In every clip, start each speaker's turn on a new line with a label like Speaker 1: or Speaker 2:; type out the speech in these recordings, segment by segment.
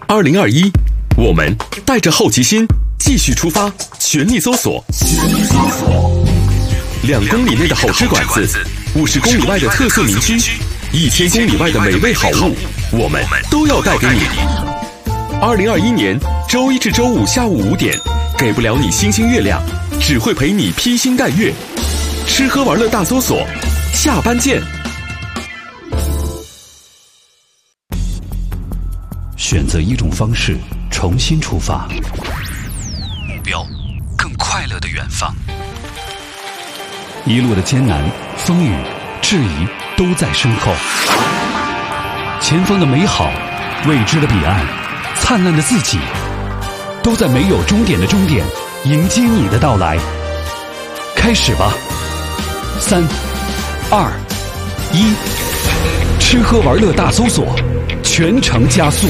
Speaker 1: 2021，我们带着好奇心继续出发，全力搜索。2公里内的好吃馆子，50公里外的特色名区，1000公里外的美味好物，我们都要带给你。2021年周一至周五下午5点，给不了你星星月亮，只会陪你披星戴月。吃喝玩乐大搜索，下班见。
Speaker 2: 选择一种方式，重新出发，目标更快乐的远方。一路的艰难、风雨、质疑都在身后，前方的美好、未知的彼岸、灿烂的自己，都在没有终点的终点迎接你的到来。开始吧，3、2、1，吃喝玩乐大搜索，全程加速。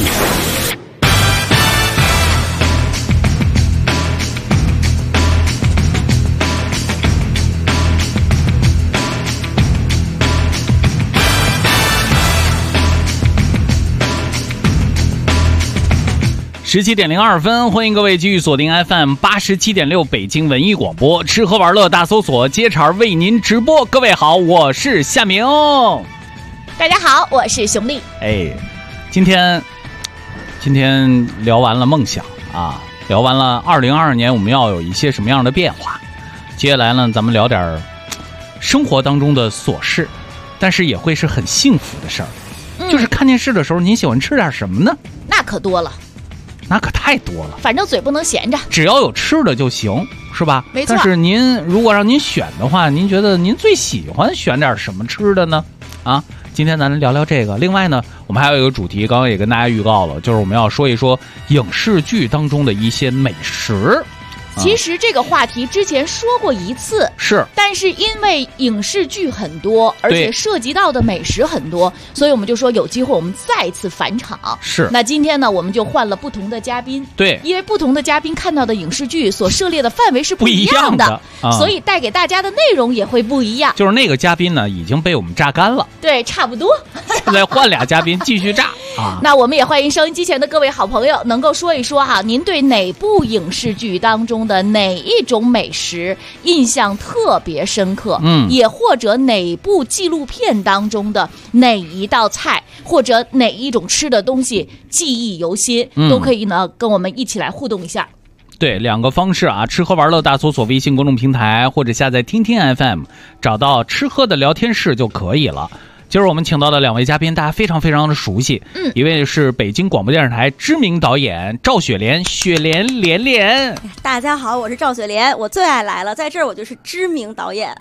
Speaker 3: 17:02，欢迎各位继续锁定 FM 87.6北京文艺广播，吃喝玩乐大搜索，接茬为您直播。各位好，我是夏明。
Speaker 4: 大家好，我是熊丽。
Speaker 3: 今天聊完了梦想啊，聊完了2022年我们要有一些什么样的变化。接下来呢，咱们聊点生活当中的琐事，但是也会是很幸福的事儿。就是看电视的时候，您喜欢吃点什么呢？
Speaker 4: 那可多了。
Speaker 3: 那可太多了，
Speaker 4: 反正嘴不能闲着，
Speaker 3: 只要有吃的就行，是吧？
Speaker 4: 没错。
Speaker 3: 但是您如果让您选的话，您觉得您最喜欢选点什么吃的呢？啊，今天咱聊聊这个。另外呢，我们还有一个主题，刚刚也跟大家预告了，就是我们要说一说影视剧当中的一些美食。
Speaker 4: 其实这个话题之前说过一次，
Speaker 3: 是，
Speaker 4: 但是因为影视剧很多，而且涉及到的美食很多，所以我们就说有机会我们再次返场。
Speaker 3: 是，
Speaker 4: 那今天呢，我们就换了不同的嘉宾，
Speaker 3: 对，
Speaker 4: 因为不同的嘉宾看到的影视剧所涉猎的范围是不一样的，所以带给大家的内容也会不一样。
Speaker 3: 就是那个嘉宾呢，已经被我们榨干了，
Speaker 4: 对，差不多。
Speaker 3: 现在换俩嘉宾继续榨啊。
Speaker 4: 那我们也欢迎收音机前的各位好朋友能够说一说哈，您对哪部影视剧当中的哪一种美食印象特别深刻？也或者哪部纪录片当中的哪一道菜或者哪一种吃的东西记忆犹新，都可以呢跟我们一起来互动一下。
Speaker 3: 对，两个方式啊，吃喝玩乐大搜索微信公众平台，或者下载听听 FM， 找到吃喝的聊天室就可以了。今儿我们请到的2位嘉宾，大家非常非常的熟悉。一位是北京广播电视台知名导演赵雪莲，雪莲连连。
Speaker 5: 大家好，我是赵雪莲，我最爱来了，在这儿我就是知名导演。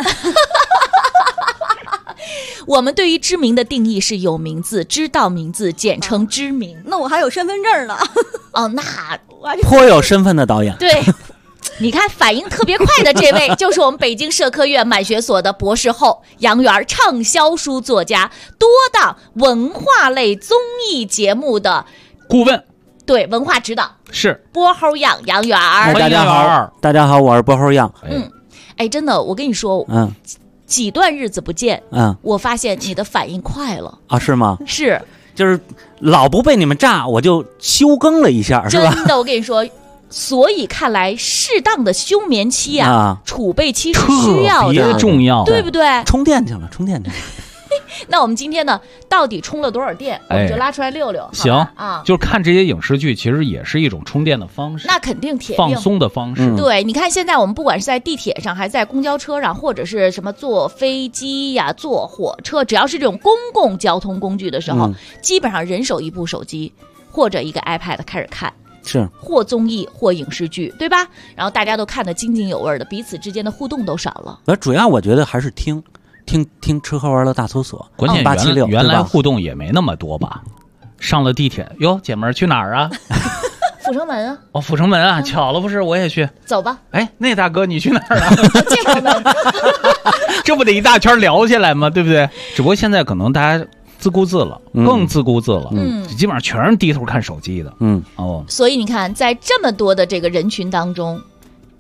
Speaker 4: 我们对于知名的定义是有名字，知道名字，简称知名。
Speaker 5: 那我还有身份证呢。
Speaker 4: 哦，那
Speaker 6: 颇有身份的导演。
Speaker 4: 对。你看反应特别快的这位就是我们北京社科院满学所的博士后杨元，畅销书作家，多档文化类综艺节目的
Speaker 3: 顾问，
Speaker 4: 对，文化指导，
Speaker 3: 是
Speaker 4: 波后样杨元。
Speaker 6: 大家好，大家好，我是波后样。
Speaker 4: 真的，我跟你说，几段日子不见，我发现你的反应快了
Speaker 6: 啊？是吗？
Speaker 4: 是，
Speaker 6: 就是老不被你们炸，我就休更了一下，是吧？
Speaker 4: 真的，我跟你说。所以看来适当的休眠期储备期是需要的，
Speaker 3: 特别重要，
Speaker 4: 对不对？
Speaker 6: 充电去了。
Speaker 4: 那我们今天呢，到底充了多少电，我们就拉出来溜溜。
Speaker 3: 行啊，就是看这些影视剧，其实也是一种充电的方式。
Speaker 4: 那肯定，铁定
Speaker 3: 放松的方式。
Speaker 4: 对，你看现在我们不管是在地铁上，还是在公交车上，或者是什么坐飞机呀、坐火车，只要是这种公共交通工具的时候，基本上人手一部手机或者一个 iPad 开始看。
Speaker 6: 是
Speaker 4: 或综艺或影视剧，对吧？然后大家都看得津津有味的，彼此之间的互动都少了。
Speaker 6: 主要我觉得还是听吃喝玩乐大搜索。
Speaker 3: 关键原来互动也没那么多吧？上了地铁，哟，姐们儿去哪儿啊？
Speaker 4: 阜成门啊。
Speaker 3: 哦，阜成门啊，巧了不是？我也去。
Speaker 4: 走吧。
Speaker 3: 哎，那大哥你去哪儿啊？
Speaker 4: 建国门。
Speaker 3: 这不得一大圈聊起来吗？对不对？只不过现在可能大家自顾自了，更自顾自了，基本上全是低头看手机的，
Speaker 4: 所以你看，在这么多的这个人群当中，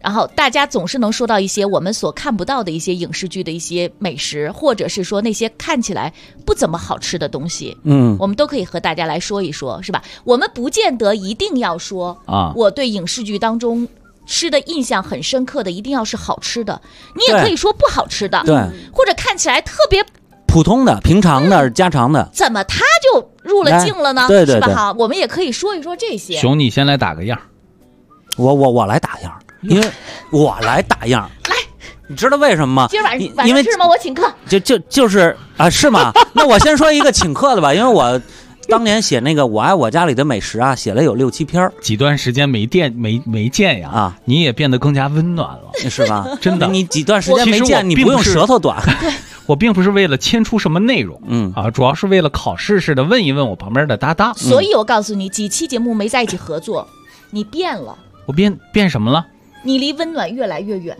Speaker 4: 然后大家总是能说到一些我们所看不到的一些影视剧的一些美食，或者是说那些看起来不怎么好吃的东西，我们都可以和大家来说一说，是吧？我们不见得一定要说我对影视剧当中吃的印象很深刻的一定要是好吃的，你也可以说不好吃的，
Speaker 6: 对，
Speaker 4: 或者看起来特别
Speaker 6: 普通的、平常的、家常的，
Speaker 4: 怎么他就入了境了呢？
Speaker 6: 对对对，
Speaker 4: 是吧？好，我们也可以说一说这些。
Speaker 3: 熊，你先来打个样。
Speaker 6: 我来打样，因为我来打样。
Speaker 4: 来，
Speaker 6: 你知道为什么吗？
Speaker 4: 今儿晚上是吗？我请客。
Speaker 6: 就是啊，是吗？那我先说一个请客的吧，因为我当年写那个《我爱我家里的美食》啊，写了有6、7篇。
Speaker 3: 几段时间没见呀啊，你也变得更加温暖了，
Speaker 6: 是吧？
Speaker 3: 真的，
Speaker 6: 你几段时间没见，你不用舌头短。
Speaker 3: 我并不是为了牵出什么内容，主要是为了考试似的问一问我旁边的搭档。
Speaker 4: 所以我告诉你，几期节目没在一起合作，你变了。
Speaker 3: 我变什么了？
Speaker 4: 你离温暖越来越远。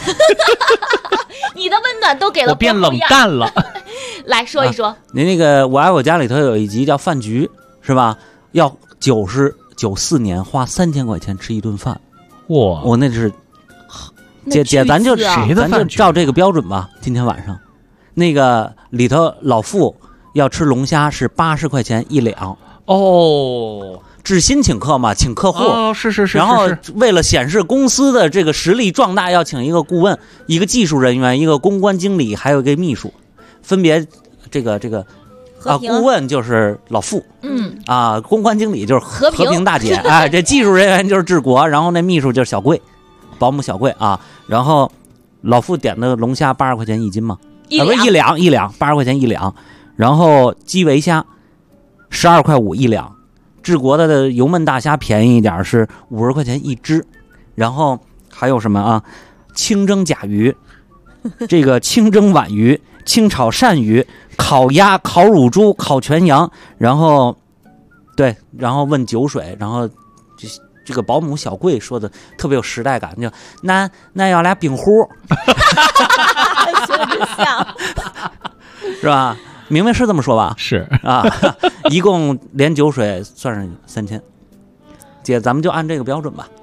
Speaker 4: 你的温暖都给了
Speaker 3: 我变冷淡了。
Speaker 4: 来说一说，
Speaker 6: 你那个《我爱我家》里头有一集叫饭局，是吧？要94年花3000块钱吃一顿饭。哇！我那是姐，咱就照这个标准吧。今天晚上，那个里头老傅要吃龙虾是80块钱1两。哦。至心请客嘛，请客户
Speaker 3: 是。
Speaker 6: 然后为了显示公司的这个实力壮大，要请一个顾问、一个技术人员、一个公关经理，还有一个秘书，分别这个顾问就是老傅，公关经理就是和平大姐，哎，这技术人员就是治国，然后那秘书就是小贵，保姆小贵啊。然后老傅点的龙虾80块钱1斤嘛，不是1两80块钱1两，然后基围虾12.5块1两。治国的油焖大虾便宜一点是50块钱1只，然后还有什么啊？清蒸甲鱼，这个清蒸皖鱼、清炒鳝鱼、烤鸭、烤乳猪、烤全羊，然后问酒水，然后这个保姆小贵说的特别有时代感，就那要俩冰壶，是吧？明明是这么说吧？
Speaker 3: 是
Speaker 6: 啊，一共连酒水算上3000。姐，咱们就按这个标准吧。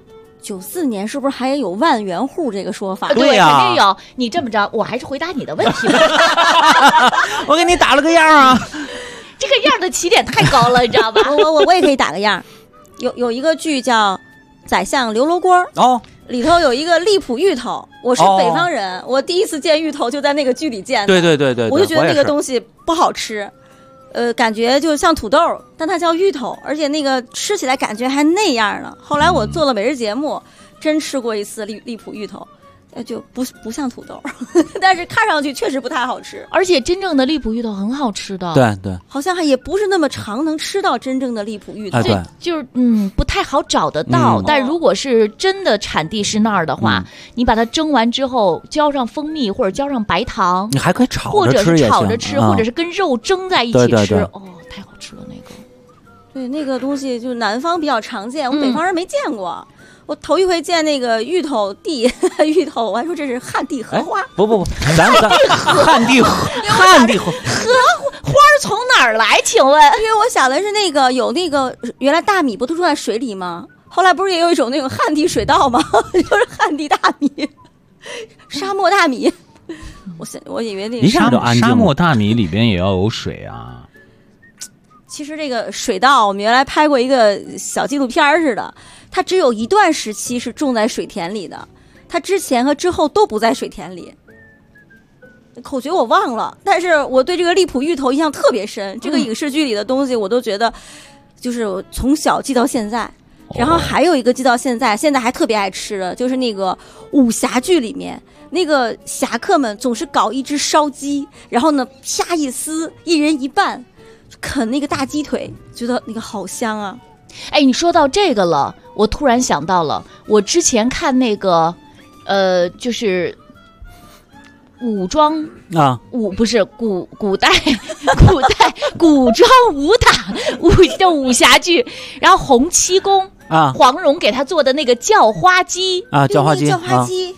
Speaker 5: 94年是不是还有万元户这个说法？
Speaker 4: 对
Speaker 6: 呀，
Speaker 4: 肯定有。你这么着，我还是回答你的问题吧。
Speaker 6: 我给你打了个样啊。
Speaker 4: 这个样的起点太高了，你知道吧？
Speaker 5: 我也可以打个样。有一个剧叫《宰相刘罗锅》哦。里头有一个荔浦芋头，我是北方人，我第一次见芋头就在那个剧里见的。
Speaker 6: 对，
Speaker 5: 我就觉得那个东西不好吃，感觉就像土豆，但它叫芋头，而且那个吃起来感觉还那样呢。后来我做了每日节目，真吃过一次荔浦芋头。就不像土豆，但是看上去确实不太好吃。
Speaker 4: 而且真正的荔浦芋头很好吃的，
Speaker 6: 对，
Speaker 5: 好像也不是那么常能吃到真正的荔浦芋头，
Speaker 6: 对，
Speaker 4: 就是不太好找得到。但如果是真的产地是那儿的话，你把它蒸完之后，浇上蜂蜜或者浇上白糖，
Speaker 6: 你还可以炒着吃，
Speaker 4: 或者是炒着吃，或者是跟肉蒸在一起吃。哦，太好吃了那个。
Speaker 5: 对，那个东西就南方比较常见，我们北方人没见过。我头一回见那个芋头地芋头，我还说这是旱地荷花。
Speaker 6: 不，咱旱地荷
Speaker 4: 花从哪儿来？请问？
Speaker 5: 因为我想的是有那个原来大米不都种在水里吗？后来不是也有一种那种旱地水稻吗？就是旱地大米，沙漠大米。我以为那个
Speaker 3: 沙漠大米里边也要有水啊。
Speaker 5: 其实这个水稻，我们原来拍过一个小纪录片似的。它只有一段时期是种在水田里的，它之前和之后都不在水田里。口诀我忘了，但是我对这个荔浦芋头印象特别深。这个影视剧里的东西我都觉得，就是我从小记到现在。然后还有一个记到现在还特别爱吃的，就是那个武侠剧里面，那个侠客们总是搞一只烧鸡，然后呢啪一撕，一人一半，啃那个大鸡腿，觉得那个好香啊。
Speaker 4: 哎，你说到这个了，我突然想到了，我之前看那个，就是武装啊，不是古代古装武打叫武侠剧，然后洪七公啊，黄蓉给他做的那个叫花鸡
Speaker 6: 啊，叫花鸡，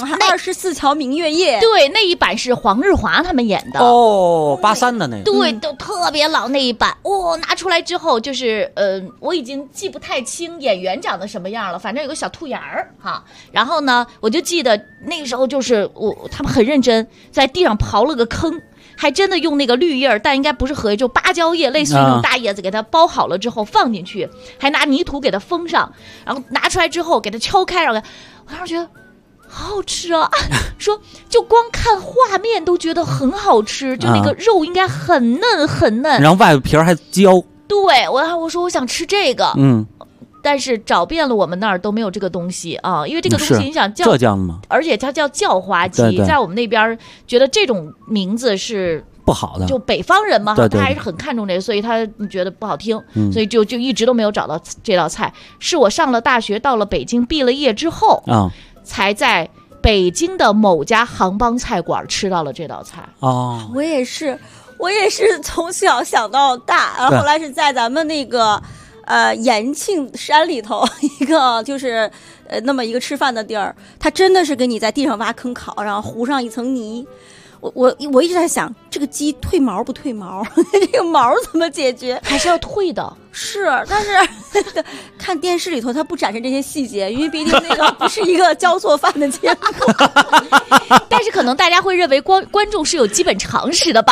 Speaker 5: 还24条明月夜。
Speaker 4: 对，那一版是黄日华他们演的。
Speaker 6: 哦，83的那个。
Speaker 4: 对，都特别老那一版。拿出来之后就是我已经记不太清演员长得什么样了，反正有个小兔眼儿哈。然后呢，我就记得那时候就是他们很认真，在地上刨了个坑。还真的用那个绿叶，但应该不是荷叶，就芭蕉叶，类似于那种大叶子，给它包好了之后放进去，还拿泥土给它封上，然后拿出来之后给它敲开，然后我当时觉得好好吃啊，说就光看画面都觉得很好吃，就那个肉应该很嫩很嫩，
Speaker 6: 然后外皮还焦。
Speaker 4: 对，我说我想吃这个，但是找遍了我们那儿都没有这个东西啊，因为这个东西你想叫
Speaker 6: 浙江的吗？
Speaker 4: 而且它叫叫花鸡，
Speaker 6: 对对，
Speaker 4: 在我们那边觉得这种名字是
Speaker 6: 不好的，
Speaker 4: 就北方人嘛，
Speaker 6: 对对对，
Speaker 4: 他还是很看重这个，所以他觉得不好听，所以就一直都没有找到这道菜。是我上了大学，到了北京毕了业之后才在北京的某家杭帮菜馆吃到了这道菜。
Speaker 5: 我也是从小想到大，然后后来是在咱们那个延庆山里头一个就是那么一个吃饭的地儿，他真的是给你在地上挖坑烤，然后糊上一层泥。我一直在想，这个鸡退毛不退毛？这个毛怎么解决？
Speaker 4: 还是要退的。
Speaker 5: 是，但是看电视里头他不展示这些细节，因为毕竟那个不是一个教做饭的节目。
Speaker 4: 但是可能大家会认为观众是有基本常识的吧。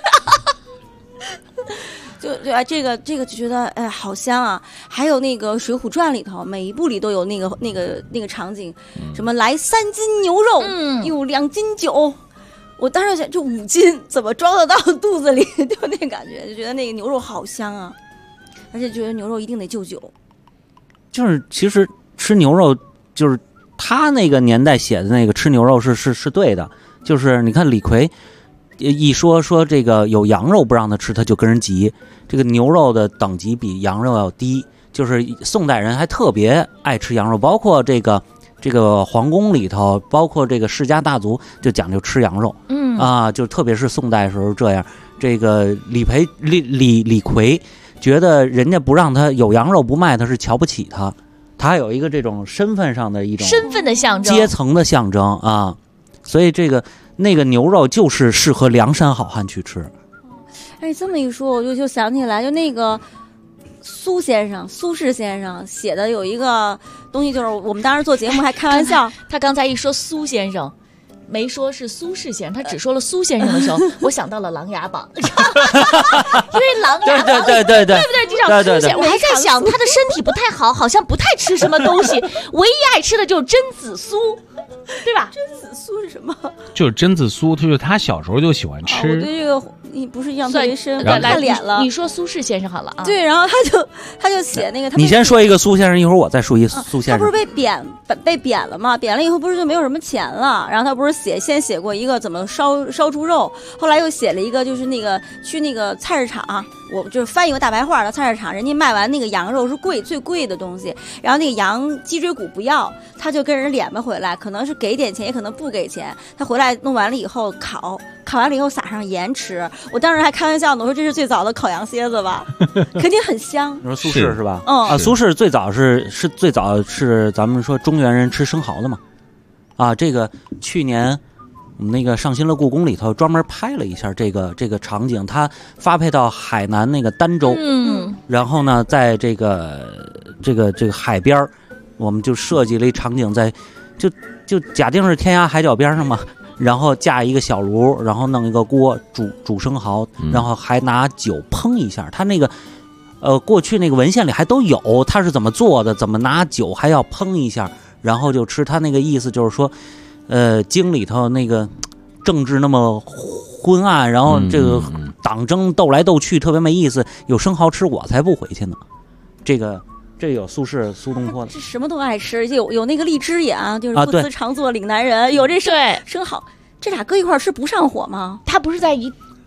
Speaker 5: 就这个就觉得好香啊！还有那个《水浒传》里头，每一部里都有那个场景，什么来3斤牛肉，有2斤酒。我当时想，这5斤怎么装得到肚子里？就那感觉，就觉得那个牛肉好香啊，而且觉得牛肉一定得就酒。
Speaker 6: 就是其实吃牛肉，就是他那个年代写的那个吃牛肉是对的。就是你看李逵一说这个有羊肉不让他吃，他就跟人急。这个牛肉的等级比羊肉要低，就是宋代人还特别爱吃羊肉，包括这个皇宫里头，包括这个世家大族就讲究吃羊肉，就特别是宋代时候这样。这个李逵觉得人家不让他有羊肉不卖，他是瞧不起他，他有一个这种身份上的一种
Speaker 4: 身份的象征，
Speaker 6: 阶层的象征啊，所以那个牛肉就是适合梁山好汉去吃。
Speaker 5: 这么一说，我就想起来，就那个苏轼先生写的有一个东西，就是我们当时做节目还开玩笑，
Speaker 4: 他刚才一说苏先生，没说是苏轼先生，他只说了苏先生的时候，我想到了《琅琊榜》，因为《琅琊榜》
Speaker 6: 对
Speaker 4: 不对？就叫苏先，我还在想他的身体不太好，好像不太吃什么东西，唯一爱吃的就是榛子酥，对吧？
Speaker 5: 榛子酥是什么？
Speaker 3: 就是榛子酥，就是他小时候就喜欢吃。
Speaker 5: 我对这个你不是印象特别深，
Speaker 4: 看
Speaker 5: 脸了。
Speaker 4: 你说苏轼先生好了啊？
Speaker 5: 对，然后他就写那个，
Speaker 6: 你先说一个苏先生，一会儿我再说一苏先生。
Speaker 5: 他不是被贬了吗？贬了以后不是就没有什么钱了？然后他不是先写过一个怎么烧猪肉，后来又写了一个就是那个去那个菜市场，我就是翻译过大白话的菜市场，人家卖完那个羊肉是最贵的东西，然后那个羊脊椎骨不要，他就跟人敛吧回来，可能是给点钱，也可能不给钱。他回来弄完了以后烤完了以后撒上盐吃。我当时还开玩笑呢，我说这是最早的烤羊蝎子吧，肯定很香。
Speaker 6: 你说苏轼是吧？
Speaker 5: 苏
Speaker 6: 轼最早是咱们说中原人吃生蚝的嘛。这个去年我们那个上新了故宫里头专门拍了一下这个场景，它发配到海南那个儋州，然后呢，在这个海边我们就设计了一场景在，就假定是天涯海角边上嘛，然后架一个小炉，然后弄一个锅煮生蚝，然后还拿酒烹一下。它那个过去那个文献里还都有，它是怎么做的，怎么拿酒还要烹一下，然后就吃。它那个意思就是说，经里头那个政治那么昏暗，然后这个党争斗来斗去特别没意思，有生蚝吃我才不回去呢。这有苏东坡的，
Speaker 5: 这什么都爱吃，有那个荔枝眼，就是不辞常作岭南人，有这生蚝，这俩搁一块吃不上火吗？
Speaker 4: 它不是在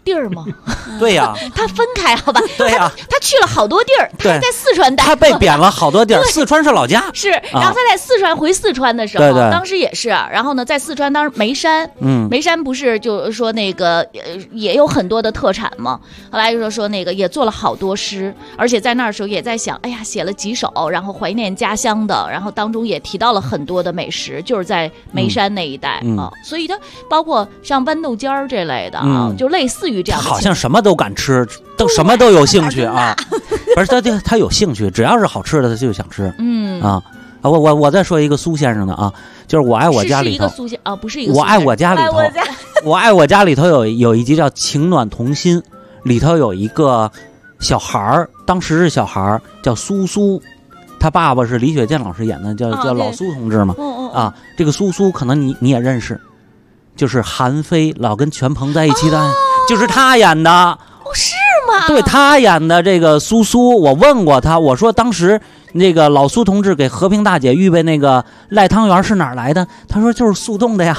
Speaker 4: 地儿吗？
Speaker 6: 对呀，
Speaker 4: 他分开好吧？
Speaker 6: 对呀，
Speaker 4: 他去了好多地儿，他还在四川待过，
Speaker 6: 他被贬了好多地儿，四川是老家。
Speaker 4: 是，然后他在四川回四川的时候，
Speaker 6: 对对，
Speaker 4: 当时也是，然后呢，在四川当时眉山，眉山不是就说那个也有很多的特产嘛，后来就说那个也做了好多诗，而且在那儿的时候也在想，哎呀，写了几首，然后怀念家乡的，然后当中也提到了很多的美食，就是在眉山那一带啊，所以他包括像豌豆尖儿这类的啊，就类似于这样的，
Speaker 6: 好像什么都敢吃，都什么都有兴趣啊。不是他有兴趣，只要是好吃的他就想吃。我再说一个苏先生的啊，就是我爱我家里头，
Speaker 4: 是一个苏先啊，不是一个
Speaker 6: 我爱我家里头，我爱我家里头有一集叫《情暖童心》，里头有一个小孩儿，当时是小孩儿叫苏苏，他爸爸是李雪健老师演的，叫老苏同志嘛。啊，这个苏苏可能你也认识，就是韩非老跟全鹏在一起的，就是他演的。
Speaker 4: 哦，是吗？
Speaker 6: 对，他演的这个苏苏，我问过他，我说当时那个老苏同志给和平大姐预备那个赖汤圆是哪儿来的？他说就是速冻的呀。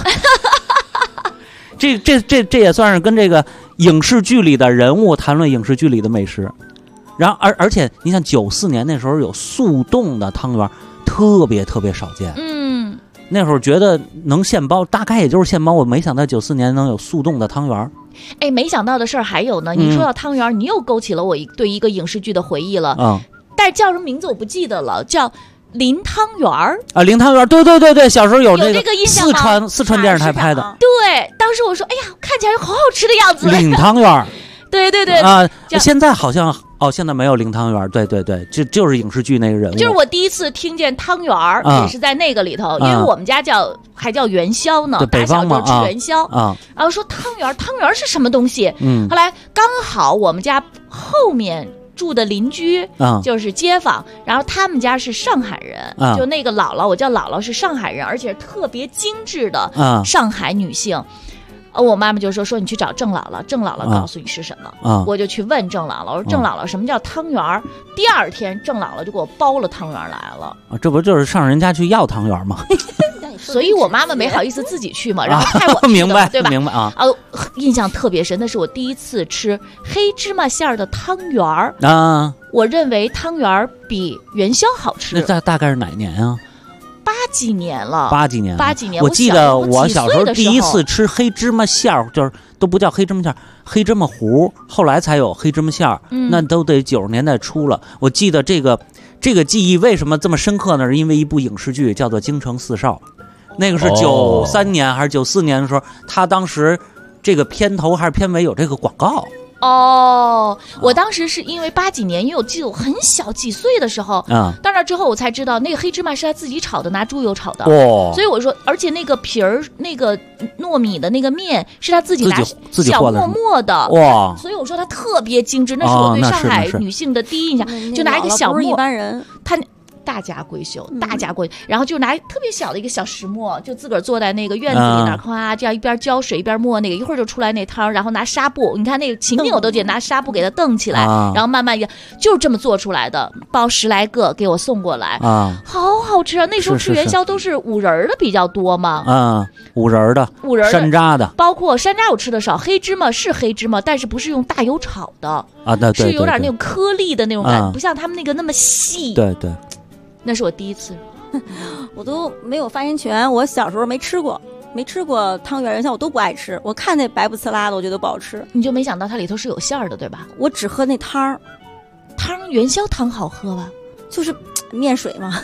Speaker 6: 这也算是跟这个影视剧里的人物谈论影视剧里的美食。然后而且你想94年那时候有速冻的汤圆，特别特别少见。那会儿觉得能现包，大概也就是现包，我没想到94年能有速冻的汤圆。
Speaker 4: 哎，没想到的事儿还有呢。你说到汤圆，你又勾起了我对一个影视剧的回忆了。但是叫什么名字我不记得了，叫林汤圆儿
Speaker 6: 啊，林汤圆，对，小时候有
Speaker 4: 这个印象
Speaker 6: 吗？四川电视台拍的。
Speaker 4: 对，当时我说，哎呀，看起来好好吃的样子。
Speaker 6: 林汤圆。
Speaker 4: 对
Speaker 6: 啊，现在好像现在没有林汤圆，对，就是影视剧那个人物。
Speaker 4: 就是我第一次听见汤圆儿，也是在那个里头，因为我们家还叫元宵呢，
Speaker 6: 北方嘛，
Speaker 4: 打小就吃元宵啊。然后说汤圆是什么东西？后来刚好我们家后面住的邻居就是街坊，然后他们家是上海人，就那个姥姥，我叫姥姥是上海人，而且特别精致的上海女性。我妈妈就说你去找郑姥姥，郑姥姥告诉你是什么。我就去问郑姥姥，我说郑姥姥什么叫汤圆？第二天郑姥姥就给我包了汤圆来了。
Speaker 6: 这不就是上人家去要汤圆吗？
Speaker 4: 所以我妈妈没好意思自己去嘛，然后派我去
Speaker 6: 明白，
Speaker 4: 对吧？
Speaker 6: 明白啊。
Speaker 4: 印象特别深，那是我第一次吃黑芝麻馅的汤圆
Speaker 6: 啊。
Speaker 4: 我认为汤圆比元宵好吃。
Speaker 6: 那大概是哪年啊
Speaker 4: ？80几年了
Speaker 6: ，80几年。我记得我小时候第一次吃黑芝麻馅儿，就是都不叫黑芝麻馅儿，黑芝麻糊，后来才有黑芝麻馅儿。那都得90年代初了。我记得这个记忆为什么这么深刻呢？是因为一部影视剧叫做《京城四少》，那个是93年还是94年的时候，他当时这个片头还是片尾有这个广告。
Speaker 4: 我当时是因为80几年，因为我记得我很小几岁的时候，到那之后我才知道那个黑芝麻是他自己炒的，拿猪油炒的。所以我说，而且那个皮儿，那个糯米的那个面是他自己拿小磨磨的。所以我说他特别精致，那是我对上海女性的第一印象。就拿一个小磨，
Speaker 5: 一般人
Speaker 4: 他。大家闺秀，然后就拿特别小的一个小石磨，就自个儿坐在那个院子里那儿，这样一边浇水一边磨那个，一会儿就出来那汤，然后拿纱布，你看那个情景我都记得，拿纱布给它蹬起来，然后慢慢就这么做出来的，包10来个给我送过来，好好吃啊！那时候吃元宵都是5仁的比较多嘛
Speaker 6: ，5仁的山楂的，
Speaker 4: 包括山楂我吃的少，黑芝麻是黑芝麻，但是不是用大油炒的
Speaker 6: 对，
Speaker 4: 是有点那种颗粒的那种感觉，不像他们那个那么细。
Speaker 6: 对。
Speaker 4: 那是我第一次，
Speaker 5: 我都没有发言权。我小时候没吃过汤圆元宵，我都不爱吃。我看那白不呲啦的，我觉得不好吃。
Speaker 4: 你就没想到它里头是有馅儿的，对吧？
Speaker 5: 我只喝那汤
Speaker 4: 元宵汤好喝吧？
Speaker 5: 就是面水嘛。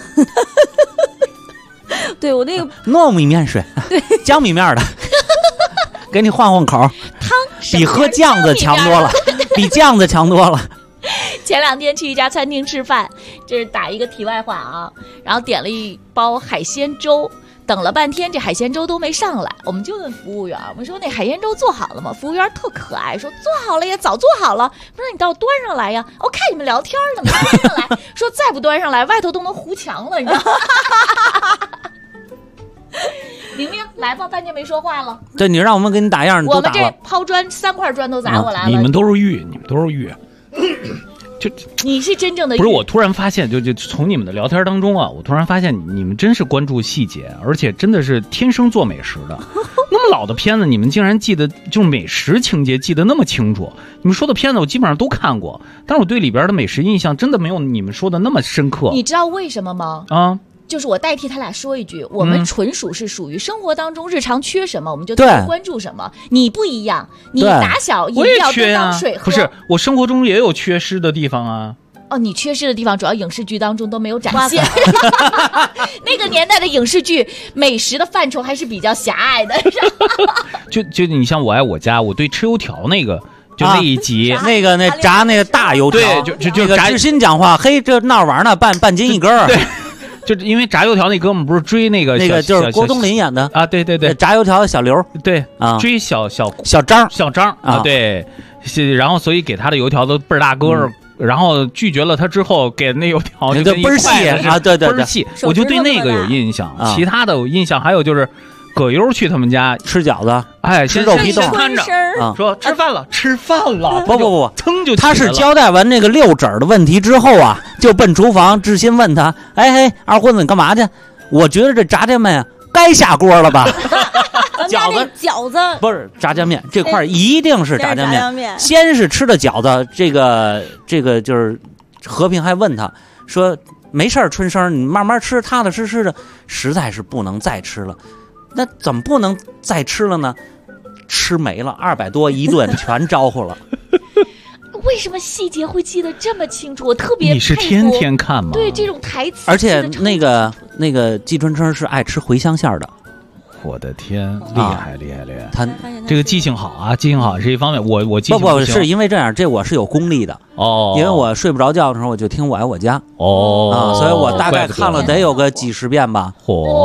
Speaker 5: 对，我那个
Speaker 6: 糯米面水，对，江米面的，给你换口。
Speaker 4: 汤
Speaker 6: 比喝酱子强多了，比酱子强多了。
Speaker 4: 前2天去一家餐厅吃饭，这是打一个题外话啊，然后点了一包海鲜粥，等了半天这海鲜粥都没上来，我们就问服务员，我们说那海鲜粥做好了吗？服务员特可爱，说做好了呀，早做好了。不是你倒端上来呀？我看你们聊天呢，没端上来。说再不端上来，外头都能糊墙了，你知道吗？明明来吧，半天没说话了。
Speaker 6: 对，你让我们给你打样，
Speaker 4: 我们这抛砖3块砖都砸过来了。
Speaker 2: 你们都是玉，
Speaker 3: 就
Speaker 4: 你是真正的
Speaker 3: 不是？我突然发现，就从你们的聊天当中啊，我突然发现你们真是关注细节，而且真的是天生做美食的。那么老的片子，你们竟然记得就是美食情节记得那么清楚。你们说的片子我基本上都看过，但是我对里边的美食印象真的没有你们说的那么深刻。
Speaker 4: 你知道为什么吗？
Speaker 3: 啊。
Speaker 4: 就是我代替他俩说一句，我们纯属是属于生活当中日常缺什么，我们就特别关注什么。你不一样，你打小饮料都当水喝。
Speaker 3: 不是，我生活中也有缺失的地方啊。
Speaker 4: 哦，你缺失的地方主要影视剧当中都没有展现。那个年代的影视剧美食的范畴还是比较狭隘的。
Speaker 3: 就你像《我爱我家》，我对吃油条那个。就那一集，
Speaker 6: 那炸那个大油条，
Speaker 3: 对，就
Speaker 6: 这个知心讲话，嘿，这闹玩呢，半斤一根。
Speaker 3: 对。就因为炸油条那哥们不是追那个
Speaker 6: 就是郭冬临演的
Speaker 3: 啊，对，
Speaker 6: 炸油条的小刘，
Speaker 3: 对
Speaker 6: 啊，
Speaker 3: 追小张
Speaker 6: 啊，
Speaker 3: 对，然后所以给他的油条都倍儿大个然后拒绝了他之后，给那油条就
Speaker 6: 倍儿细啊，对，
Speaker 3: 倍儿细，我就对那个有印象，其他的有印象还有就是。葛优去他们家
Speaker 6: 吃饺子，
Speaker 3: 哎，
Speaker 6: 吃肉皮冻，
Speaker 3: 看着说吃饭了，
Speaker 6: 不，
Speaker 3: 噌就
Speaker 6: 他是交代完那个六指的问题之后啊，就奔厨房。志新问他：“哎嘿，二混子你干嘛去？”我觉得这炸酱面该下锅了吧？
Speaker 5: 饺子
Speaker 6: 不是炸酱面这块一定是炸酱面，先是吃的饺子。这个就是和平还问他说：“没事儿，春生，你慢慢吃，踏踏实实的，实在是不能再吃了。”那怎么不能再吃了呢？吃没了，200多一顿全招呼了。
Speaker 4: 为什么细节会记得这么清楚？我特别
Speaker 3: 你是天天看吗？
Speaker 4: 对这种台词，
Speaker 6: 而且那个季春生是爱吃茴香馅的。
Speaker 3: 我的天，厉害！
Speaker 6: 他
Speaker 3: 这个记性好啊，记性好是一方面。我记性
Speaker 6: 不是因为这样，这我是有功力的
Speaker 3: 哦。
Speaker 6: 因为我睡不着觉的时候，我就听《我爱我家》所以我大概看了得有个几十遍吧。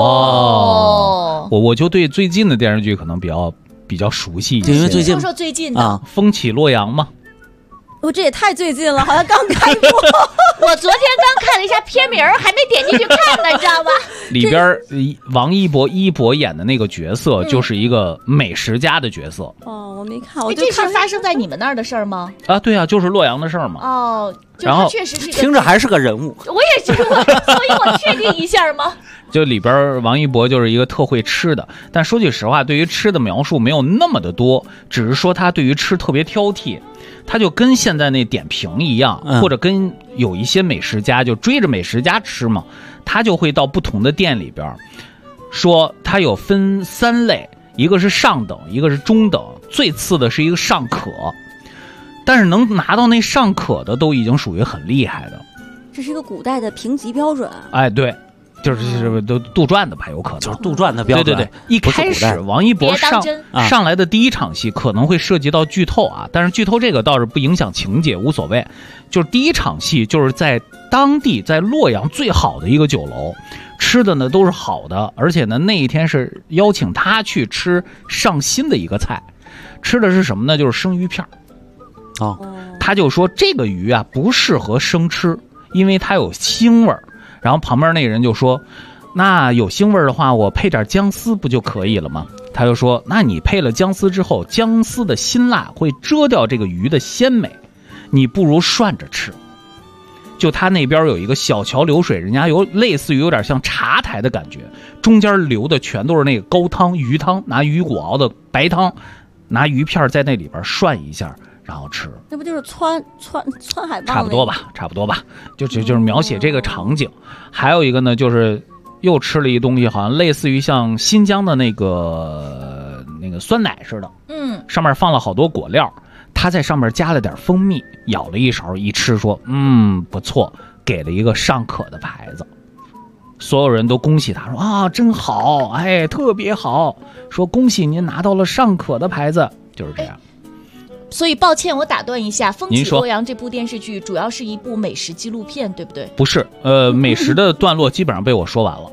Speaker 3: 我就对最近的电视剧可能比较熟悉一些。
Speaker 6: 因为最近
Speaker 4: 说最近的
Speaker 3: 风起洛阳嘛。
Speaker 5: 这也太最近了，好像刚看过。
Speaker 4: 我昨天刚看了一下片名，还没点进去看呢，你知道吗？
Speaker 3: 里边王一博演的那个角色就是一个美食家的角色。
Speaker 5: 我没看。
Speaker 4: 这是发生在你们那儿的事儿吗？
Speaker 3: 啊，对啊，就是洛阳的事儿嘛。
Speaker 4: 然后确实是
Speaker 6: 听着还是个人物。
Speaker 4: 我也觉得，所以我确定一下吗？
Speaker 3: 就里边王一博就是一个特会吃的，但说句实话，对于吃的描述没有那么的多，只是说他对于吃特别挑剔。他就跟现在那点评一样，或者跟有一些美食家就追着美食家吃嘛，他就会到不同的店里边，说他有分3类，一个是上等，一个是中等，最次的是一个尚可，但是能拿到那尚可的都已经属于很厉害的。
Speaker 5: 这是一个古代的评级标准。
Speaker 3: 哎，对。就是都杜撰的吧，有可能
Speaker 6: 就是杜撰的标准。
Speaker 3: 对，一开始王一博上来的第一场戏可能会涉及到剧透啊，但是剧透这个倒是不影响情节，无所谓。就是第一场戏就是在当地，在洛阳最好的一个酒楼，吃的呢都是好的，而且呢那一天是邀请他去吃上新的一个菜，吃的是什么呢？就是生鱼片。他就说这个鱼啊不适合生吃，因为它有腥味儿。然后旁边那个人就说，那有腥味的话我配点姜丝不就可以了吗？他就说，那你配了姜丝之后，姜丝的辛辣会遮掉这个鱼的鲜美，你不如涮着吃。就他那边有一个小桥流水，人家有类似于有点像茶台的感觉，中间流的全都是那个高汤鱼汤，拿鱼骨熬的白汤，拿鱼片在那里边涮一下然后吃。
Speaker 5: 那不就是川海棒？
Speaker 3: 差不多吧，就是描写这个场景。还有一个呢，就是又吃了一东西，好像类似于像新疆的那个酸奶似的，上面放了好多果料，他在上面加了点蜂蜜，舀了一勺一吃，说不错，给了一个尚可的牌子。所有人都恭喜他，说啊真好，哎特别好，说恭喜您拿到了尚可的牌子，就是这样。
Speaker 4: 所以抱歉，我打断一下，《风起洛阳》这部电视剧主要是一部美食纪录片，对不对？
Speaker 3: 不是，美食的段落基本上被我说完了。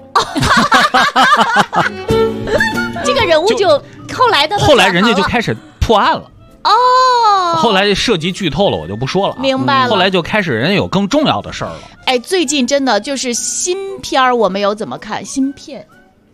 Speaker 4: 这个人物就后来
Speaker 3: 人家就开始破案了。后来涉及剧透了，我就不说了。
Speaker 4: 明白了。
Speaker 3: 后来就开始人家有更重要的事儿了。
Speaker 4: 哎，最近真的就是新片儿，我们有怎么看新片？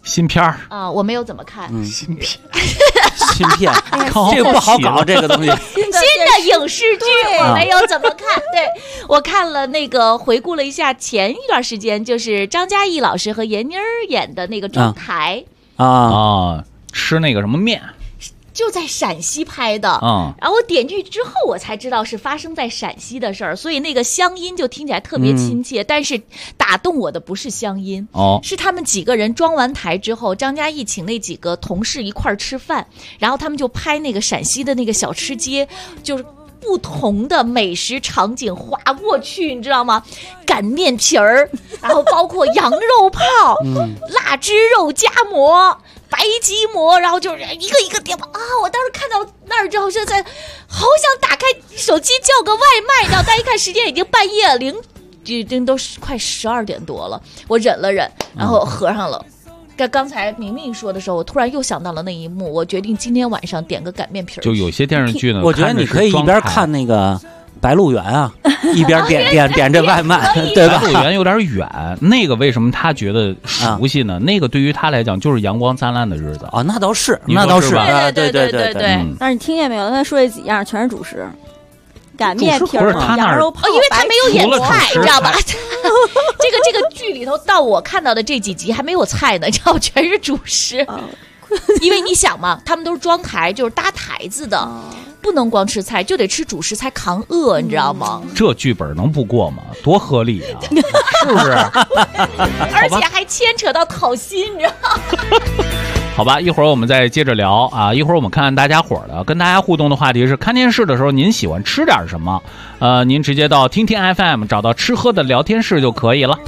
Speaker 3: 新片儿
Speaker 4: 啊，我没有怎么看。
Speaker 3: 新片，
Speaker 6: 芯片，这个不好搞，这个东西。
Speaker 4: 新的影视剧我没有怎么看，对，我看了那个回顾了一下前一段时间，就是张嘉译老师和闫妮儿演的那个中台
Speaker 3: 吃那个什么面。
Speaker 4: 就在陕西拍的，然后我点进去之后，我才知道是发生在陕西的事儿，所以那个乡音就听起来特别亲切。但是打动我的不是乡音，是他们几个人装完台之后，张嘉译请那几个同事一块儿吃饭，然后他们就拍那个陕西的那个小吃街，就是不同的美食场景划过去，你知道吗？擀面皮儿，然后包括羊肉泡、腊汁肉夹馍。白吉馍，然后就是一个一个点啊！我当时看到那儿之后，现在好想打开手机叫个外卖，你知道？但一看时间已经半夜已经都快12点多了，我忍了忍，然后合上了。刚才明明说的时候，我突然又想到了那一幕，我决定今天晚上点个擀面皮。
Speaker 3: 就有些电视剧呢，
Speaker 6: 我觉得你可以一边看那个白鹿原啊，一边点这外卖，对吧？
Speaker 3: 白鹿原有点远，那个为什么他觉得熟悉呢？那个对于他来讲就是阳光灿烂的日子
Speaker 6: 啊，那倒是，
Speaker 3: 那
Speaker 6: 倒是，
Speaker 4: 对。
Speaker 5: 但是你听见没有？他说这几样全是主食，擀面皮、羊肉泡，
Speaker 4: 因为他没有演菜，你知道吧？这个剧里头到我看到的这几集还没有菜呢，你知道，全是主食。因为你想嘛，他们都是装台，就是搭台子的。不能光吃菜，就得吃主食才扛饿，你知道吗？
Speaker 3: 这剧本能不过吗？多合理啊，是不是？
Speaker 4: 而且还牵扯到讨薪，你知道吗？
Speaker 3: 好吧，一会儿我们再接着聊啊。一会儿我们看看大家伙的，跟大家互动的话题是：看电视的时候您喜欢吃点什么？您直接到听听 FM 找到吃喝的聊天室就可以了。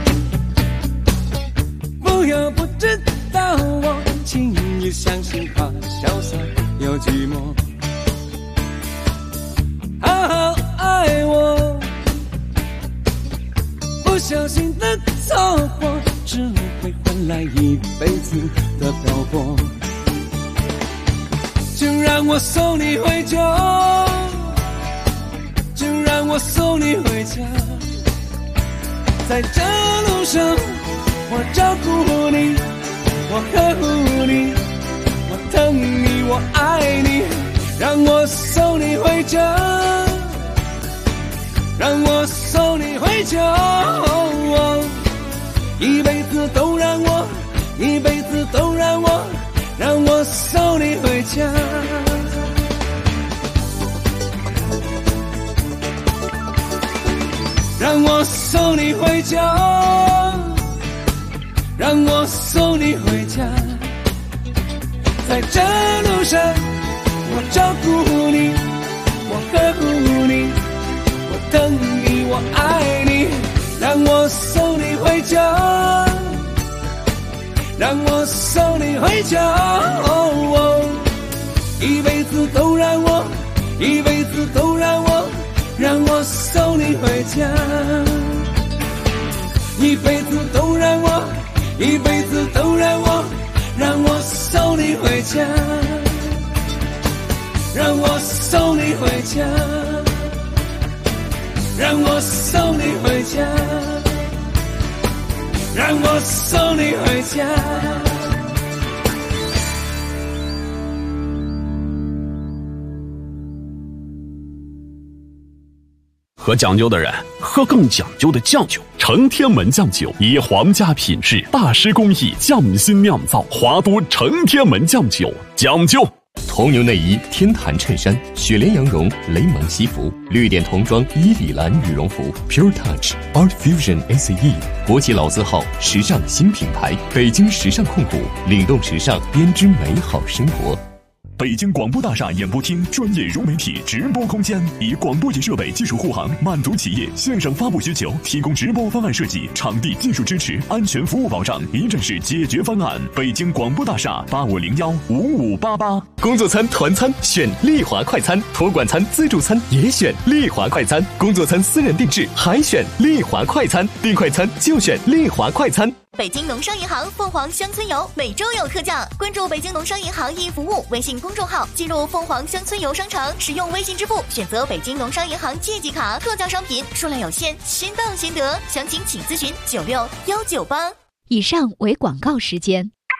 Speaker 7: 不要不知道我，轻易相信他潇洒又寂寞。好好爱我，不小心的错过，只会换来一辈子的漂泊。就让我送你回家，就让我送你回家，在这路上，我照顾你，我呵护你，我疼你，我爱你。让我送你回家，让我送你回家，一辈子都让我，一辈子都让我，让我送你回家。让我送你回家，让我送你回家，在这路上我照顾你，我呵护你，我疼你，我爱你。让我送你回家，让我送你回家，一辈子都让我，一辈子都让我，让我送你回家，一辈子都让我，一辈子都让我，让我送你回家，让我送你回家，让我送你回家，让我送你回家。
Speaker 1: 喝讲究的人喝更讲究的酱酒，承天门酱酒以皇家品质、大师工艺匠心酿造，华都承天门酱酒，讲究。
Speaker 8: 铜牛内衣、天坛衬衫、雪莲羊绒、雷蒙西服、绿点童装、伊里兰羽绒服 ，Pure Touch Art Fusion ACE， 国际老字号，时尚新品牌，北京时尚控股，领动时尚，编织美好生活。
Speaker 1: 北京广播大厦演播厅专业融媒体直播空间，以广播级设备技术护航，满足企业线上发布需求，提供直播方案设计、场地技术支持、安全服务保障，一站式解决方案。北京广播大厦85015588。
Speaker 8: 工作餐、团餐选丽华快餐，托管餐、自助餐也选丽华快餐，工作餐私人定制还选丽华快餐，订快餐就选丽华快餐。
Speaker 9: 北京农商银行凤凰乡村游每周有特价，关注北京农商银行易服务微信公众号，进入凤凰乡村游商城，使用微信支付，选择北京农商银行借记卡，特价商品数量有限，先到先得，详情请咨询961988。
Speaker 10: 以上为广告时间。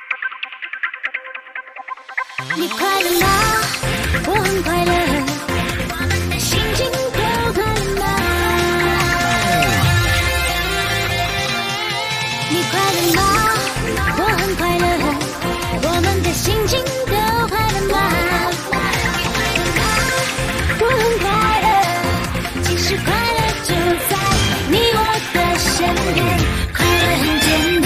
Speaker 10: 你快乐吗？我很快乐，我们的心情都快乐吗？你快乐吗？我很快乐，我们的心情都快乐吗？我很快乐，其实快乐就在你我的身边，快乐很简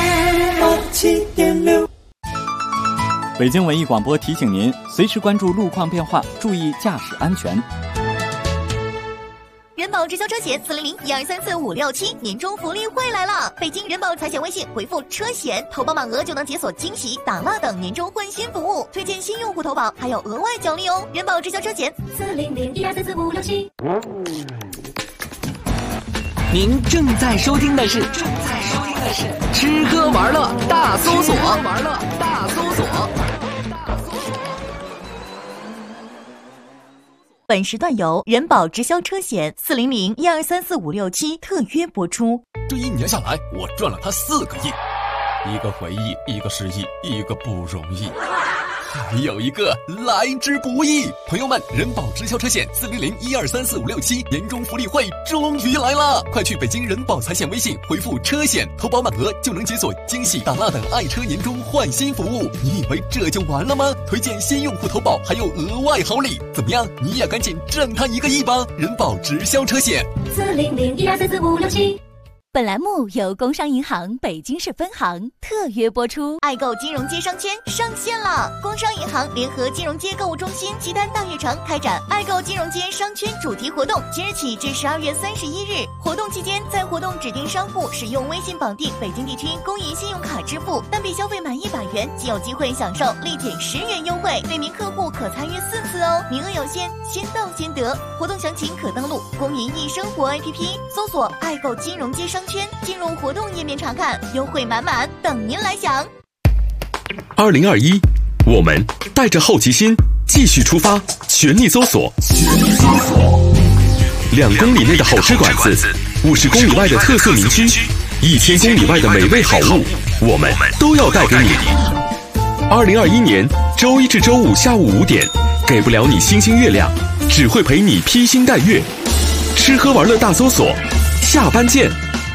Speaker 10: 单。
Speaker 11: 北京文艺广播提醒您，随时关注路况变化，注意驾驶安全。
Speaker 9: 人保直销车险400-1234567年终福利会来了！北京人保财险微信回复车险，投保满额就能解锁惊喜、打蜡等年终换新服务，推荐新用户投保还有额外奖励哦！人保直销车险400-1234567。
Speaker 12: 您正在收听的是吃喝玩乐大搜索。
Speaker 9: 本时段由人保直销车险400-1234567特约播出。
Speaker 13: 这1年下来，我赚了他4个亿，一个回忆，一个失忆，一个不容易，还有一个来之不易。朋友们，人保直销车险400-1234567年终福利会终于来了！快去北京人保财险微信回复车险，投保满额就能解锁惊喜、打蜡等爱车年终换新服务。你以为这就完了吗？推荐新用户投保还有额外好礼，怎么样？你也赶紧挣他1个亿吧！人保直销车险
Speaker 10: 400-1234567。
Speaker 9: 本栏目由工商银行北京市分行特约播出。爱购金融街商圈上线了！工商银行联合金融街购物中心西单大悦城开展爱购金融街商圈主题活动，即日起至12月31日。活动期间，在活动指定商户使用微信绑定北京地区公银信用卡支付，单笔消费满100元即有机会享受立减10元优惠，每名客户可参与4次哦，名额有限，先到先得。活动详情可登录公银易生活 APP， 搜索爱购金融街商圈，进入活动页面查看，优惠满满，等您来享。
Speaker 1: 2021，我们带着好奇心继续出发，全力搜索。2公里内的好吃馆子，50公里外的特色名区，1000公里外的美味好物，我们都要带给你。2021年周1至周5下午5点，给不了你星星月亮，只会陪你披星戴月。吃喝玩乐大搜索，下班见。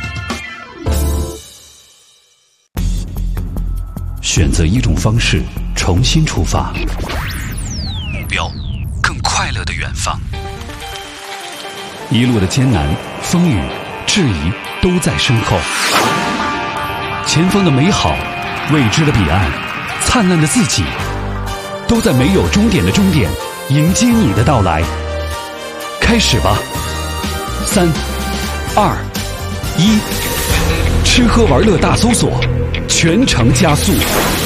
Speaker 2: 选择一种方式，重新出发，目标更快乐的远方。一路的艰难、风雨、质疑都在身后，前方的美好、未知的彼岸、灿烂的自己，都在没有终点的终点迎接你的到来。开始吧，3、2、1，吃喝玩乐大搜索，全程加速。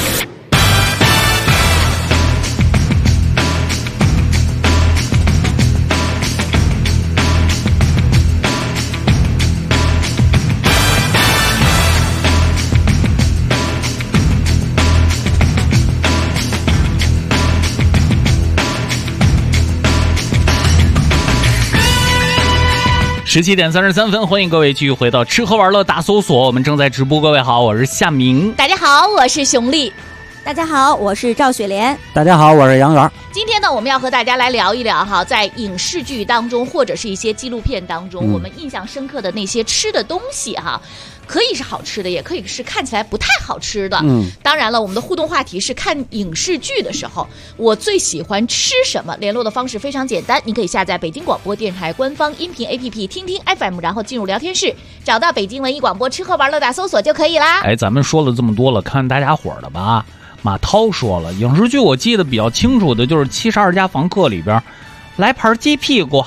Speaker 3: 17点33分，欢迎各位继续回到吃喝玩乐大搜索，我们正在直播。各位好，我是夏明。
Speaker 4: 大家好，我是熊丽。
Speaker 5: 大家好，我是赵雪莲。
Speaker 6: 大家好，我是杨元。
Speaker 4: 今天呢，我们要和大家来聊一聊哈，在影视剧当中或者是一些纪录片当中，我们印象深刻的那些吃的东西哈。可以是好吃的，也可以是看起来不太好吃的。当然了，我们的互动话题是看影视剧的时候，我最喜欢吃什么？联络的方式非常简单，你可以下载北京广播电台官方音频 APP 听听 FM， 然后进入聊天室，找到北京文艺广播吃喝玩乐大搜索就可以啦。
Speaker 3: 哎，咱们说了这么多了，看大家伙的吧。马涛说了，影视剧我记得比较清楚的就是《72家房客》里边来盘鸡屁股，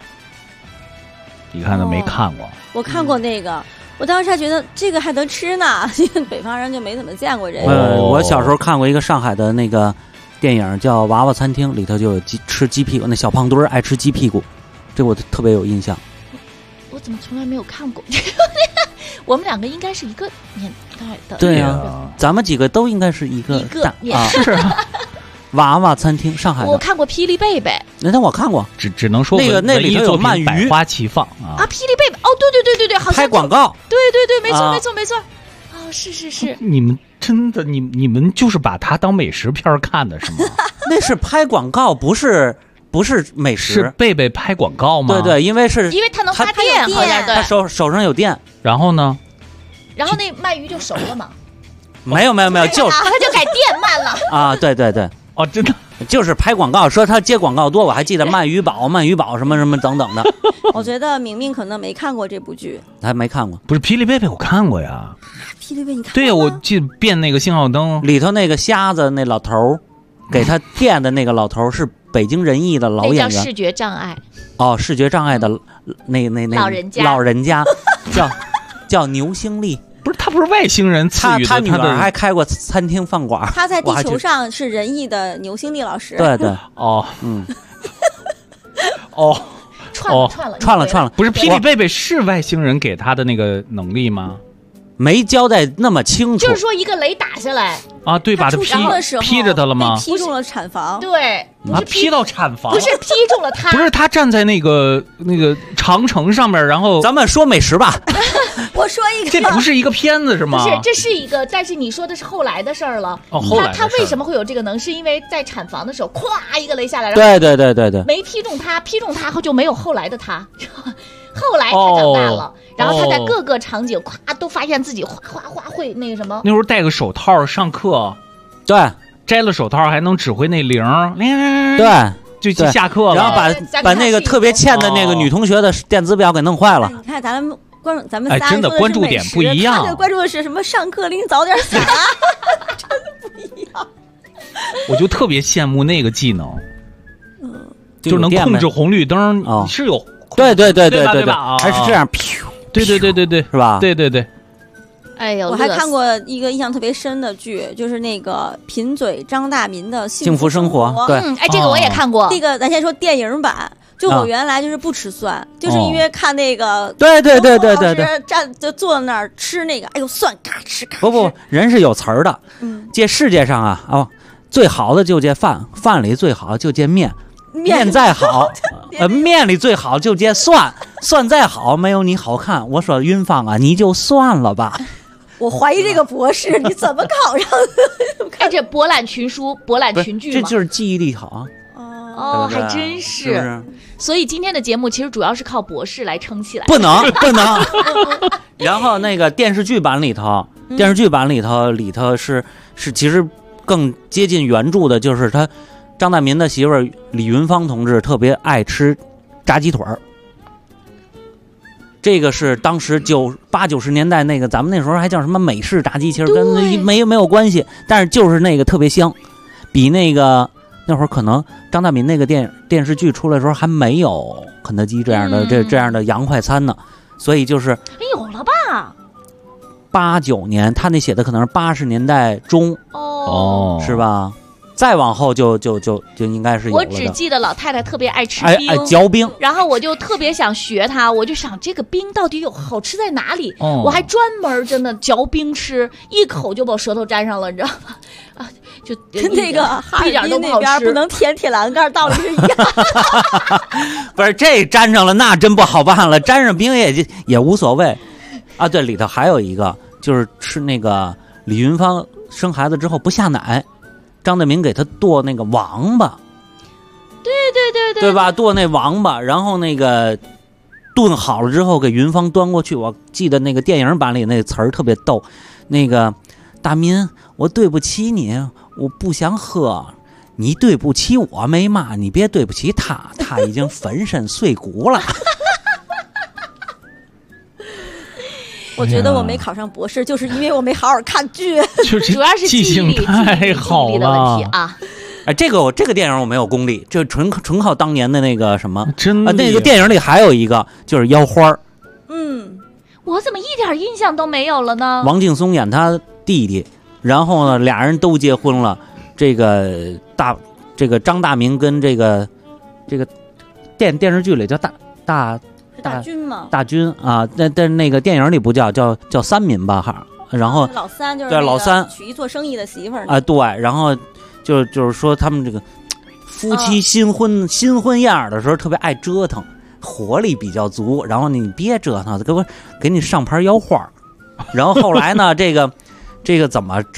Speaker 3: 你看都没看过？
Speaker 5: 我看过那个。我当时还觉得这个还能吃呢，因为北方人就没怎么见过这个。
Speaker 6: 我小时候看过一个上海的那个电影叫《娃娃餐厅》，里头就有吃鸡屁股，那小胖墩儿爱吃鸡屁股，这我特别有印象。
Speaker 4: 我怎么从来没有看过？我们两个应该是一个年代的。
Speaker 6: 对呀，咱们几个都应该是一个
Speaker 3: 是啊。
Speaker 6: 娃娃餐厅，上海的。
Speaker 4: 我看过《霹雳贝贝》，
Speaker 6: 那我看过，
Speaker 3: 只能说
Speaker 6: 那里头有鳗鱼，
Speaker 3: 百花齐放啊！
Speaker 4: 霹雳贝贝，哦，对，好像
Speaker 6: 拍广告，
Speaker 4: 对，没错。哦，是。
Speaker 3: 你们真的，你们就是把它当美食片看的是吗？
Speaker 6: 那是拍广告，不是美食。
Speaker 3: 是贝贝拍广告吗？
Speaker 6: 对对，因为
Speaker 4: 它能发电，好像对。
Speaker 6: 他手上有电。
Speaker 3: 然后呢？
Speaker 4: 然后那鳗鱼就熟了嘛？
Speaker 6: 没有，就是
Speaker 4: 他就改电鳗了
Speaker 6: 啊！对对对，
Speaker 3: 哦，真的
Speaker 6: 就是拍广告，说他接广告多，我还记得鳗鱼堡什么什么等等的。
Speaker 5: 我觉得明明可能没看过这部剧，
Speaker 6: 还没看过。
Speaker 3: 不是霹雳贝贝，我看过呀。
Speaker 5: 霹雳贝你看过吗？
Speaker 3: 对呀，我记得变那个信号灯
Speaker 6: 里头那个瞎子那老头，给他电的那个老头是北京人艺的老演员，
Speaker 4: 那叫视觉障碍。
Speaker 6: 哦，视觉障碍的那老人家叫牛星丽。
Speaker 3: 不是，他不是外星人赐予的，
Speaker 6: 他女儿还开过餐厅饭馆。
Speaker 5: 他在地球上是人艺的牛星丽老师。
Speaker 6: 对对，
Speaker 3: 哦，哦，
Speaker 6: 串了。
Speaker 3: 不是霹雳贝贝是外星人给他的那个能力吗？
Speaker 6: 没交代那么清楚。
Speaker 4: 就是说一个雷打下来
Speaker 3: 啊，对，把他劈着他了吗？
Speaker 5: 劈中了产房。
Speaker 4: 对，
Speaker 3: 不是劈到产房，
Speaker 4: 不是劈中了他，
Speaker 3: 不是他站在那个长城上面，然后
Speaker 6: 咱们说美食吧。
Speaker 5: 我说一个，
Speaker 3: 这不是一个片子是吗？
Speaker 4: 不是，这是一个，但是你说的是后来的事儿了。
Speaker 3: 哦，后来
Speaker 4: 他为什么会有这个能？是因为在产房的时候，咵一个雷下来，
Speaker 6: 对，
Speaker 4: 没劈中他后就没有后来的他。后来他长大了，然后他在各个场景咵都发现自己哗会那个什么。
Speaker 3: 那时候戴个手套上课，
Speaker 6: 对，
Speaker 3: 摘了手套还能指挥那铃，
Speaker 6: 对，
Speaker 3: 就下课了，
Speaker 6: 然后把那个特别欠的那个女同学的电子表给弄坏了。
Speaker 5: 你看咱们仨
Speaker 3: 真的关注点不一样，
Speaker 5: 他就关注的是什么上课拎早点伞啊，真的不一样。
Speaker 3: 我就特别羡慕那个技能，就是能控制红绿灯，是有。
Speaker 6: 对，
Speaker 3: 还
Speaker 6: 是这样，
Speaker 3: 对，
Speaker 6: 是吧？
Speaker 3: 对。
Speaker 4: 哎呦，
Speaker 5: 我还看过一个印象特别深的剧，就是那个贫嘴张大民的幸福生活。
Speaker 6: 对，
Speaker 4: 哎，这个我也看过。
Speaker 5: 那个咱先说电影版，就我原来就是不吃蒜，就是因为看那个
Speaker 6: 对，
Speaker 5: 站就坐在那儿吃那个，哎呦蒜嘎吃嘎吃。
Speaker 6: 不，人是有词儿的。这世界上啊，最好的就这饭，饭里最好就这面。面再好，面里最好就接蒜，蒜再好没有你好看。我说云芳啊，你就算了吧。
Speaker 5: 我怀疑这个博士你怎么考上的？
Speaker 4: 哎，这博览群书、博览群剧
Speaker 6: 这就是记忆力好
Speaker 4: 哦，还真是。所以今天的节目其实主要是靠博士来撑起来。
Speaker 6: 不能。然后那个电视剧版里头是其实更接近原著的，就是他。张大民的媳妇儿李云芳同志特别爱吃炸鸡腿儿，这个是当时80、90年代那个咱们那时候还叫什么美式炸鸡，其实跟没有关系，但是就是那个特别香，比那个那会儿可能张大民那个电视剧出来的时候还没有肯德基这样的这样的洋快餐呢，所以就是
Speaker 4: 有了吧
Speaker 6: ？89年，他那写的可能是80年代中是吧？再往后就应该是有了的。
Speaker 4: 我只记得老太太特别爱吃冰，
Speaker 6: 爱嚼冰，
Speaker 4: 然后我就特别想学她，我就想这个冰到底有好吃在哪里？我还专门真的嚼冰吃，一口就把舌头沾上了，你知道吗？啊，就
Speaker 5: 跟那个哈尔滨那边不能舔铁栏杆道理是一样。
Speaker 6: 不是这沾上了那真不好办了，沾上冰也无所谓啊。对，里头还有一个就是吃那个李云芳生孩子之后不下奶。张大民给他剁那个王八，对吧？剁那王八，然后那个炖好了之后给云芳端过去。我记得那个电影版里那词儿特别逗，那个大民，我对不起你，我不想喝。你对不起我没嘛，你别对不起他，他已经粉身碎骨了。
Speaker 5: 我觉得我没考上博士，就是因为我没好好看剧，
Speaker 4: 主要是
Speaker 3: 记性太好了
Speaker 4: 的问题啊。
Speaker 6: 哎，这个电影我没有功力，这纯靠当年的那个什么，
Speaker 3: 真的
Speaker 6: 那个电影里还有一个就是腰花。
Speaker 4: 我怎么一点印象都没有了呢？
Speaker 6: 王劲松演他弟弟，然后呢俩人都结婚了。这个张大民跟这个电视剧里叫大
Speaker 5: 军吗？
Speaker 6: 大军啊，但那个电影里不叫三民吧哈，然后
Speaker 5: 老三就是
Speaker 6: 对老三
Speaker 5: 娶一做生意的媳妇儿
Speaker 6: 啊，对，然后就是说他们这个夫妻新婚样的时候特别爱折腾，活力比较足，然后你别折腾，给你上盘腰花，然后后来呢这个怎么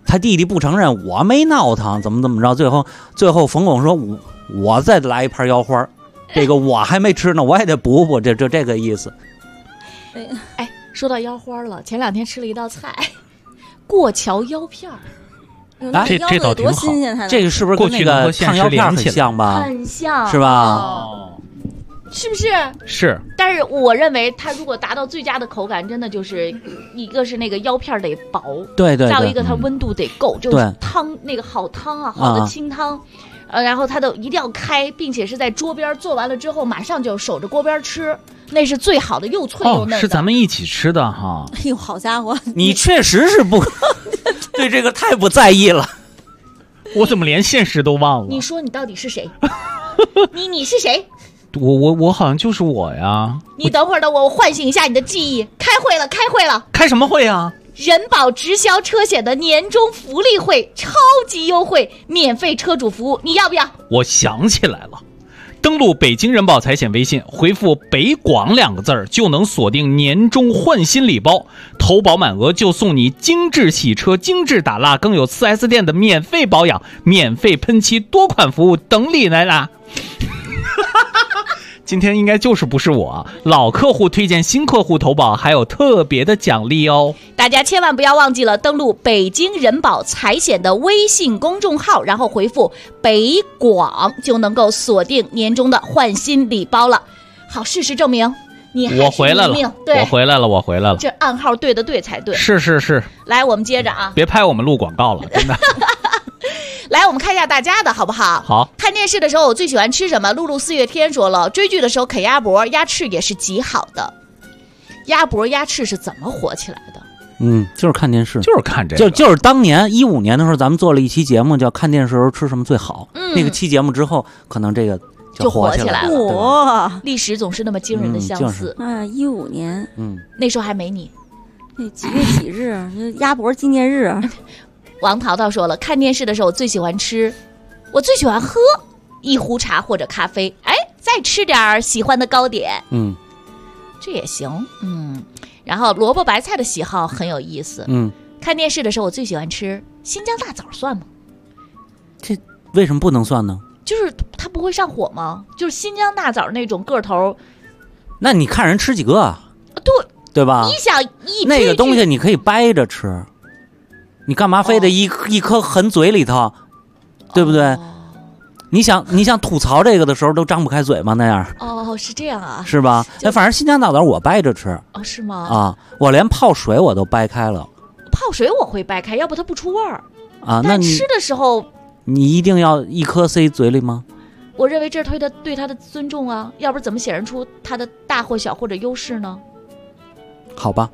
Speaker 6: 他弟弟不承认，我没闹腾，怎么着，最后冯巩说我再来一盘腰花，这个我还没吃呢，我也得补，这个意思。
Speaker 4: 哎，说到腰花了，前2天吃了一道菜，过桥腰片儿。
Speaker 3: 这倒挺好，
Speaker 6: 这个是不是跟那个烫腰片很像吧？
Speaker 4: 很像，
Speaker 6: 是吧？
Speaker 4: 哦，是不是？
Speaker 3: 是。
Speaker 4: 但是我认为它如果达到最佳的口感，真的就是一个是那个腰片得薄，
Speaker 6: 对，
Speaker 4: 再有一个它温度得够，就是汤那个好汤啊，好的清汤。然后它都一定要开，并且是在桌边做完了之后，马上就守着锅边吃，那是最好的，又脆又嫩的。
Speaker 3: 是咱们一起吃的哈。
Speaker 5: 哎呦，好家伙！
Speaker 6: 你确实是不对这个太不在意了。
Speaker 3: 我怎么连现实都忘了？
Speaker 4: 你说你到底是谁？你是谁？
Speaker 3: 我好像就是我呀。
Speaker 4: 你等会儿我唤醒一下你的记忆。开会了。
Speaker 3: 开什么会啊？
Speaker 4: 人保直销车险的年终福利会，超级优惠，免费车主服务，你要不要？
Speaker 3: 我想起来了，登录北京人保财险微信，回复北广2个字就能锁定年终换新礼包，投保满额就送你精致洗车、精致打蜡，更有 4S 店的免费保养、免费喷漆，多款服务等你来啦。今天应该就是不是我，老客户推荐新客户投保，还有特别的奖励哦。
Speaker 4: 大家千万不要忘记了登录北京人保财险的微信公众号，然后回复北广就能够锁定年终的换新礼包了。好，事实证明你还是
Speaker 3: 我回来了，
Speaker 4: 对，
Speaker 3: 我回来了，
Speaker 4: 这暗号对的对才对。
Speaker 3: 是。
Speaker 4: 来，我们接着啊，
Speaker 3: 别拍我们录广告了，真的。
Speaker 4: 来，我们看一下大家的好不好？
Speaker 3: 好。
Speaker 4: 看电视的时候，我最喜欢吃什么？露露4月天说了，追剧的时候啃鸭脖，鸭翅也是极好的。鸭脖、鸭翅是怎么火起来的？
Speaker 6: 就是看电视，
Speaker 3: 就是看这个，
Speaker 6: 就是当年15年的时候，咱们做了一期节目叫《看电视时候吃什么最好》。那个期节目之后，可能这个
Speaker 4: 就火起来了。
Speaker 5: 哇，
Speaker 4: 历史总是那么惊人的相似。
Speaker 5: 15年，
Speaker 4: 那时候还没你。
Speaker 5: 那几月几日？鸭脖纪念日。
Speaker 4: 王淘淘说了，看电视的时候我最喜欢喝一壶茶或者咖啡，再吃点喜欢的糕点，这也行，然后萝卜白菜的喜好很有意思，看电视的时候我最喜欢吃新疆大枣，算吗？
Speaker 6: 这为什么不能算呢？
Speaker 4: 就是它不会上火吗？就是新疆大枣那种个头，
Speaker 6: 那你看人吃几个啊？对吧？
Speaker 4: 你想
Speaker 6: 那个东西你可以掰着吃。你干嘛非得一颗含嘴里头，对不对？你想吐槽这个的时候都张不开嘴吗？那样
Speaker 4: 是这样啊，
Speaker 6: 是吧？反正新疆大枣我掰着吃
Speaker 4: 是吗？
Speaker 6: 我连泡水我都掰开了。
Speaker 4: 泡水我会掰开，要不它不出味儿
Speaker 6: 那你
Speaker 4: 吃的时候
Speaker 6: 你一定要一颗塞嘴里吗？
Speaker 4: 我认为这是对他的尊重啊，要不然怎么显示出他的大或小或者优势呢？
Speaker 6: 好吧。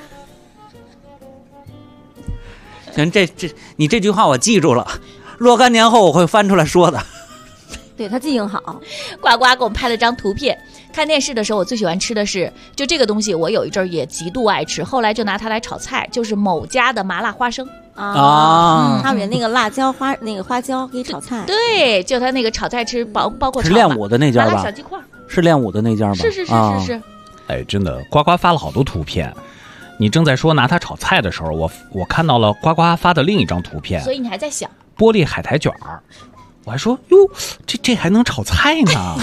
Speaker 6: 行，你这句话我记住了，若干年后我会翻出来说的。
Speaker 5: 对，他记性好。
Speaker 4: 呱呱给我们拍了张图片，看电视的时候我最喜欢吃的是就这个东西，我有一阵儿也极度爱吃，后来就拿它来炒菜，就是某家的麻辣花生
Speaker 5: 他们那个辣椒花椒给炒菜。
Speaker 4: 对，就他那个炒菜吃，包括
Speaker 6: 是练武的那家吧？
Speaker 4: 麻辣小鸡块
Speaker 6: 是练武的那家吧？
Speaker 4: 是。
Speaker 3: 真的，呱呱发了好多图片。你正在说拿它炒菜的时候，我看到了呱呱发的另一张图片，
Speaker 4: 所以你还在想
Speaker 3: 玻璃海苔卷儿，我还说哟，这还能炒菜呢，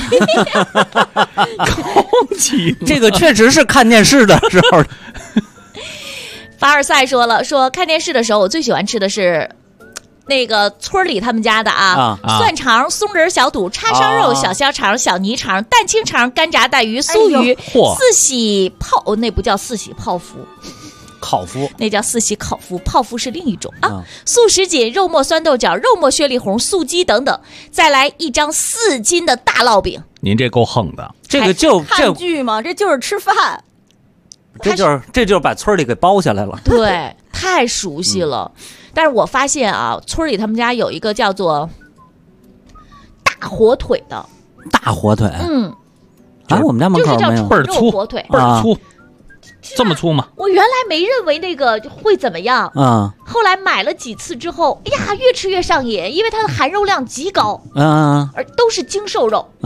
Speaker 3: 高级。
Speaker 6: 这个确实是看电视的时候。
Speaker 4: 凡尔赛说看电视的时候，我最喜欢吃的是那个村里他们家的蒜肠、松仁小肚、叉烧肉、小香肠、小泥肠、蛋清肠、干炸带鱼、酥鱼、四喜泡，那不叫四喜泡芙，
Speaker 6: 烤麸，
Speaker 4: 那叫四喜烤麸，泡芙是另一种素什锦、肉末酸豆角、肉末雪里红、素鸡等等，再来一张4斤的大烙饼。
Speaker 3: 您这够横的，
Speaker 6: 这个就
Speaker 5: 看剧嘛，这就是吃饭，
Speaker 6: 这就是把村里给包下来了。
Speaker 4: 对，太熟悉了。但是我发现村里他们家有一个叫做大火腿的。
Speaker 6: 大火腿？我们家门口没有。
Speaker 3: 倍儿粗，
Speaker 4: 火腿
Speaker 3: 倍儿粗，这么粗吗？
Speaker 4: 我原来没认为那个会怎么样，后来买了几次之后，越吃越上瘾，因为它的含肉量极高，而都是精瘦肉，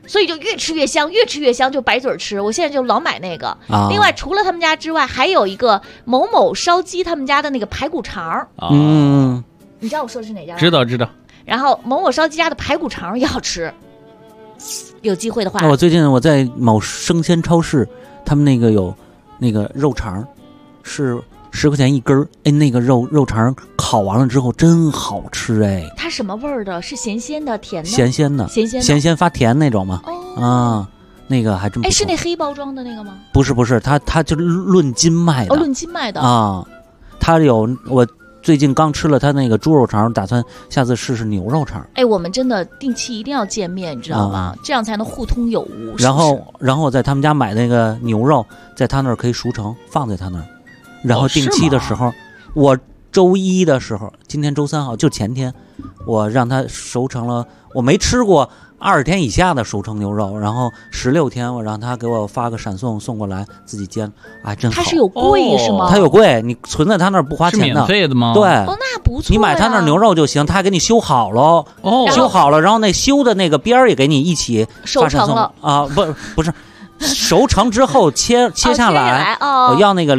Speaker 4: 所以就越吃越香，越吃越香，就白嘴吃。我现在就老买那个。另外，除了他们家之外，还有一个某某烧鸡他们家的那个排骨肠。你知道我说的是哪家吗？
Speaker 3: 知道。
Speaker 4: 然后某某烧鸡家的排骨肠也好吃，有机会的话。
Speaker 6: 我最近我在某生鲜超市，他们那个有那个肉肠，是10块钱一根儿。哎，那个肉肠烤完了之后真好吃哎。
Speaker 4: 它什么味儿的？是咸鲜的、甜的？
Speaker 6: 咸鲜发甜那种吗？那个还真不错。
Speaker 4: 哎，是那黑包装的那个吗？
Speaker 6: 不是，它就是论斤卖的。
Speaker 4: 论斤卖的
Speaker 6: 啊。它有我最近刚吃了它那个猪肉肠，打算下次试试牛肉肠。
Speaker 4: 哎，我们真的定期一定要见面，你知道吗？这样才能互通有无。
Speaker 6: 然后我在他们家买那个牛肉，在他那儿可以熟成，放在他那儿。然后定期的时候，我周一的时候，今天周3号，就前天，我让他熟成了。我没吃过20天以下的熟成牛肉，然后16天我让他给我发个闪送过来，自己煎，哎，真好。
Speaker 4: 他是有柜是吗？
Speaker 6: 他有柜，你存在他那儿不花钱的，是
Speaker 3: 免费的吗？
Speaker 6: 对，
Speaker 4: 那不错。
Speaker 6: 你买他那儿牛肉就行，他还给你修好了，修好了，然后那修的那个边儿也给你一起
Speaker 4: 收成了
Speaker 6: 啊，不是。熟成之后切下来，我要那个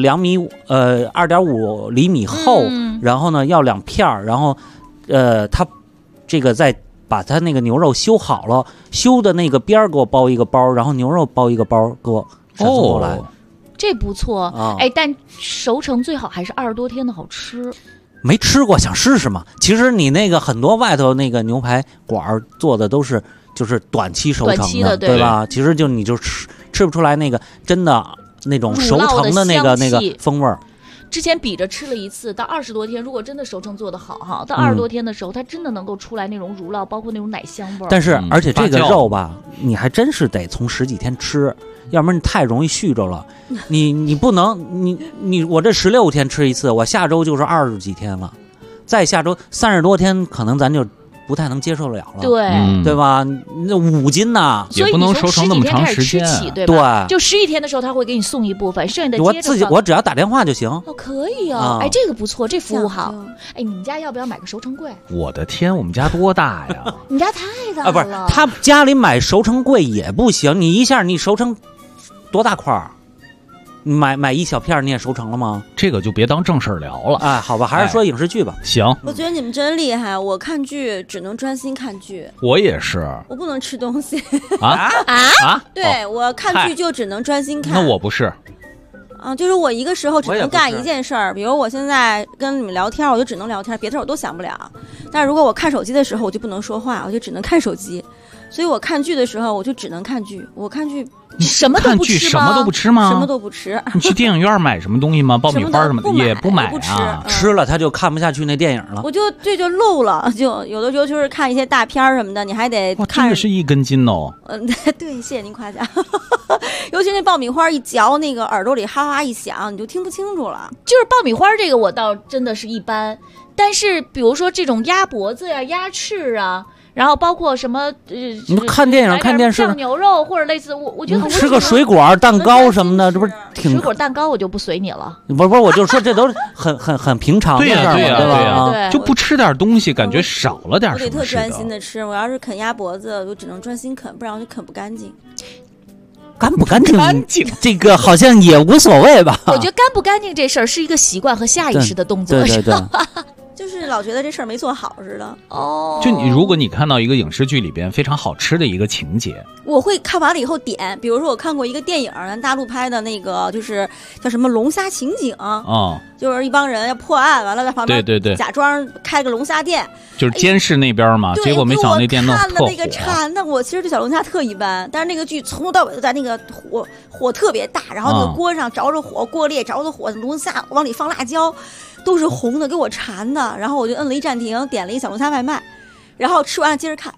Speaker 6: 2.5厘米厚，然后呢要2片儿，然后他这个再把他那个牛肉修好了，修的那个边儿给我包一个包，然后牛肉包一个包给我闪送过来。
Speaker 4: 这不错哎，但熟成最好还是20多天的好吃。
Speaker 6: 没吃过想试试嘛？其实你那个很多外头那个牛排馆做的都是就是短期熟成的，对吧？其实你就吃不出来那个真的那种熟成的那个风味儿。
Speaker 4: 之前比着吃了一次，到20多天，如果真的熟成做得好哈，到20多天的时候，它真的能够出来那种乳酪，包括那种奶香味儿。
Speaker 6: 但是而且这个肉吧，你还真是得从10几天吃，要不然你太容易续着了。你不能我这16天吃一次，我下周就是20几天了，再下周30多天，可能咱就不太能接受了了，对吧？那5斤呢，
Speaker 3: 也不能熟成那么长时间，
Speaker 4: 对吧？就11天的时候，他会给你送一部分，剩下的
Speaker 6: 我只要打电话就行。
Speaker 4: 可以哎，这个不错，这服务好。哎，你们家要不要买个熟成柜？
Speaker 3: 我的天，我们家多大呀？
Speaker 4: 你家太大了。
Speaker 6: 不是，他家里买熟成柜也不行，你一下你熟成多大块儿？买一小片你也熟成了吗？
Speaker 3: 这个就别当正事儿聊了。
Speaker 6: 哎，好吧，还是说影视剧吧。
Speaker 3: 行。
Speaker 5: 我觉得你们真厉害，我看剧只能专心看剧。
Speaker 3: 我也是。
Speaker 5: 我不能吃东西。对，我看剧就只能专心看。
Speaker 3: 那我不是。
Speaker 5: 就是我一个时候只能干一件事儿，比如我现在跟你们聊天，我就只能聊天，别的事儿我都想不了。但是如果我看手机的时候，我就不能说话，我就只能看手机。所以我看剧的时候，我就只能看剧。我看剧。
Speaker 4: 你什么都不吃吗？
Speaker 3: 什么都不吃吗？
Speaker 5: 什么都不吃。
Speaker 3: 你去电影院买什么东西吗？爆米花什么的也不买啊。
Speaker 6: 吃了他就看不下去那电影了。
Speaker 5: 我就这就漏了，就有的时候就是看一些大片什么的，你还得看。
Speaker 3: 真的是1根筋哦。
Speaker 5: 对，谢谢您夸奖。尤其那爆米花一嚼，那个耳朵里哈哈一响，你就听不清楚了。
Speaker 4: 就是爆米花这个我倒真的是一般，但是比如说这种鸭脖子呀、鸭翅啊。然后包括什么
Speaker 6: 你看电影看电视
Speaker 4: 酱牛肉或者类似，我觉得
Speaker 6: 吃个水果蛋糕什么的，这不是挺
Speaker 4: 水果蛋糕我就不随你了。
Speaker 6: 不是，我就说这都是很平常的事儿，
Speaker 3: 对
Speaker 6: 吧？
Speaker 3: 对，就不吃点东西，感觉少了点什么。
Speaker 5: 我得特专心的吃，我要是啃鸭脖子，我只能专心啃，不然我就啃不干净。
Speaker 6: 干不干净，这个好像也无所谓吧？
Speaker 4: 我觉得干不干净这事儿是一个习惯和下意识的动作。
Speaker 6: 对。
Speaker 5: 就是老觉得这事儿没做好似的。
Speaker 3: 就如果你看到一个影视剧里边非常好吃的一个情节，
Speaker 5: 我会看完了以后点。比如说我看过一个电影，咱大陆拍的那个，就是叫什么龙虾情景就是一帮人要破案，完了在旁边
Speaker 3: 对
Speaker 5: 假装开个龙虾店，
Speaker 3: 就是监视那边嘛。结果没想到那店弄特火。
Speaker 5: 那个馋的我其实对小龙虾特一般，但是那个剧从头到尾都在那个火特别大，然后那个锅上着着火，锅里也着着火，龙虾往里放辣椒。都是红的，给我馋的，然后我就摁了一暂停，点了一小龙虾外卖，然后吃完了接着看。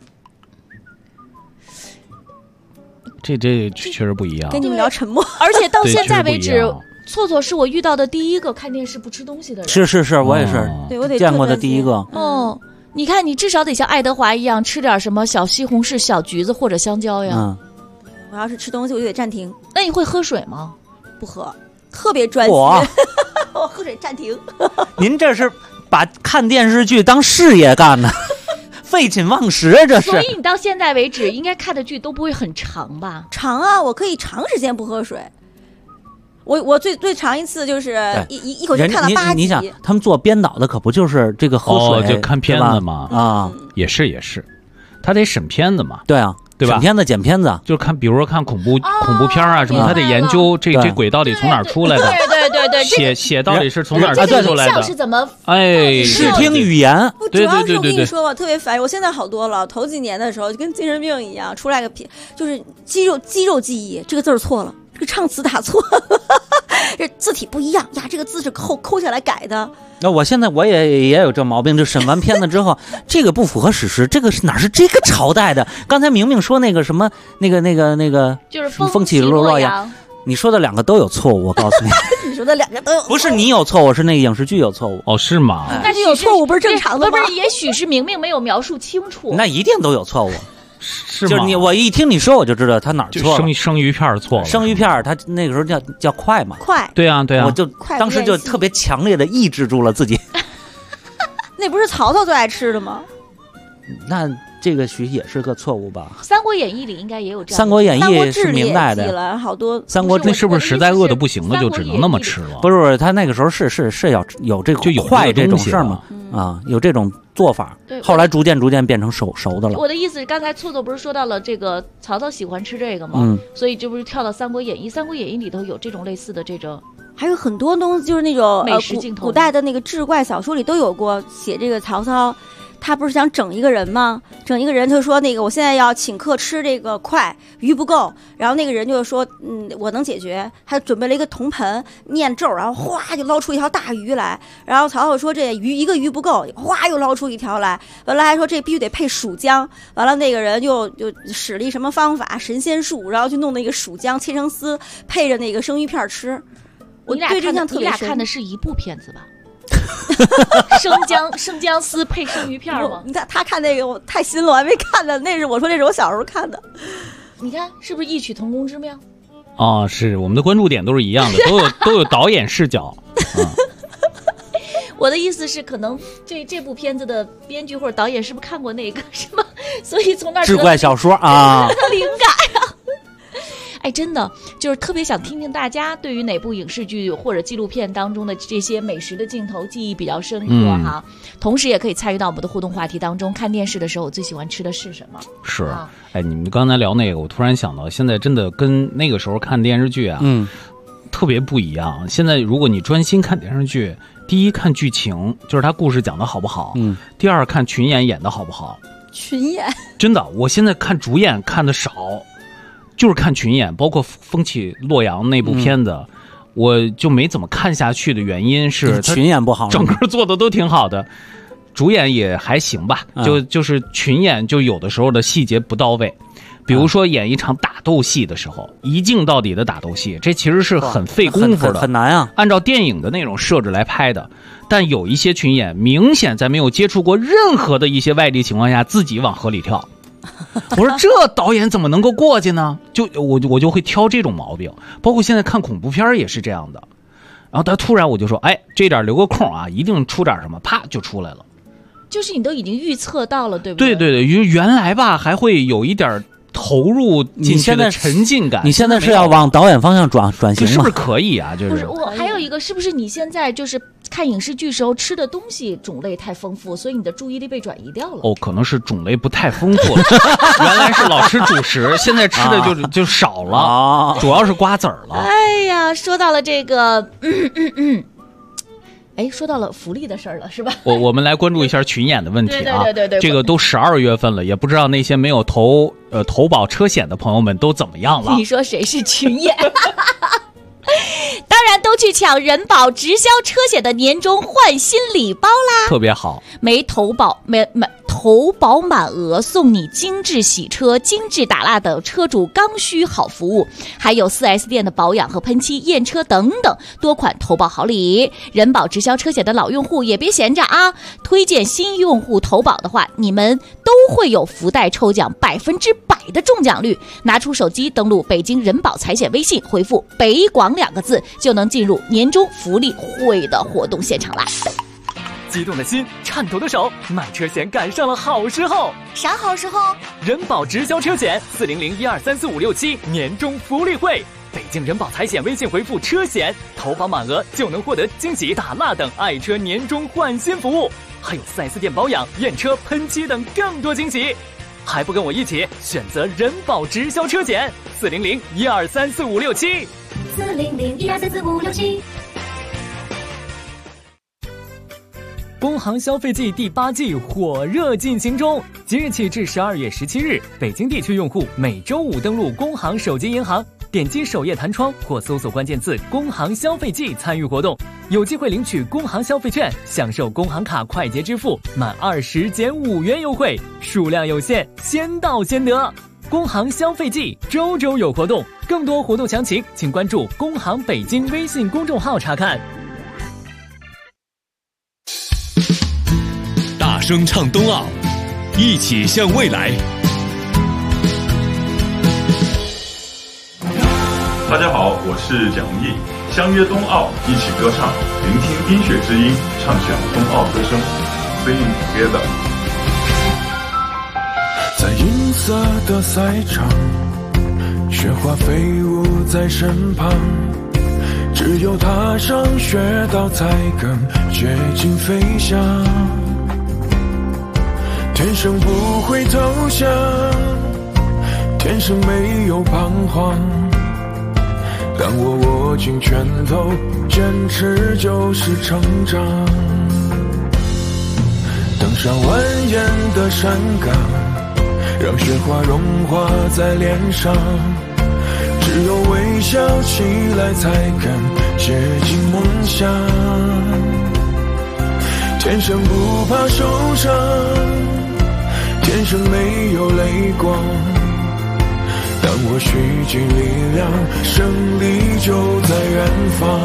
Speaker 3: 这确实不一样，
Speaker 5: 跟你们聊沉默。
Speaker 4: 而且到现在为止，错错是我遇到的第一个看电视不吃东西的人。
Speaker 6: 是，我也是，
Speaker 5: 对我得
Speaker 6: 见过的第一个。
Speaker 4: 你看，你至少得像爱德华一样吃点什么小西红柿、小橘子或者香蕉呀。
Speaker 5: 我要是吃东西，我就得暂停。
Speaker 4: 那你会喝水吗？
Speaker 5: 不喝，特别专心。我喝水暂停。
Speaker 6: 您这是把看电视剧当事业干呢？ 废寝忘食，这是。
Speaker 4: 所以你到现在为止，应该看的剧都不会很长吧？
Speaker 5: 长啊，我可以长时间不喝水。我最长一次就是一口气看了8集。
Speaker 6: 你想，他们做编导的可不就是这个喝水
Speaker 3: 就看片子嘛？
Speaker 6: 啊，
Speaker 3: 也是，他得审片子嘛。
Speaker 6: 对啊。对吧？审片子、剪片子，
Speaker 3: 就是看，比如说看恐怖片啊什么，他得研究这轨到底从哪儿出来的，
Speaker 4: 对，
Speaker 3: 血到底是从哪儿出来的，
Speaker 4: 是怎么
Speaker 6: 视听语言。
Speaker 5: 主要是我跟你说吧，特别烦。我现在好多了，头几年的时候就跟精神病一样，出来个片就是肌肉记忆，这个字儿错了，这个唱词打错了，这字体不一样呀，这个字是抠下来改的。
Speaker 6: 那我现在我也有这毛病，就审完片子之后，这个不符合史实，这个是哪是这个朝代的？刚才明明说那个什么那个，
Speaker 4: 就是
Speaker 6: 风起洛阳，你说的2个都有错误，我告诉你，
Speaker 5: 你说的2个都有错误，
Speaker 6: 不是你有错误，是那个影视剧有错误。
Speaker 3: 哦，是吗？
Speaker 5: 但是有错误不是正常的吗？
Speaker 4: 不是，也许是明明没有描述清楚，
Speaker 6: 那一定都有错误。
Speaker 3: 是吗？
Speaker 6: 就是我一听你说，我就知道他哪儿错了。
Speaker 3: 生鱼片错了，
Speaker 6: 生鱼片他那个时候叫快嘛？
Speaker 5: 快。
Speaker 3: 对啊，
Speaker 6: 我就当时就特别强烈的抑制住了自己。
Speaker 5: 那不是曹操最爱吃的吗？
Speaker 6: 那这个许也是个错误吧？
Speaker 4: 《三国演义》里应该也有这样。
Speaker 6: 《三国演义》是明代的，
Speaker 5: 好多《
Speaker 6: 三国志》
Speaker 3: 是不是实在饿得不行了，就只能那么吃了？
Speaker 6: 不是，他那个时候是要有这个快这种事儿嘛？啊，有这种做法。后来逐渐变成熟的了。
Speaker 4: 我的意思是，刚才错不是说到了这个曹操喜欢吃这个吗？所以这不是跳到《三国演义》，《三国演义》里头有这种类似的这种。
Speaker 5: 还有很多东西，就是那种
Speaker 4: 美食镜头，
Speaker 5: 古代的那个志怪小说里都有过写这个曹操，他不是想整一个人吗？整一个人就说那个我现在要请客吃这个快鱼不够，然后那个人就说我能解决，他准备了一个铜盆念咒，然后哗就捞出一条大鱼来，然后曹操说这一个鱼不够，哗又捞出一条来，完了还说这必须得配蜀姜，完了那个人就使了一什么方法神仙术，然后就弄那个蜀姜切成丝配着那个生鱼片吃。
Speaker 4: 你俩看的是一部片子吧？生姜丝配生鱼片吗？
Speaker 5: 他看那个我太新了，我还没看呢。我说那是我小时候看的。
Speaker 4: 你看是不是异曲同工之妙？
Speaker 3: 哦，是我们的关注点都是一样的，都有导演视角。
Speaker 4: 我的意思是，可能这部片子的编剧或者导演是不是看过那个什么，所以从那儿
Speaker 6: 志怪小说啊，
Speaker 4: 灵感啊。哎，真的就是特别想听听大家对于哪部影视剧或者纪录片当中的这些美食的镜头记忆比较深刻哈。同时也可以参与到我们的互动话题当中。看电视的时候，我最喜欢吃的是什么？
Speaker 3: 是，哎，你们刚才聊那个，我突然想到，现在真的跟那个时候看电视剧啊，特别不一样。现在如果你专心看电视剧，第一看剧情，就是他故事讲的好不好；第二看群演演的好不好。
Speaker 5: 群演
Speaker 3: 真的，我现在看主演看的少。就是看群演，包括《风起洛阳》那部片子，我就没怎么看下去的原因是
Speaker 6: 群演不好，
Speaker 3: 整个做的都挺好的，主演也还行吧，就是群演就有的时候的细节不到位，比如说演一场打斗戏的时候，一镜到底的打斗戏，这其实是很费功夫的，
Speaker 6: 很难啊，
Speaker 3: 按照电影的那种设置来拍的。但有一些群演明显在没有接触过任何的一些外力情况下，自己往河里跳。我说这导演怎么能够过去呢？我就会挑这种毛病，包括现在看恐怖片也是这样的。然后他突然我就说，哎，这点留个空啊，一定出点什么，啪就出来了。
Speaker 4: 就是你都已经预测到了，对不对？
Speaker 3: 对，原来吧还会有一点投入进去的沉浸感。
Speaker 6: 你现在是要往导演方向转型吗？
Speaker 3: 是不是可以啊？就是
Speaker 4: 不是我还有一个，是不是你现在就是看影视剧时候吃的东西种类太丰富，所以你的注意力被转移掉了？
Speaker 3: 哦，可能是种类不太丰富了。原来是老吃主食，现在吃的就少了，主要是瓜子儿了。
Speaker 4: 哎呀，说到了这个，哎，说到了福利的事儿了，是吧？
Speaker 3: 我们来关注一下群演的问题啊。
Speaker 4: 对，
Speaker 3: 这个都12月份了，也不知道那些没有投保车险的朋友们都怎么样了。
Speaker 4: 你说谁是群演？当然都去抢人保直销车险的年终换新礼包啦，
Speaker 3: 特别好。
Speaker 4: 投保满额送你精致洗车、精致打蜡等车主刚需好服务，还有 4S 店的保养和喷漆、验车等等多款投保好礼。人保直销车险的老用户也别闲着啊，推荐新用户投保的话，你们都会有福袋抽奖100%的中奖率。拿出手机登录北京人保财险微信，回复北广2个字，就能进入年终福利会的活动现场啦。
Speaker 14: 激动的心，颤抖的手，买车险赶上了好时候。
Speaker 9: 啥好时候？
Speaker 14: 人保直销车险400123456年终福利会，北京人保财险微信回复车险，投保满额就能获得惊喜大蜡等爱车年终换新服务，还有4S店保养、验车、喷漆等更多惊喜。还不跟我一起选择人保直销车险400123456
Speaker 10: 400123456。
Speaker 14: 工行消费季第8季火热进行中，即日起至12月17日，北京地区用户每周5登录工行手机银行，点击首页弹窗或搜索关键字“工行消费季”参与活动，有机会领取工行消费券，享受工行卡快捷支付满20减5元优惠，数量有限，先到先得。工行消费季周周有活动，更多活动详情请关注工行北京微信公众号查看。
Speaker 1: 大声唱冬奥，一起向未来。
Speaker 15: 大家好，我是蒋弘毅，相约冬奥，一起歌唱，聆听冰雪之音，唱响冬奥歌声 ，Sing together。
Speaker 7: 在银色的赛场，雪花飞舞在身旁，只有踏上雪道才更接近飞翔。天生不会投降，天生没有彷徨。当我握紧拳头，坚持就是成长。登上蜿蜒的山岗，让雪花融化在脸上。只有微笑起来，才更接近梦想。天生不怕受伤，天生没有泪光。当我蓄积力量，胜利就在远方。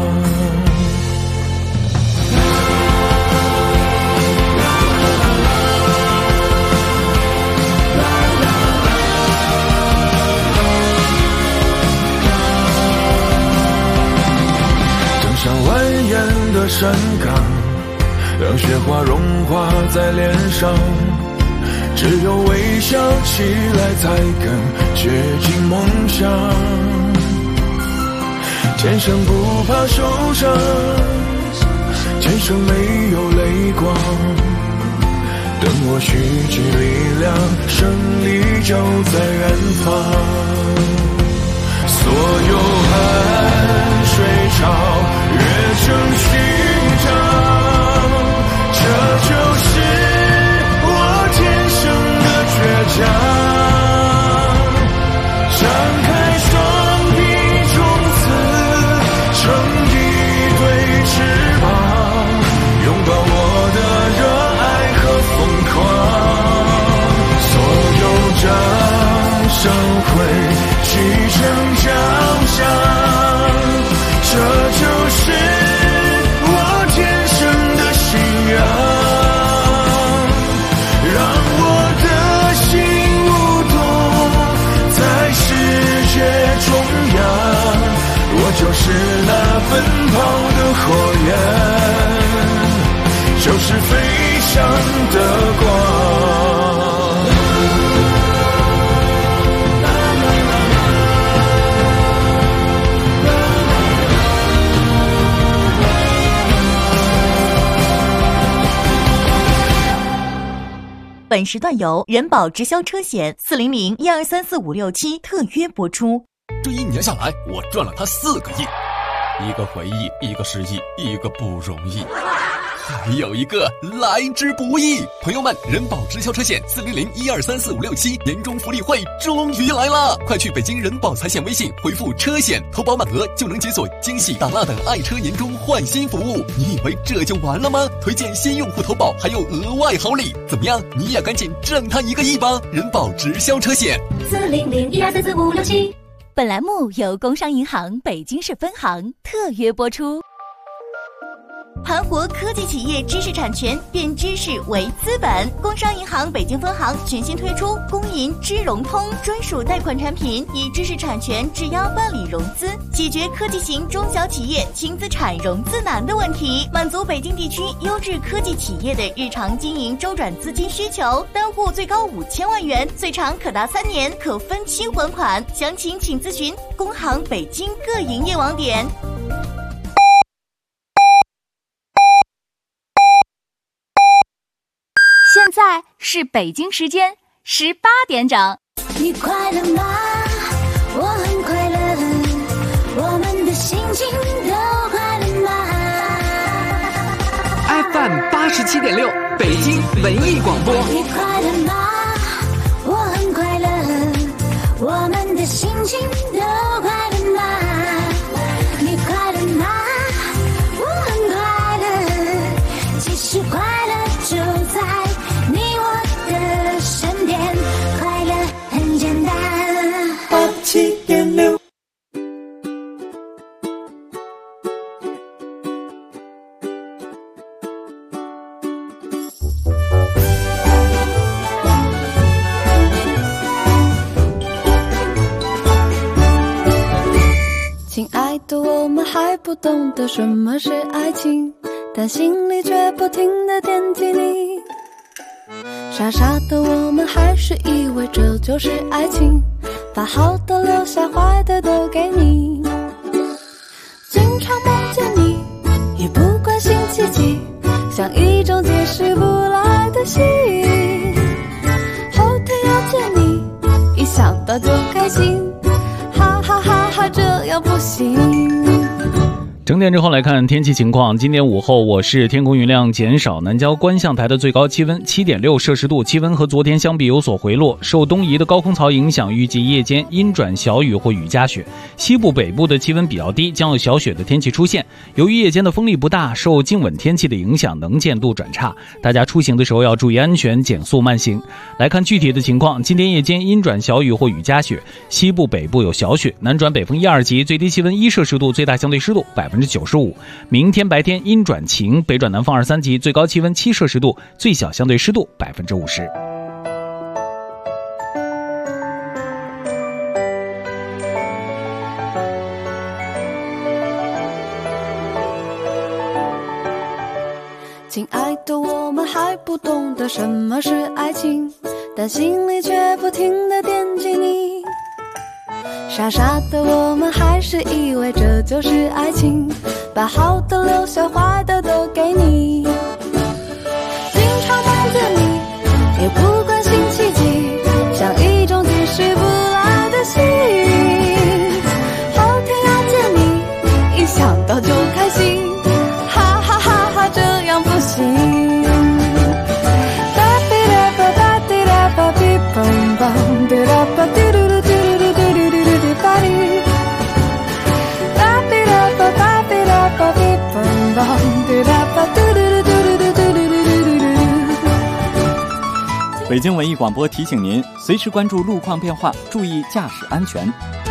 Speaker 7: 登上蜿蜒的山岗，让雪花融化在脸上。只有微笑起来，才更接近梦想。天生不怕受伤，天生没有泪光。等我蓄积力量，胜利就在远方。所有汗水潮越成勋章，这就是倔强，张开双臂，从此成一对翅膀，拥抱我的热爱和疯狂。所有掌声会聚成奖项，这就是我天生的信仰。我就是那奔跑的火焰，就是飞翔的光。
Speaker 9: 本时段由人保直销车险400123456特约播出。
Speaker 13: 这1年下来，我赚了他4个亿，一个回忆，一个失忆，一个不容易，还有一个来之不易。朋友们，人保直销车险400123456年终福利会终于来了，快去北京人保财险微信回复车险，投保满额就能解锁惊喜大蜡等爱车年终换新服务。你以为这就完了吗？推荐新用户投保还有额外好礼，怎么样？你也赶紧挣他1个亿吧！人保直销车险
Speaker 10: 400123456。
Speaker 9: 本栏目由工商银行北京市分行特约播出。 盘活科技企业知识产权，变知识为资本。工商银行北京分行全新推出工银知融通专属贷款产品，以知识产权质押办理融资，解决科技型中小企业轻资产融资难的问题，满足北京地区优质科技企业的日常经营周转资金需求。单户最高5000万元，最长可达3年，可分期还款。详情请咨询工行北京各营业网点。
Speaker 4: 现在是北京时间18点整。
Speaker 10: 你快乐吗？我很快乐，我们的心情都快乐吗
Speaker 12: ？FM 87.6，北京文艺广播。
Speaker 10: 你快乐吗？我很快乐，我们的心情都快乐吗？你快乐吗？我很快乐，其实快乐就在你我的身边，快乐很简单。87.6。
Speaker 16: 亲爱的，我们还不懂得什么是爱情，但心里却不停地惦记你。傻傻的我们还是以为这就是爱情，把好的留下，坏的都给你。经常梦见你，也不关心奇迹，像一种解释不来的吸引。后天要见你，一想到就开心，哈哈哈哈，这样不行。
Speaker 3: 整点之后来看天气情况，今天午后我市天空云量减少，南郊观象台的最高气温7.6摄氏度，气温和昨天相比有所回落。受东移的高空槽影响，预计夜间阴转小雨或雨夹雪，西部北部的气温比较低，将有小雪的天气出现。由于夜间的风力不大，受静稳天气的影响，能见度转差，大家出行的时候要注意安全，减速慢行。来看具体的情况，今天夜间阴转小雨或雨夹雪，西部北部有小雪，南转北风1、2级，最低气温1摄氏度，最大相对湿度95%。明天白天阴转晴，北转南风2、3级，最高气温7摄氏度，最小相对湿度50%。
Speaker 16: 亲爱的，我们还不懂得什么是爱情，但心里却不停地惦记你。傻傻的我们还是以为这就是爱情，把好的留下，坏的都给你。经常梦见你，也不关心奇迹，像一种解释不来的吸引。后天要见你，一想到就开心，哈哈哈哈，这样不行。
Speaker 11: 北京文艺广播提醒您，随时关注路况变化，注意驾驶安全。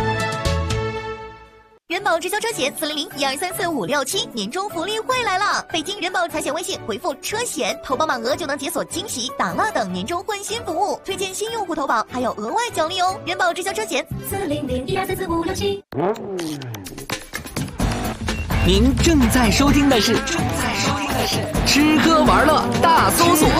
Speaker 9: 人保直销车险400-1234-567年终福利会来了！北京人保财险微信回复车险，投保满额就能解锁惊喜、打蜡等年终换新服务，推荐新用户投保还有额外奖励哦！人保直销车险400-1234-567。
Speaker 12: 您正在收听的是吃喝玩乐大搜索。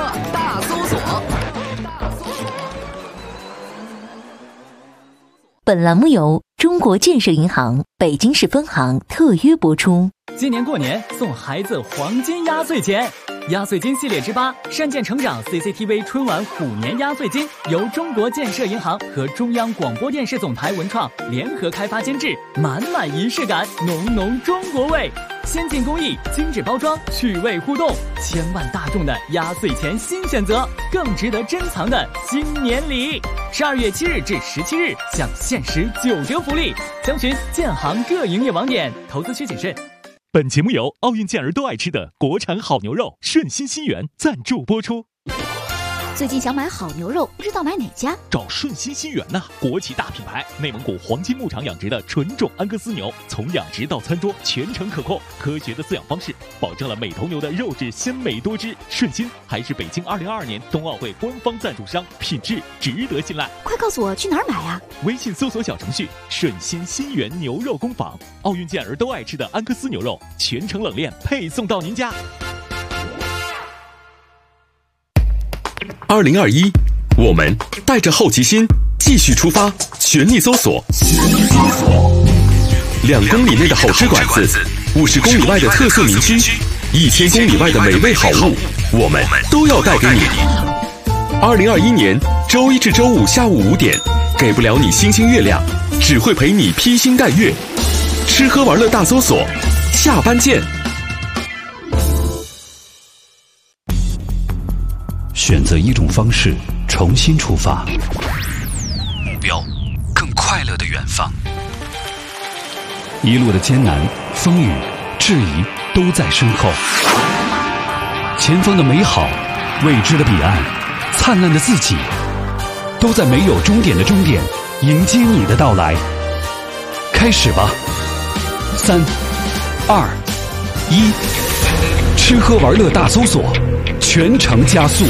Speaker 17: 本栏目由中国建设银行北京市分行特约播出。
Speaker 14: 今年过年送孩子黄金压岁钱，压岁金系列之8善见成长 CCTV 春晚虎年压岁金由中国建设银行和中央广播电视总台文创联合开发监制，满满仪式感，浓浓中国味，先进工艺，精致包装，趣味互动，千万大众的压岁钱新选择，更值得珍藏的新年礼。12月7日至17日享限时9折福利，详询建行各营业网点，投资需谨慎。
Speaker 18: 本节目由奥运健儿都爱吃的国产好牛肉顺心新源赞助播出。
Speaker 4: 最近想买好牛肉，不知道买哪家？
Speaker 18: 找顺心新源呐，国企大品牌，内蒙古黄金牧场养殖的纯种安格斯牛，从养殖到餐桌全程可控，科学的饲养方式保证了每头牛的肉质鲜美多汁。顺心还是北京2022年冬奥会官方赞助商，品质值得信赖。
Speaker 4: 快告诉我去哪儿买啊？
Speaker 18: 微信搜索小程序顺心新源牛肉工坊，奥运健儿都爱吃的安格斯牛肉，全程冷链配送到您家。
Speaker 1: 2021，我们带着好奇心继续出发，全力搜索。2公里内的好吃馆子，50公里外的特色名区，1000公里外的美味好物，我们都要带给你。2021年周一至周五下午5点，给不了你星星月亮，只会陪你披星戴月。吃喝玩乐大搜索，下班见。
Speaker 2: 选择一种方式，重新出发，目标更快乐的远方。一路的艰难、风雨、质疑都在身后，前方的美好、未知的彼岸、灿烂的自己，都在没有终点的终点迎接你的到来。开始吧，3、2、1，吃喝玩乐大搜索，全程加速。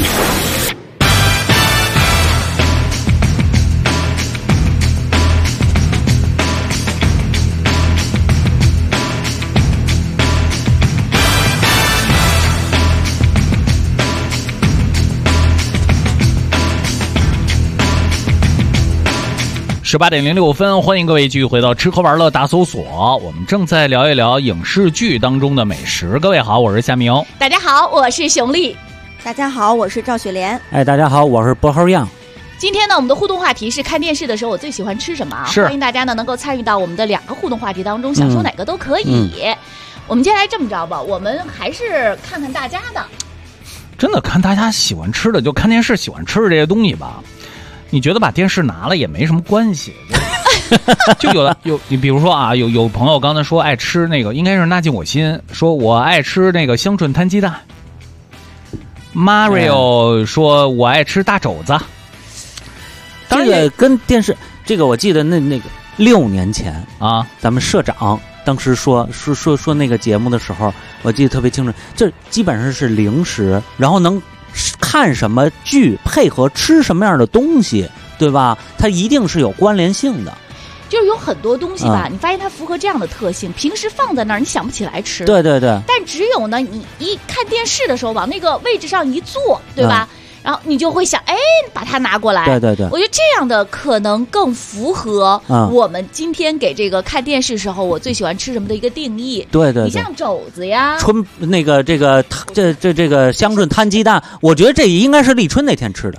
Speaker 3: 18点06分，欢迎各位继续回到吃喝玩乐大搜索。我们正在聊一聊影视剧当中的美食。各位好，我是夏明。
Speaker 4: 大家好，我是熊丽。
Speaker 5: 大家好，我是赵雪莲。
Speaker 6: 哎，大家好，我是薄荷样。
Speaker 4: 今天呢，我们的互动话题是看电视的时候我最喜欢吃什么啊？欢迎大家呢能够参与到我们的2个互动话题当中，想说哪个都可以。我们接下来这么着吧，我们还是看看大家的。
Speaker 3: 真的看大家喜欢吃的，就看电视喜欢吃的这些东西吧。你觉得把电视拿了也没什么关系，就有你比如说啊，有朋友刚才说爱吃那个，应该是纳进我心，说我爱吃那个香椿摊鸡蛋。Mario 说我爱吃大肘子。
Speaker 6: 这个跟电视，这个我记得那个6年前
Speaker 3: 啊，
Speaker 6: 咱们社长当时说那个节目的时候，我记得特别清楚，这基本上是零食，然后能看什么剧配合吃什么样的东西，对吧？它一定是有关联性的。
Speaker 4: 就是有很多东西吧，你发现它符合这样的特性，平时放在那儿你想不起来吃。
Speaker 6: 对对对。
Speaker 4: 但只有呢，你一看电视的时候往那个位置上一坐，对吧？然后你就会想，哎，把它拿过来。
Speaker 6: 对对对。
Speaker 4: 我觉得这样的可能更符合我们今天给这个看电视时候我最喜欢吃什么的一个定义。
Speaker 6: 对对对。
Speaker 4: 你像肘子呀，
Speaker 6: 这个香椿摊鸡蛋，我觉得这应该是立春那天吃的。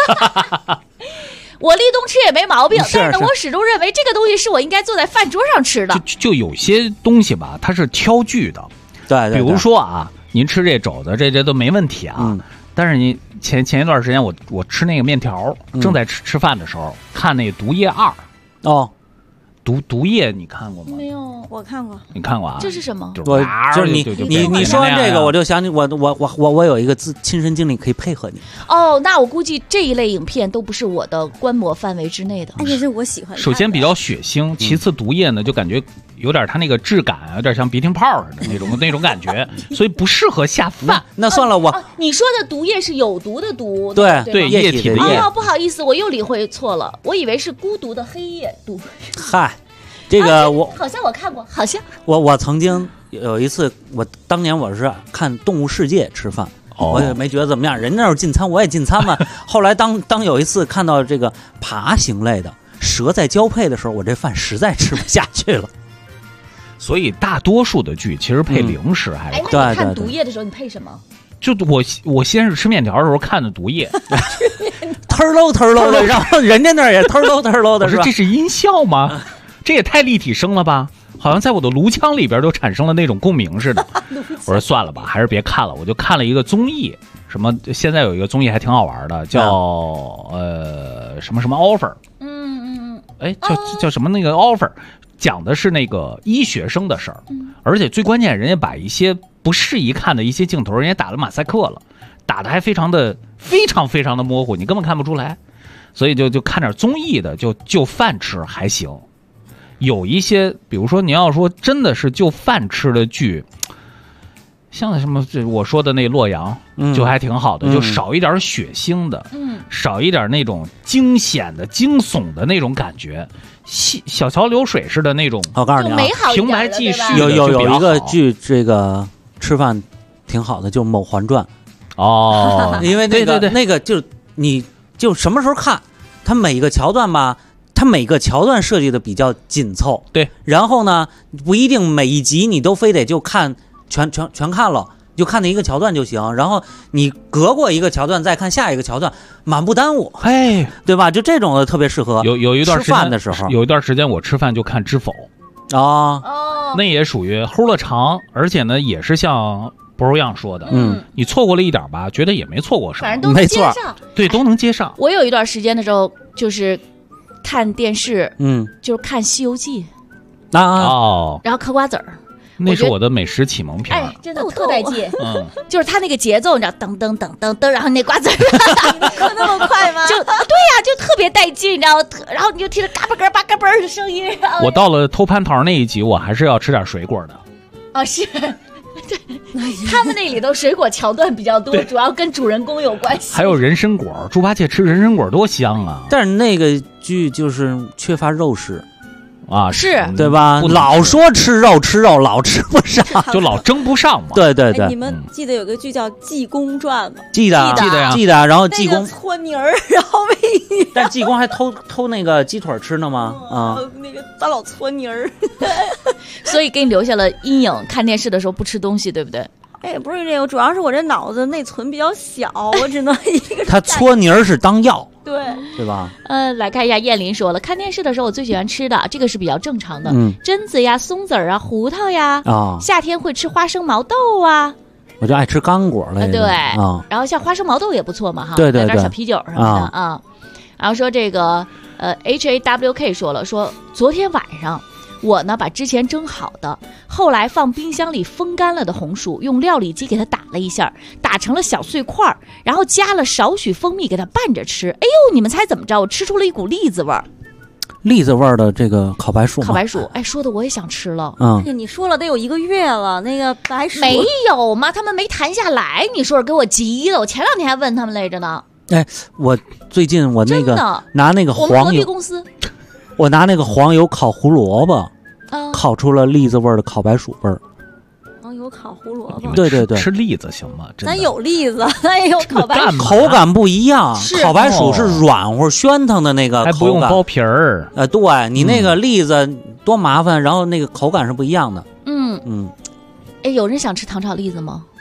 Speaker 4: 我立冬吃也没毛病，但是呢，我始终认为这个东西是我应该坐在饭桌上吃的。
Speaker 3: 就有些东西吧，它是挑具的。
Speaker 6: 对，
Speaker 3: 比如说啊，您吃这肘子，这都没问题啊。但是你前一段时间我吃那个面条，正在吃饭的时候看那个《毒液2》。
Speaker 6: 哦，
Speaker 3: 毒液你看过吗？
Speaker 4: 没有，我看过。
Speaker 3: 你看过啊？
Speaker 4: 这是什么？
Speaker 6: 就是你说完这个，我就想起我有一个亲身经历可以配合你。
Speaker 4: 哦，那我估计这一类影片都不是我的观摩范围之内的。
Speaker 5: 而且是我喜欢的。
Speaker 3: 首先比较血腥，其次毒液呢就感觉有点它那个质感有点像鼻涕泡似的那种感觉，所以不适合下饭。
Speaker 6: 那算了，
Speaker 4: 你说的毒液是有毒的毒，
Speaker 6: 对
Speaker 3: 液体的液。
Speaker 4: 哦，不好意思，我又理会错了，我以为是孤独的黑夜毒。
Speaker 6: 嗨。这个我
Speaker 4: 好像我看过，好像
Speaker 6: 我曾经有一次，当年我是看《动物世界》吃饭，我也没觉得怎么样，人那儿进餐我也进餐嘛。后来当有一次看到这个爬行类的蛇在交配的时候，我这饭实在吃不下去了。
Speaker 3: 所以大多数的剧其实配零食还是。
Speaker 4: 那你看毒液的时候你配什么？
Speaker 3: 就我先是吃面条的时候看的毒液，
Speaker 6: 忒喽的，然后人家那儿也忒喽的，
Speaker 3: 是吧？这是音效吗？这也太立体声了吧，好像在我的颅腔里边都产生了那种共鸣似的。我说算了吧，还是别看了，我就看了一个综艺，什么现在有一个综艺还挺好玩的，叫什么 offer， 叫什么那个 offer， 讲的是那个医学生的事儿，而且最关键，人家把一些不适宜看的一些镜头，人家打了马赛克了，打的还非常的模糊，你根本看不出来。所以就看点综艺的，就饭吃还行。有一些，比如说你要说真的是就饭吃的剧，像什么我说的那洛阳，就还挺好的，就少一点血腥的，少一点那种惊险的、惊悚的那种感觉，小桥流水似的那种。
Speaker 6: 我告诉你啊，
Speaker 3: 平白继续
Speaker 6: 有一个剧，这个吃饭挺好的，就《甄嬛传》。
Speaker 3: 哦，
Speaker 6: 因为那个就你就什么时候看，它每个桥段吧，它每个桥段设计的比较紧凑，
Speaker 3: 对。
Speaker 6: 然后呢，不一定每一集你都非得就看全看了，就看那一个桥段就行。然后你隔过一个桥段再看下一个桥段，满不耽误，对吧？就这种的特别适合。
Speaker 3: 有一段时间
Speaker 6: 吃饭的时候，
Speaker 3: 有一段时间我吃饭就看《知否》那也属于齁了长，而且呢也是像不是样说的，你错过了一点吧，觉得也没错过什么，
Speaker 4: 反正都能接上，
Speaker 3: 对，都能接上。
Speaker 4: 我有一段时间的时候，就是看电视，就是看《西游记》然后嗑瓜子儿，
Speaker 3: 那是我的美食启蒙片，
Speaker 4: 哎，真的特带劲，就是他那个节奏，你知道，噔噔噔噔噔，然后那瓜子儿
Speaker 5: 嗑那么快吗？
Speaker 4: 就对呀，就特别带劲，你知道，然后你就听着嘎巴嘎巴嘎巴的声音。
Speaker 3: 我到了偷蟠桃那一集，我还是要吃点水果的。
Speaker 4: 啊，是。对，他们那里头水果桥段比较多，主要跟主人公有关系。
Speaker 3: 还有人参果，猪八戒吃人参果多香啊！
Speaker 6: 但是那个剧就是缺乏肉食
Speaker 3: 啊，
Speaker 4: 是
Speaker 6: 对吧？老说吃肉，老吃不上，
Speaker 3: 就老争不上嘛。
Speaker 6: 对对对，
Speaker 5: 你们记得有个剧叫《济公传》吗？
Speaker 6: 记得呀。然后济公
Speaker 5: 搓泥儿，然后
Speaker 6: 但济公还偷那个鸡腿吃呢吗？啊，
Speaker 5: 那个他老搓泥儿，
Speaker 4: 所以给你留下了阴影。看电视的时候不吃东西，对不对？
Speaker 5: 哎，不是这个，主要是我这脑子内存比较小，我只能一个。
Speaker 6: 他搓泥儿是当药，
Speaker 5: 对
Speaker 6: 吧？
Speaker 4: 来看一下，燕林说了，看电视的时候我最喜欢吃的这个是比较正常的，榛子呀、松子啊、胡桃呀，夏天会吃花生毛豆啊。
Speaker 6: 我就爱吃干果类的，
Speaker 4: 对然后像花生毛豆也不错嘛，哈，
Speaker 6: 对，
Speaker 4: 来点小啤酒什么的啊。然后说这个HAWK 说了，说昨天晚上我呢把之前蒸好的，后来放冰箱里风干了的红薯，用料理机给它打了一下，打成了小碎块，然后加了少许蜂蜜给它拌着吃。哎呦，你们猜怎么着？我吃出了一股栗子味儿。
Speaker 6: 栗子味儿的这个烤白薯，
Speaker 4: 哎，说的我也想吃了。
Speaker 5: 你说了得有1个月了，那个白薯
Speaker 4: 没有吗？他们没谈下来，你说是给我急的。我前2天还问他们来着呢。
Speaker 6: 哎，我最近我那个拿那个黄油，
Speaker 4: 我们隔壁公司，
Speaker 6: 我拿那个黄油烤胡萝卜，烤出了栗子味儿的烤白薯味儿。
Speaker 5: 黄油烤胡萝卜，
Speaker 6: 对对对，
Speaker 3: 吃栗子行吗？
Speaker 5: 咱有栗子，咱也有烤白薯，
Speaker 6: 口感不一样。烤白薯是软乎暄腾的那个口感，
Speaker 3: 还不用剥皮儿。
Speaker 6: 对你那个栗子多麻烦，然后那个口感是不一样的。
Speaker 4: 哎，有人想吃糖炒栗子吗？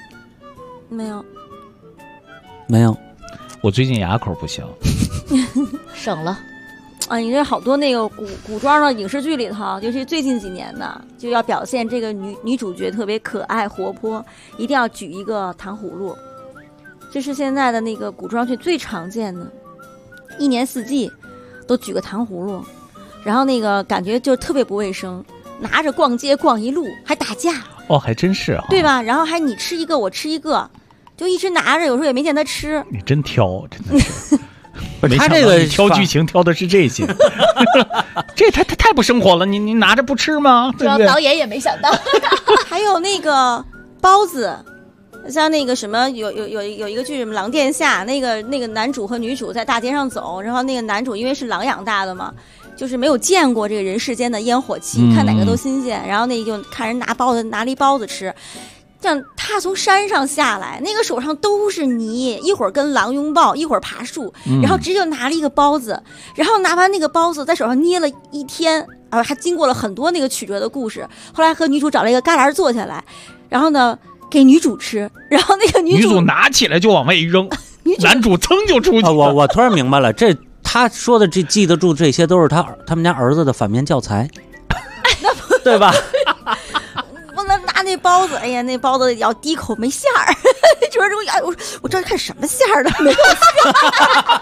Speaker 6: 没有。
Speaker 3: 我最近牙口不行，
Speaker 4: 省了。
Speaker 5: 啊，你这好多那个古装的影视剧里头，尤其最近几年的，就要表现这个女主角特别可爱活泼，一定要举一个糖葫芦，这是现在的那个古装剧最常见的，一年四季都举个糖葫芦，然后那个感觉就特别不卫生，拿着逛街逛一路还打架。
Speaker 3: 还真是啊，
Speaker 5: 对吧？然后还你吃一个我吃一个，就一直拿着，有时候也没见他吃。
Speaker 3: 你真挑，真的是。
Speaker 6: 他这个
Speaker 3: 挑剧情挑的是这些，这太不生活了。你拿着不吃吗？
Speaker 4: 主要导演也没想到。
Speaker 5: 还有那个包子，像那个什么有一个剧什么《狼殿下》，那个男主和女主在大街上走，然后那个男主因为是狼养大的嘛，就是没有见过这个人世间的烟火气，看哪个都新鲜，然后那就看人拿了一包子吃。像他从山上下来，那个手上都是泥，一会儿跟狼拥抱，一会儿爬树，然后直接就拿了一个包子，然后拿完那个包子在手上捏了一天，还经过了很多那个曲折的故事。后来和女主找了一个旮旯坐下来，然后呢给女主吃，然后那个女主
Speaker 3: 拿起来就往外一扔，男主噌就出去了。
Speaker 6: 我突然明白了，这他说的这记得住这些都是他们家儿子的反面教材，对吧？
Speaker 5: 不能拿那包子，哎呀，那包子咬第一口没馅儿，就是我这看什么馅儿的没有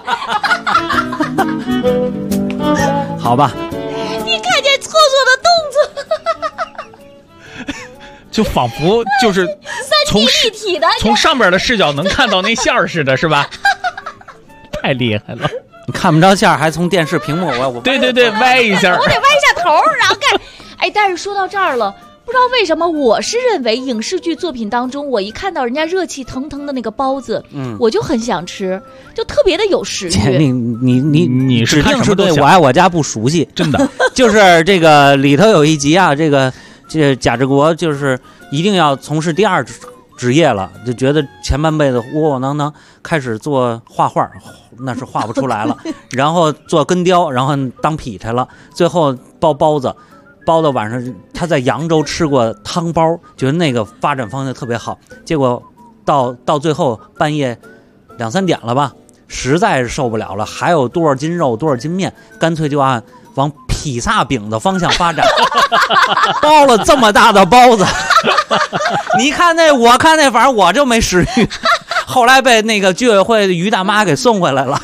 Speaker 5: 馅儿。
Speaker 6: 好吧，
Speaker 4: 你看见搓搓的动作
Speaker 3: 就仿佛就是从
Speaker 4: 立体的，
Speaker 3: 从上边的视角能看到那线儿似的，是吧？太厉害了！
Speaker 6: 你看不着线儿，还从电视屏幕我
Speaker 3: 对歪一下，
Speaker 4: 我得歪一下头，然后看。哎，但是说到这儿了。不知道为什么，我是认为影视剧作品当中，我一看到人家热气腾腾的那个包子，我就很想吃，就特别的有食欲。
Speaker 6: 你
Speaker 3: 是
Speaker 6: 指定是对我爱我家不熟悉，
Speaker 3: 真的。
Speaker 6: 就是这个里头有一集啊，这贾志国就是一定要从事第二职业了，就觉得前半辈子窝窝囊囊，开始做画画，那是画不出来了，然后做根雕，然后当劈柴了，最后包包子。包到晚上，他在扬州吃过汤包，觉得那个发展方向特别好。结果到最后半夜2、3点了吧，实在是受不了了，还有多少斤肉多少斤面，干脆就按往披萨饼的方向发展，包了这么大的包子。你看那，我看那，反正我就没食欲。后来被那个居委会的于大妈给送回来了。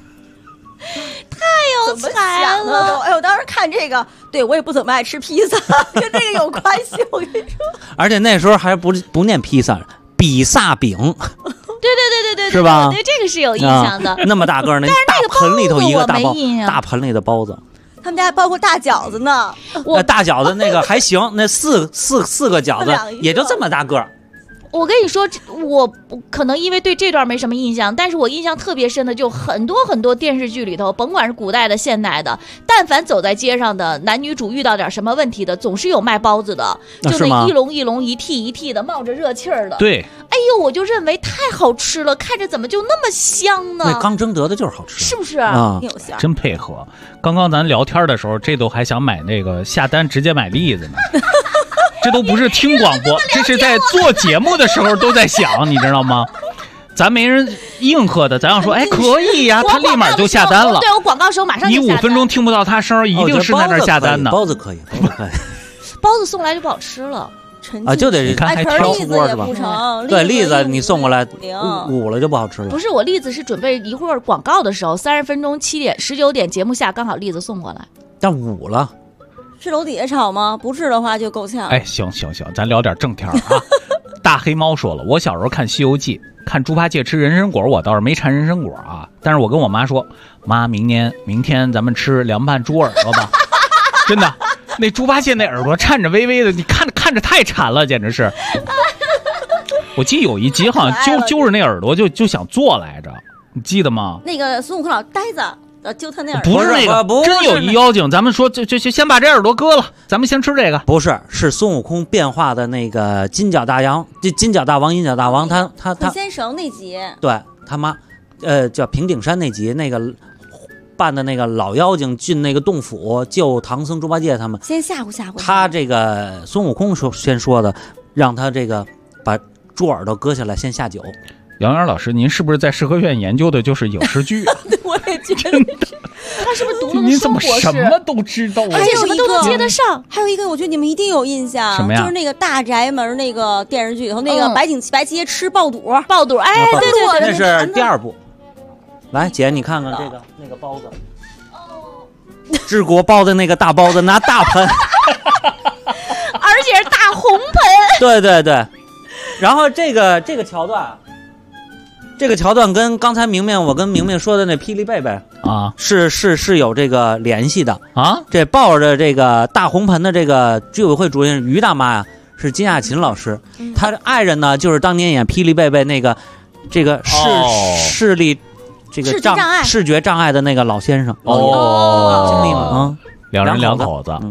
Speaker 5: 太有才了！哎，我当时看这个，对我也不怎么爱吃披萨，跟这个有关系。我跟你说，
Speaker 6: 而且那时候还不念披萨，比萨饼。
Speaker 4: 对，
Speaker 6: 是吧？
Speaker 4: 对，这个是有印象的。
Speaker 6: 那么大个儿，那大盆里头一个大盆里的包子。
Speaker 5: 他们家还包括大饺子呢。
Speaker 6: 大饺子那个还行，那四个饺子也就这么大个儿。
Speaker 4: 我跟你说，我可能因为对这段没什么印象，但是我印象特别深的，就很多电视剧里头，甭管是古代的、现代的，但凡走在街上的男女主遇到点什么问题的，总是有卖包子的，就那一笼一笼、一屉一屉的，冒着热气儿的。
Speaker 3: 对，
Speaker 4: 哎呦，我就认为太好吃了，看着怎么就那么香呢？
Speaker 6: 那刚蒸得的就是好吃，
Speaker 4: 是不是？
Speaker 5: 有馅儿，
Speaker 3: 真配合。刚刚咱聊天的时候，这都还想买那个下单直接买栗子呢。这都不是听广播，这是在做节目的时候都在想，你知道吗？咱没人应和的，咱要说，哎，可以呀，他立马就下单了。
Speaker 4: 对，我广告时候马上就下单。
Speaker 3: 你5分钟听不到他声，一定是在那儿下单呢。
Speaker 6: 包子可以，
Speaker 4: 包子送来就不好吃了。
Speaker 6: 啊，就得看还挑出锅是吧？对，栗子你送过来捂了就不好吃了。
Speaker 4: 不是，我栗子是准备一会儿广告的时候，30分钟19点节目下刚好栗子送过来，
Speaker 6: 但捂了。
Speaker 5: 是楼底下炒吗？不是的话就够呛。
Speaker 3: 哎，行，咱聊点正天啊。大黑猫说了，我小时候看《西游记》，看猪八戒吃人参果，我倒是没馋人参果啊。但是我跟我妈说，妈，明天咱们吃凉拌猪耳朵吧。真的，那猪八戒那耳朵颤着微微的，你看着太馋了，简直是。我记得有一集好像揪着那耳朵就想做来着，你记得吗？
Speaker 5: 那个孙悟空老呆子。就他那耳
Speaker 3: 朵不是那个，真有一妖精。咱们说，就先把这耳朵割了，咱们先吃这个。
Speaker 6: 不是，是孙悟空变化的那个金角大王、银角大王，他
Speaker 5: 先生那集，
Speaker 6: 对他妈，叫平顶山那集，那个扮的那个老妖精进那个洞府救唐僧、猪八戒他们，
Speaker 5: 先吓唬
Speaker 6: 他。这个孙悟空先说的，让他这个把猪耳朵割下来，先下酒。
Speaker 3: 杨元老师，您是不是在社科院研究的就是影视剧啊？
Speaker 5: 我也觉得，
Speaker 4: 他是不是读了
Speaker 3: 您怎么什么都知道啊？
Speaker 4: 而且什么都能接得上。
Speaker 5: 还有一个，我觉得你们一定有印象，
Speaker 3: 什么呀？
Speaker 5: 就是那个大宅门那个电视剧里头，那个白七爷吃爆肚，
Speaker 4: 哎，对，
Speaker 6: 那是第2部。来，姐，你看看这个那个包子，治国包的那个大包子，拿大盆，
Speaker 4: 而且是大红盆。
Speaker 6: 对。然后这个桥段。这个桥段跟刚才我跟明明说的那霹雳贝贝
Speaker 3: 啊，
Speaker 6: 是有这个联系的
Speaker 3: 啊。
Speaker 6: 这抱着这个大红盆的这个居委会主任于大妈呀，是金亚琴老师，她的爱人呢就是当年演霹雳贝贝那个这个视力这个视觉障碍的那个老先生经历了
Speaker 3: 两人两口子，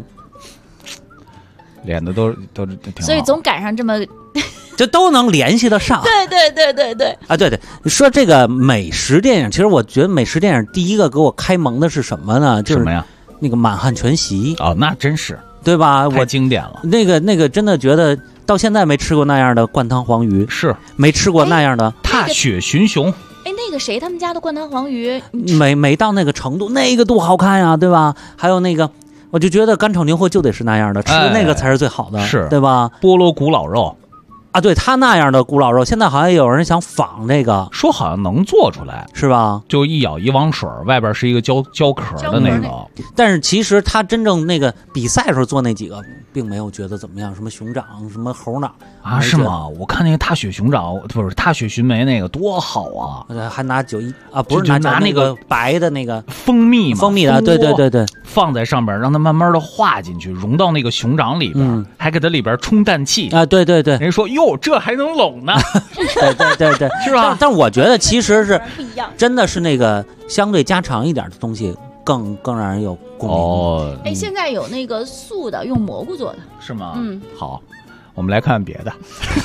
Speaker 3: 脸的都挺好，
Speaker 4: 所以总赶上这么。
Speaker 6: 这都能联系得上，
Speaker 4: 对
Speaker 6: 啊，对，你说这个美食电影，其实我觉得美食电影第一个给我开蒙的是什么呢？就是
Speaker 3: 什么呀？
Speaker 6: 那个《满汉全席》
Speaker 3: 哦，那真是
Speaker 6: 对吧？
Speaker 3: 太经典了。
Speaker 6: 那个真的觉得到现在没吃过那样的灌汤黄鱼，
Speaker 3: 是
Speaker 6: 没吃过那样的
Speaker 3: 踏雪寻熊。
Speaker 4: 哎，那个谁他们家的灌汤黄鱼，
Speaker 6: 没到那个程度，那个多好看呀，对吧？还有那个，我就觉得干炒牛河就得是那样的，吃那个才是最好的，
Speaker 3: 是
Speaker 6: 对吧？
Speaker 3: 菠萝古老肉。
Speaker 6: 啊，对他那样的古老肉，现在好像有人想仿这个，
Speaker 3: 说好像能做出来，
Speaker 6: 是吧？
Speaker 3: 就一舀一汪水，外边是一个胶壳的那个。
Speaker 6: 但是其实他真正那个比赛的时候做那几个，并没有觉得怎么样，什么熊掌，什么猴脑
Speaker 3: 啊，是吗？我看那个踏雪熊掌，不是踏雪寻梅那个多好啊！
Speaker 6: 还拿不是拿那个白的那个
Speaker 3: 蜂蜜嘛，
Speaker 6: 蜂蜜的，对，
Speaker 3: 放在上边，让它慢慢的化进去，融到那个熊掌里边，还给它里边充氮气
Speaker 6: 啊，对。
Speaker 3: 人说哟，这还能拢呢，
Speaker 6: 对，
Speaker 3: 是吧？
Speaker 6: 但我觉得其实是真的是那个相对家常一点的东西更让人有共鸣。
Speaker 3: 哦，
Speaker 4: 现在有那个素的，用蘑菇做的，
Speaker 3: 是吗？好，我们来看别的。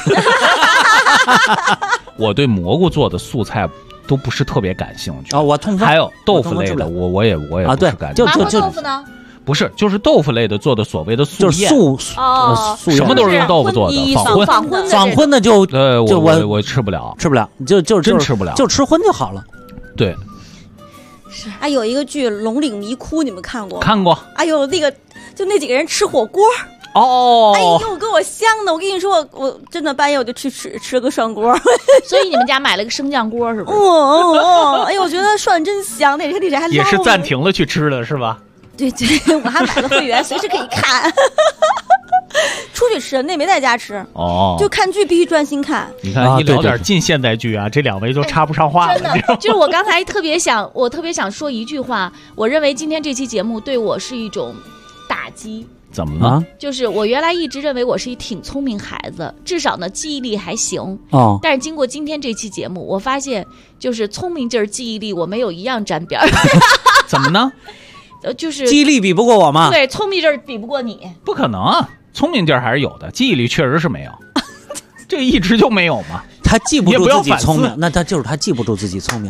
Speaker 3: 我对蘑菇做的素菜都不是特别感兴趣
Speaker 6: 我痛风。
Speaker 3: 还有豆腐类的，我也不是感兴趣。
Speaker 4: 麻婆豆腐呢？
Speaker 3: 不是，就是豆腐类的做的所谓的素
Speaker 6: 宴，
Speaker 3: 就是素什么都是用豆腐做的。
Speaker 6: 仿荤的就
Speaker 3: 我吃不了，
Speaker 6: 就
Speaker 3: 真吃不了，
Speaker 6: 就吃荤就好了。
Speaker 3: 对，
Speaker 5: 是。有一个剧《龙岭迷窟》，你们看过吗？
Speaker 3: 看过。
Speaker 5: 哎呦，那个就那几个人吃火锅。
Speaker 3: 哦，
Speaker 5: 哎呦，给我香的！我跟你说，我真的半夜我就去吃个涮锅。
Speaker 4: 所以你们家买了个升降锅是不是？
Speaker 5: 哎呦，我觉得涮真香，那里还
Speaker 3: 也是暂停了去吃的是吧？
Speaker 5: 对，我还买了会员，随时可以看。出去吃，那没在家吃。就看剧必须专心看。
Speaker 3: 你看，一聊点近现代剧啊，这两位就插不上话了。
Speaker 4: 真的，就是我刚才特别想说一句话，我认为今天这期节目对我是一种打击。
Speaker 3: 怎么了？
Speaker 4: 就是我原来一直认为我是一挺聪明孩子，至少呢记忆力还行。但是经过今天这期节目，我发现就是聪明劲儿、记忆力我没有一样沾边。
Speaker 3: 怎么呢？
Speaker 4: 就是
Speaker 6: 记忆力比不过我吗？
Speaker 4: 对，聪明劲儿比不过你。
Speaker 3: 不可能啊，聪明劲儿还是有的，记忆力确实是没有。这个一直就没有嘛。
Speaker 6: 他记不住自己聪明，那他记不住自己聪明。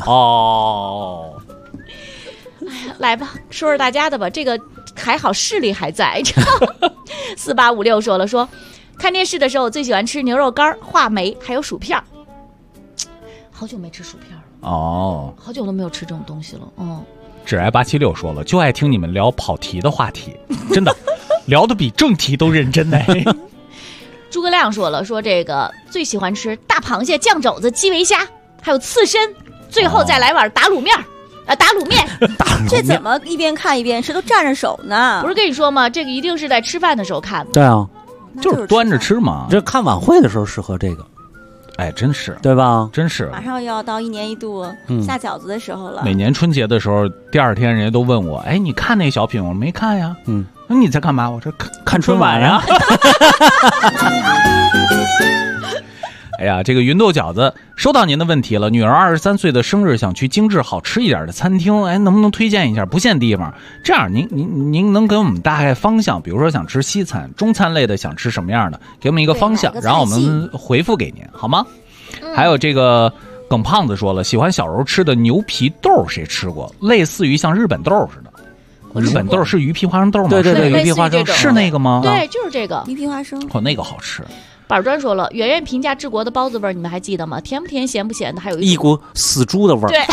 Speaker 4: 来吧，说说大家的吧，这个还好视力还在。4856说看电视的时候最喜欢吃牛肉干、话梅还有薯片。好久没吃薯片了。好久都没有吃这种东西了。
Speaker 3: 只爱876说了，就爱听你们聊跑题的话题，真的聊得比正题都认真呢。
Speaker 4: 诸葛亮说了，这个最喜欢吃大螃蟹、酱肘子、基围虾，还有刺身，最后再来碗打卤面。打卤面，
Speaker 5: 这怎么一边看一边吃，都蘸着手呢？
Speaker 4: 不是跟你说吗？这个一定是在吃饭的时候看的。
Speaker 6: 对啊，
Speaker 3: 就是端着吃嘛。
Speaker 6: 这看晚会的时候适合这个。
Speaker 3: 哎，真是，
Speaker 6: 对吧？
Speaker 3: 真是。
Speaker 5: 马上要到1年1度下饺子的时候了。
Speaker 3: 每年春节的时候，第二天人家都问我：“哎，你看那小品？”我说没看呀。那你在干嘛？我说看春晚呀。哎呀，这个芸豆饺子收到您的问题了。女儿23岁的生日，想去精致好吃一点的餐厅，哎，能不能推荐一下？不限地方，这样您能给我们大概方向？比如说想吃西餐、中餐类的，想吃什么样的？给我们一个方向，然后我们回复给您，好吗？还有这个耿胖子说了，喜欢小柔吃的牛皮豆，谁吃过？类似于像日本豆似的。日本豆是鱼皮花生豆吗？
Speaker 6: 对，鱼皮花生
Speaker 3: 是那个吗？
Speaker 4: 对，就是这个
Speaker 5: 鱼皮花生。
Speaker 3: 那个好吃。
Speaker 4: 板砖说了，圆圆评价治国的包子味儿，你们还记得吗？甜不甜，咸不咸的，还有
Speaker 6: 一股死猪的味儿。
Speaker 4: 对，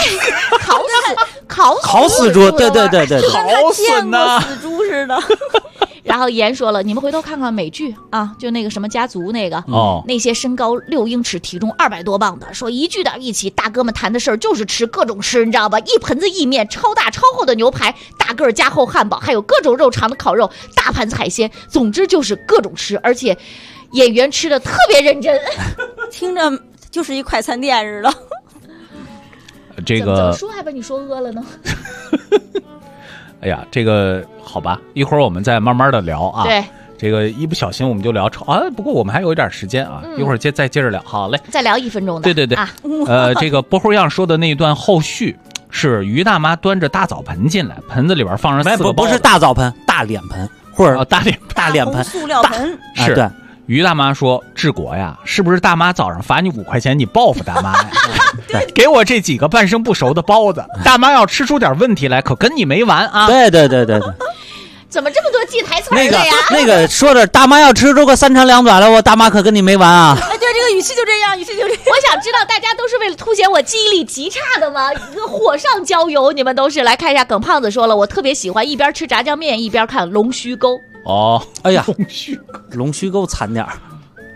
Speaker 4: 烤
Speaker 6: 死猪，对，
Speaker 5: 好死呢，死猪似的。
Speaker 4: 然后言说了，你们回头看看美剧啊，就那个什么家族那个，那些身高6英尺、体重200多磅的，说一聚到一起，大哥们谈的事儿就是吃，各种吃，你知道吧？一盆子意面，超大超厚的牛排，大个加厚汉堡，还有各种肉肠的烤肉，大盘子海鲜，总之就是各种吃，而且演员吃的特别认真，
Speaker 5: 听着就是一快餐店似的。
Speaker 3: 这个
Speaker 4: 怎么说还把你说饿了呢？
Speaker 3: 哎呀，这个好吧，一会儿我们再慢慢的聊啊。
Speaker 4: 对，
Speaker 3: 这个一不小心我们就聊超啊，不过我们还有一点时间啊，一会儿再接着聊。好嘞，
Speaker 4: 再聊1分钟的。
Speaker 3: 对
Speaker 4: 啊，
Speaker 3: 这个波猴样说的那一段后续是于大妈端着大澡盆进来，盆子里边放着4个包子，
Speaker 6: 不是大澡盆，大脸盆或者
Speaker 3: 大脸盆，
Speaker 5: 塑料盆
Speaker 3: 是。
Speaker 6: 对。
Speaker 3: 于大妈说：“治国呀，是不是大妈早上罚你5块钱，你报复大妈呀？给我这几个半生不熟的包子，大妈要吃出点问题来，可跟你没完啊！”
Speaker 6: 对。
Speaker 4: 怎么这么多记台词的呀？
Speaker 6: 那个说着大妈要吃出个3长2短来，我大妈可跟你没完啊！
Speaker 5: 哎，对，这个语气就这样，
Speaker 4: 我想知道大家都是为了凸显我记忆力极差的吗？一个火上浇油，你们都是来看一下。耿胖子说了，我特别喜欢一边吃炸酱面一边看龙须沟。
Speaker 3: 哦，
Speaker 6: 哎呀，龙须沟惨点儿。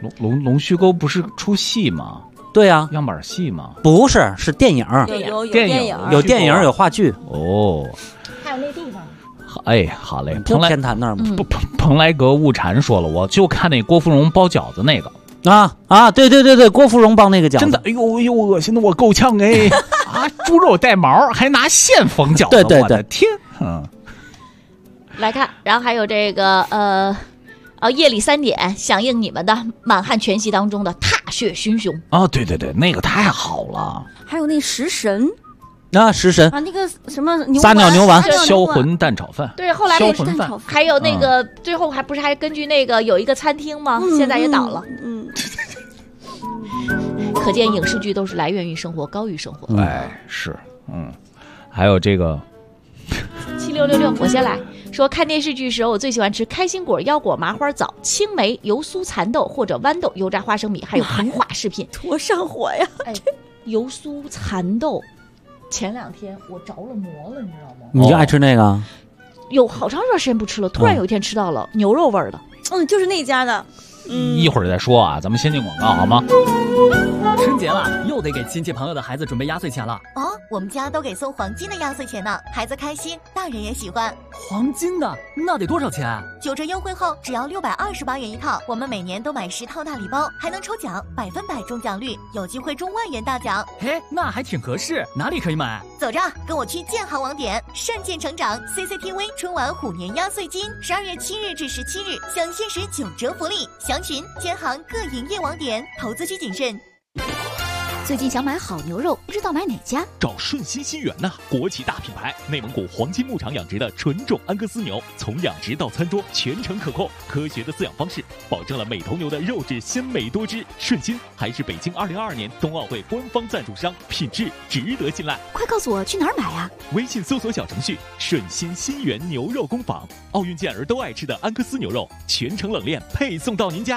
Speaker 3: 龙须沟不是出戏吗？
Speaker 6: 对啊，
Speaker 3: 样板戏吗？
Speaker 6: 不是，是电影。
Speaker 5: 有电影，
Speaker 6: 有电影，有话剧。
Speaker 3: 哦，
Speaker 4: 还有那地方。
Speaker 3: 哎，好嘞，
Speaker 6: 就天坛那儿吗？
Speaker 3: 蓬莱阁物产说了，我就看那郭芙蓉包饺子那个。
Speaker 6: 对，郭芙蓉包那个饺子，
Speaker 3: 真的，哎呦，恶心的我够呛哎！啊，猪肉带毛，还拿线缝饺子，
Speaker 6: 对，
Speaker 3: 我的天！
Speaker 4: 来看，然后还有这个夜里3点响应你们的《满汉全席》当中的踏血寻熊。
Speaker 3: 哦，对，那个太好了。
Speaker 5: 还有那食神。
Speaker 6: 食神
Speaker 5: 啊，那个什么
Speaker 6: 撒尿牛丸、
Speaker 3: 销魂蛋炒饭。
Speaker 4: 对，后来
Speaker 3: 销魂饭，
Speaker 4: 还有那个最后不是还根据那个有一个餐厅吗？现在也倒了。可见影视剧都是来源于生活，高于生活。
Speaker 3: 哎，是，还有这个
Speaker 4: 7666，我先来说，看电视剧时候我最喜欢吃开心果、腰果、麻花枣、青梅、油酥蚕豆或者豌豆、油炸花生米，还有膨化食品。
Speaker 5: 多上火呀！
Speaker 4: 油酥蚕豆。前2天我着了魔了，你知道吗？
Speaker 6: 你就爱吃那个？
Speaker 4: 有好长一段时间不吃了，突然有一天吃到了牛肉味儿的。
Speaker 5: 就是那家的。
Speaker 3: 一会儿再说啊，咱们先进广告好吗？
Speaker 14: 春节了，又得给亲戚朋友的孩子准备压岁钱了。
Speaker 9: 哦，我们家都给送黄金的压岁钱呢，孩子开心，大人也喜欢。
Speaker 14: 黄金的那得多少钱
Speaker 9: ？9折优惠后只要628元一套，我们每年都买10套大礼包，还能抽奖，100%中奖率，有机会中万元大奖。
Speaker 14: 嘿，那还挺合适，哪里可以买？
Speaker 9: 走着，跟我去建行网点，善建成长 CCTV 春晚虎年压岁金，12月7日至17日享限时9折福利。详询建行各营业网点，投资需谨慎。
Speaker 4: 最近想买好牛肉，不知道买哪家？
Speaker 18: 找顺心新源呐，国际大品牌，内蒙古黄金牧场养殖的纯种安格斯牛，从养殖到餐桌全程可控，科学的饲养方式，保证了每头牛的肉质鲜美多汁。顺心还是北京2022年冬奥会官方赞助商，品质值得信赖。
Speaker 4: 快告诉我去哪儿买啊？
Speaker 18: 微信搜索小程序顺心新源牛肉工坊，奥运健儿都爱吃的安格斯牛肉，全程冷链配送到您家。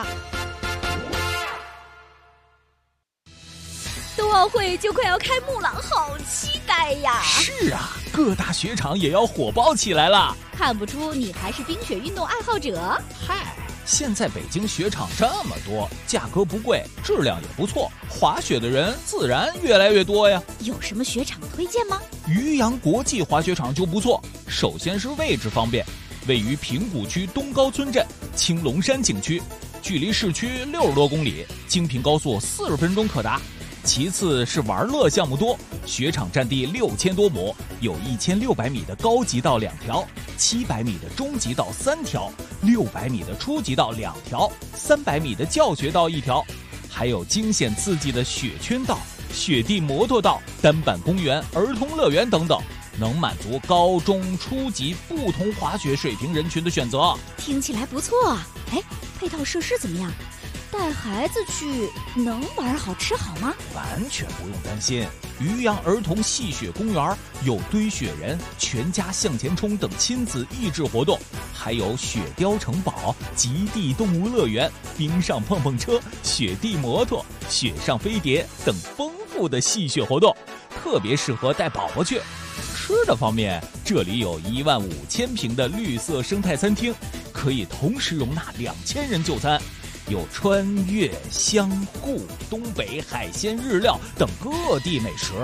Speaker 4: 冬奥会就快要开幕了，好期待呀！
Speaker 18: 是啊，各大雪场也要火爆起来了。
Speaker 4: 看不出你还是冰雪运动爱好者。
Speaker 18: 嗨，现在北京雪场这么多，价格不贵，质量也不错，滑雪的人自然越来越多呀。
Speaker 4: 有什么雪场推荐吗？
Speaker 18: 渔阳国际滑雪场就不错，首先是位置方便，位于平谷区东高村镇青龙山景区，距离市区60多公里，京平高速40分钟可达。其次是玩乐项目多，雪场占地6000多亩，有1600米的高级道2条，700米的中级道3条，600米的初级道2条，300米的教学道1条，还有惊险刺激的雪圈道、雪地摩托道、单板公园、儿童乐园等等，能满足高中初级不同滑雪水平人群的选择。
Speaker 4: 听起来不错啊！哎，配套设施怎么样？带孩子去能玩好吃好吗？
Speaker 18: 完全不用担心，渔阳儿童戏雪公园有堆雪人、全家向前冲等亲子益智活动，还有雪雕城堡、极地动物乐园、冰上碰碰车、雪地摩托、雪上飞碟等丰富的戏雪活动，特别适合带宝宝去。吃的方面，这里有15000平的绿色生态餐厅，可以同时容纳2000人就餐。有川粤湘沪东北海鲜日料等各地美食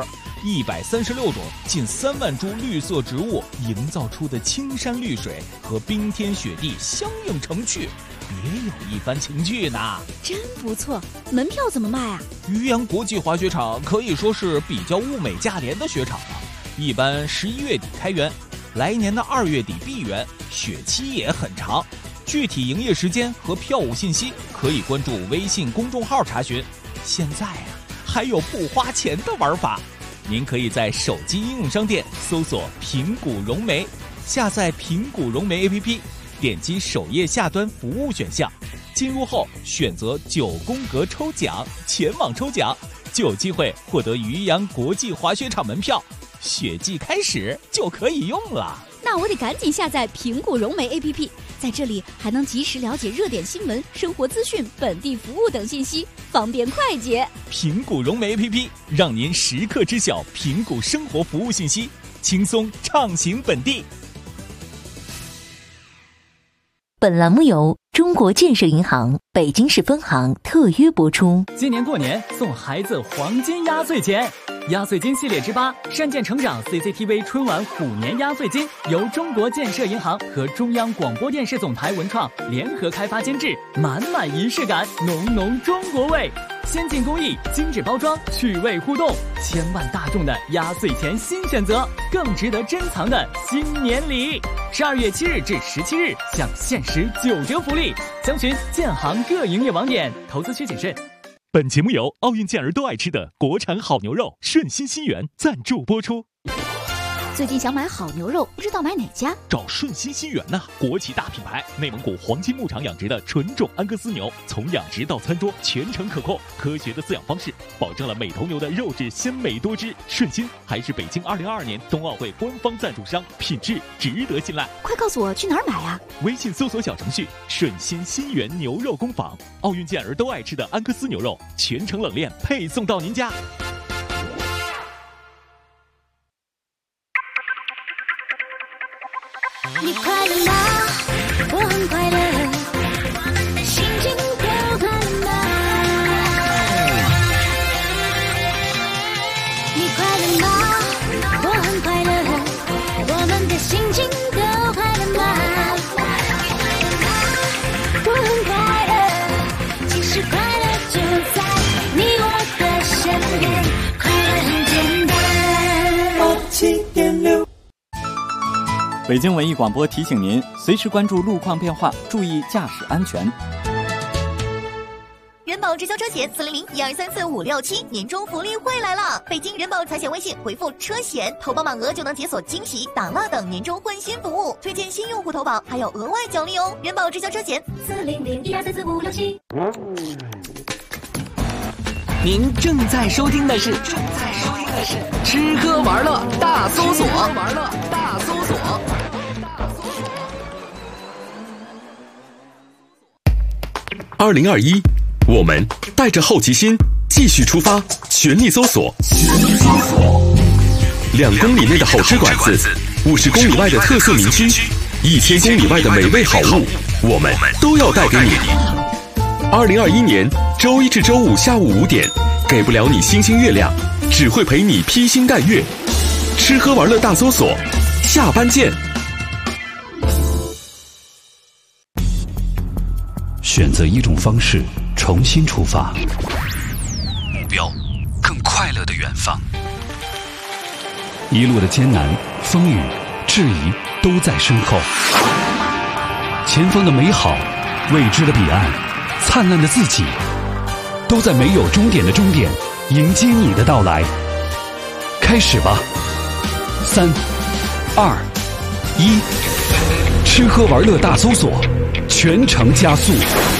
Speaker 18: ，136种近3万株绿色植物营造出的青山绿水和冰天雪地相映成趣，别有一番情趣呢。
Speaker 4: 真不错，门票怎么卖啊？
Speaker 18: 渔阳国际滑雪场可以说是比较物美价廉的雪场了，一般11月底开园，来年的2月底闭园，雪期也很长。具体营业时间和票务信息可以关注微信公众号查询。现在还有不花钱的玩法，您可以在手机应用商店搜索平谷融媒，下载平谷融媒 APP， 点击首页下端服务选项，进入后选择9宫格抽奖，全网抽奖，就有机会获得渔阳国际滑雪场门票，雪季开始就可以用了。
Speaker 4: 那我得赶紧下载平谷融媒 APP， 在这里还能及时了解热点新闻、生活资讯、本地服务等信息，方便快捷。
Speaker 18: 平谷融媒 APP 让您时刻知晓平谷生活服务信息，轻松畅行本地。
Speaker 17: 本栏目由中国建设银行北京市分行特约播出。
Speaker 14: 今年过年送孩子黄金压岁钱，压岁金系列之8善建成长 CCTV 春晚虎年压岁金由中国建设银行和中央广播电视总台文创联合开发监制，满满仪式感，浓浓中国味，先进工艺，精致包装，趣味互动，千万大众的压岁钱新选择，更值得珍藏的新年礼。12月7日至17日享限时9折福利，详询建行各营业网点，投资需谨慎。
Speaker 18: 本节目由奥运健儿都爱吃的国产好牛肉顺心新源赞助播出。
Speaker 4: 最近想买好牛肉，不知道买哪家？
Speaker 18: 找顺心新源呐，国际大品牌，内蒙古黄金牧场养殖的纯种安格斯牛，从养殖到餐桌全程可控，科学的饲养方式保证了每头牛的肉质鲜美多汁。顺心还是北京2022年冬奥会官方赞助商，品质值得信赖。
Speaker 4: 快告诉我去哪儿买啊？
Speaker 18: 微信搜索小程序顺心新源牛肉工坊，奥运健儿都爱吃的安格斯牛肉，全程冷链配送到您家。
Speaker 10: 你快乐吗？我很快乐，心情都快乐吗？你快乐吗？我很快乐，我们的心情都快乐吗？我很快乐，其实快乐就在你我的身边，快乐很简单。87.6
Speaker 11: 北京文艺广播提醒您，随时关注路况变化，注意驾驶安全。
Speaker 9: 人保直销车险400-1234567年终福利会来了！北京人保财险微信回复车险，投保满额就能解锁惊喜、打蜡等年终换新服务，推荐新用户投保还有额外奖励哦！人保直销车险400-1234567。
Speaker 12: 您正在收听的是吃喝玩乐大搜索。
Speaker 1: 2021，我们带着好奇心继续出发，全力搜索。2公里内的好吃馆子，50公里外的特色民居，1000公里外的美味好物，我们都要带给你。2021年周一至周五下午5点，给不了你星星月亮，只会陪你披星戴月。吃喝玩乐大搜索，下班见。
Speaker 2: 选择一种方式，重新出发，目标更快乐的远方。一路的艰难、风雨、质疑都在身后，前方的美好、未知的彼岸、灿烂的自己，都在没有终点的终点迎接你的到来。开始吧！3、2、1，吃喝玩乐大搜索，全程加速。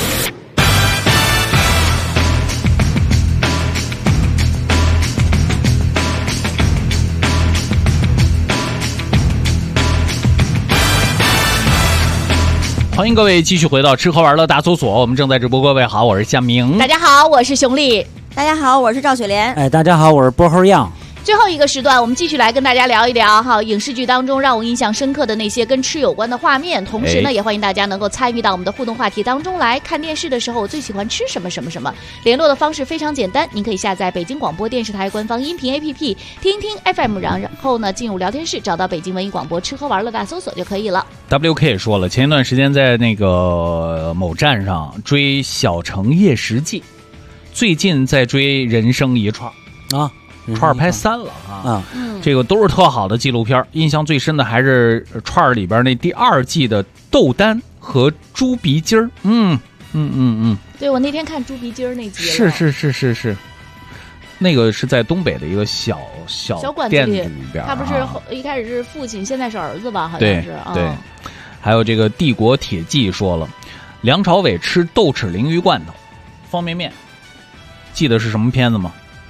Speaker 3: 欢迎各位继续回到吃喝玩乐大搜索，我们正在直播。各位好，我是夏明。
Speaker 4: 大家好，我是熊丽。
Speaker 5: 大家好，我是赵雪莲。
Speaker 6: 哎，大家好，我是波猴样。
Speaker 4: 最后一个时段，我们继续来跟大家聊一聊哈影视剧当中让我印象深刻的那些跟吃有关的画面。同时呢，也欢迎大家能够参与到我们的互动话题当中来。看电视的时候，我最喜欢吃什么什么什么？联络的方式非常简单，您可以下载北京广播电视台官方音频 APP， 听一听 FM， 然后呢进入聊天室，找到北京文艺广播吃喝玩乐大搜索就可以了。
Speaker 3: WK 也说了，前一段时间在那个某站上追《小城夜食记》，最近在追《人生一串》
Speaker 6: 啊。
Speaker 3: 串拍3了啊，这个都是特好的纪录片。印象最深的还是串里边那第2季的豆丹和猪鼻筋儿。
Speaker 4: 对，我那天看猪鼻筋儿那集
Speaker 3: 了。是，那个是在东北的一个小
Speaker 4: 馆子
Speaker 3: 店里边，
Speaker 4: 他不是一开始是父亲，现在是儿子吧？好像是。
Speaker 3: 对，还有这个帝国铁骑说了，梁朝伟吃豆豉鲮鱼罐头、方便面，记得是什么片子吗？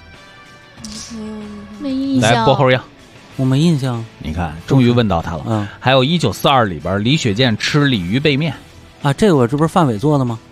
Speaker 4: 没印象。
Speaker 3: 来，薄荷样，
Speaker 6: 我没印象。
Speaker 3: 你看，终于问到他了。还有1942里边李雪健吃鲤鱼背面
Speaker 6: 啊，这个这不是范伟做的吗？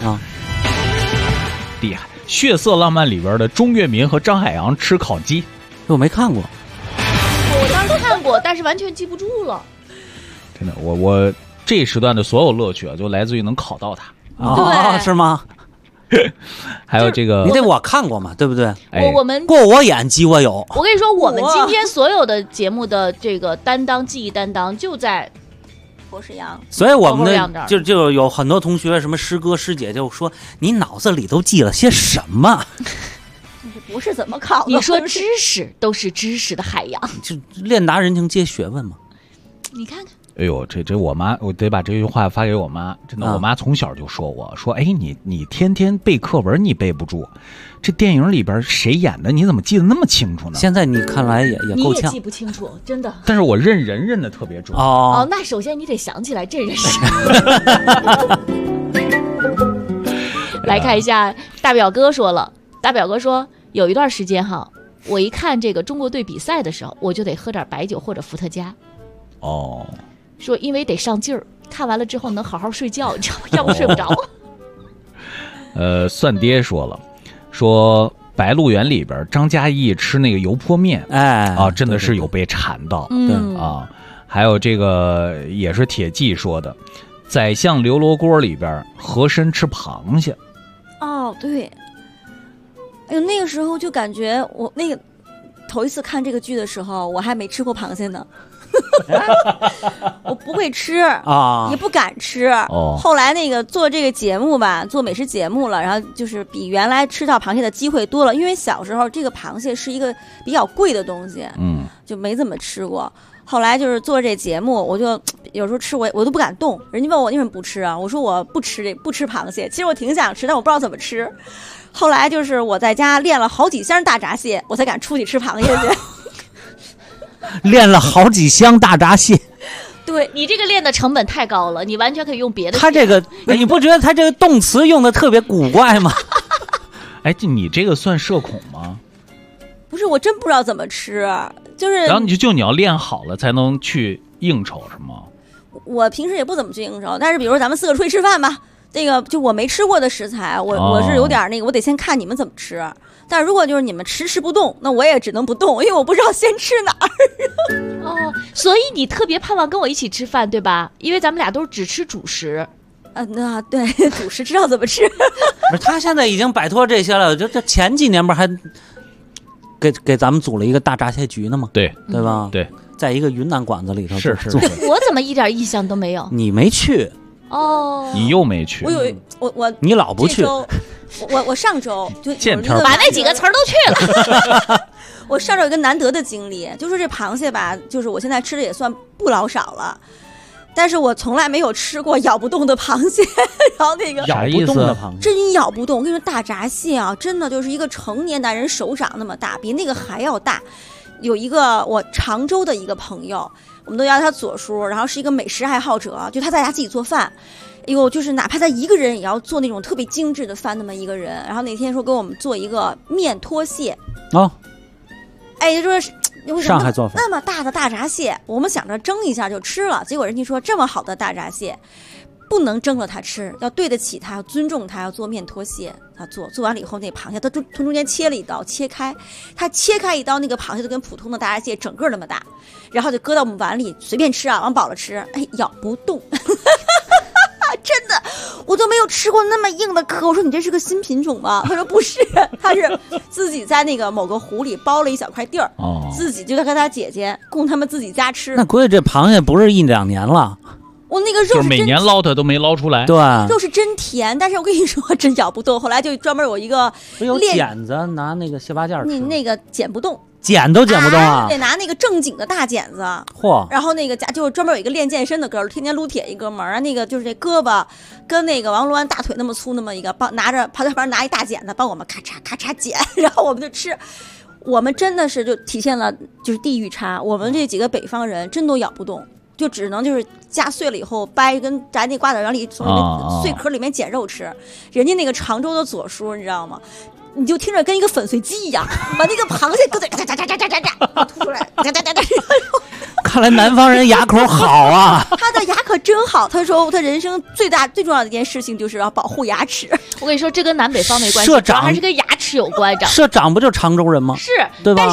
Speaker 3: 厉害。血色浪漫里边的钟跃民和张海洋吃烤鸡，
Speaker 6: 我没看过。
Speaker 4: 我当时看过，但是完全记不住了。
Speaker 3: 真的，我这一时段的所有乐趣啊，就来自于能考到它。
Speaker 6: 是吗？
Speaker 3: 还有这个，
Speaker 6: 你得我看过嘛，对不对？
Speaker 4: 我们
Speaker 6: 过我眼，激我有。
Speaker 4: 我跟你说，我们今天所有的节目的这个担当，记忆担当就在
Speaker 5: 博士阳。
Speaker 6: 所以我们的就有很多同学，什么师哥师姐就说，你脑子里都记了些什么？
Speaker 5: 不是怎么考的？
Speaker 4: 你说知识都是知识的海洋，
Speaker 6: 就练达人情皆学问嘛。
Speaker 4: 你看看。
Speaker 3: 哎呦，这我妈，我得把这句话发给我妈。真的，我妈从小就说我说，哎，你天天背课文，你背不住，这电影里边谁演的，你怎么记得那么清楚呢？
Speaker 6: 现在你看来也够呛，
Speaker 4: 你也记不清楚，真的。
Speaker 3: 但是我认人认得特别准。
Speaker 4: 哦，那首先你得想起来这人是。来看一下，大表哥说了，大表哥说有一段时间哈，我一看这个中国队比赛的时候，我就得喝点白酒或者伏特加。
Speaker 3: 哦。
Speaker 4: 说因为得上劲儿，看完了之后能好好睡觉，你知道吗？要不睡不着。
Speaker 3: 算爹说了，说《白鹿原》里边张嘉译吃那个油泼面，真的是有被馋到。还有这个也是铁骑说的，《宰相刘罗锅》里边和珅吃螃蟹。
Speaker 5: 哦，对。哎呦，那个时候就感觉我那个头一次看这个剧的时候，我还没吃过螃蟹呢。我不会吃啊，也不敢吃。后来那个做这个节目吧，做美食节目了，然后就是比原来吃到螃蟹的机会多了。因为小时候这个螃蟹是一个比较贵的东西，就没怎么吃过。后来就是做这节目，我就有时候吃我都不敢动。人家问我为什么不吃啊？我说我不吃螃蟹。其实我挺想吃，但我不知道怎么吃。后来就是我在家练了好几箱大闸蟹，我才敢出去吃螃蟹去。
Speaker 6: 练了好几箱大闸蟹，
Speaker 4: 对你这个练的成本太高了，你完全可以用别的。
Speaker 6: 他这个，你不觉得他这个动词用的特别古怪吗？
Speaker 3: 哎，你这个算社恐吗？
Speaker 5: 不是，我真不知道怎么吃，就是。
Speaker 3: 然后你要练好了才能去应酬，是吗？
Speaker 5: 我平时也不怎么去应酬，但是比如说咱们4个出去吃饭吧，这个就我没吃过的食材，我是有点那个，我得先看你们怎么吃。但如果就是你们迟不动，那我也只能不动，因为我不知道先吃哪儿。
Speaker 4: 哦，所以你特别盼望跟我一起吃饭，对吧？因为咱们俩都是只吃主食。
Speaker 5: 那对，主食知道怎么吃。
Speaker 6: 不是，他现在已经摆脱这些了。这前几年不是还给咱们组了一个大闸蟹局呢吗？
Speaker 3: 对
Speaker 6: 吧？
Speaker 3: 对，
Speaker 6: 在一个云南馆子里头。
Speaker 3: 是。
Speaker 4: 我怎么一点印象都没有？
Speaker 6: 你没去。
Speaker 4: 哦，
Speaker 3: 你又没去。
Speaker 5: 我
Speaker 6: 你老不去。
Speaker 5: 我上周就
Speaker 4: 把那几个词儿都去了。
Speaker 5: 我上周有一个难得的经历，就是这螃蟹吧，就是我现在吃的也算不老少了，但是我从来没有吃过咬不动的螃蟹。然后那个
Speaker 6: 咬不动的螃蟹，
Speaker 5: 真咬不动。我跟你说，大闸蟹啊，真的就是一个成年男人手掌那么大，比那个还要大。有一个我常州的一个朋友，我们都叫他左叔，然后是一个美食爱好者，就他在家自己做饭。哎呦，就是哪怕他一个人也要做那种特别精致的饭，那么一个人。然后那天说给我们做一个面拖蟹。哎，就是
Speaker 6: 上海做饭
Speaker 5: 那么大的大闸蟹，我们想着蒸一下就吃了，结果人家说这么好的大闸蟹不能蒸了它吃，要对得起它，要尊重它，要做面拖蟹。他做完了以后，那螃蟹他从中间切了一刀，切开一刀，那个螃蟹就跟普通的大闸蟹整个那么大，然后就搁到我们碗里随便吃啊，往饱了吃，哎，咬不动。真的，我都没有吃过那么硬的壳。我说你这是个新品种吗？他说不是，他是自己在那个某个湖里包了一小块地儿，自己就跟他姐姐供他们自己家吃。
Speaker 6: 那估计这螃蟹不是1-2年了。
Speaker 5: 我那个肉
Speaker 3: 就是每年捞它都没捞出来。
Speaker 6: 对，
Speaker 5: 肉是真甜，但是我跟你说真咬不动。后来就专门有一个
Speaker 6: 有剪子拿那个蟹八件吃，
Speaker 5: 你那个剪不动。
Speaker 6: 剪都剪不动啊！
Speaker 5: 得拿那个正经的大剪子，然后那个就专门有一个练健身的哥们儿，天天撸铁一哥们儿，那个就是这胳膊跟那个王罗安大腿那么粗那么一个，拿着旁边拿一大剪子帮我们咔嚓咔嚓剪，然后我们就吃。我们真的是就体现了就是地域差，我们这几个北方人真都咬不动，就只能就是夹碎了以后掰，跟炸那瓜子，往里从碎壳里面捡肉吃。人家那个常州的左叔，你知道吗？你就听着跟一个粉碎机一样，把那个螃蟹搁嘴嘎嘎嘎嘎嘎嘎嘎吐出来，嘎嘎嘎嘎。
Speaker 6: 看来南方人牙口好啊！
Speaker 5: 他的牙可真好。他说他人生最重要的一件事情就是要保护牙齿。
Speaker 4: 我跟你说，这跟南北方没关系，主要还是跟牙齿有关。
Speaker 6: 社长不就常州人吗？
Speaker 4: 是，
Speaker 6: 对吧？
Speaker 4: 但是呢，他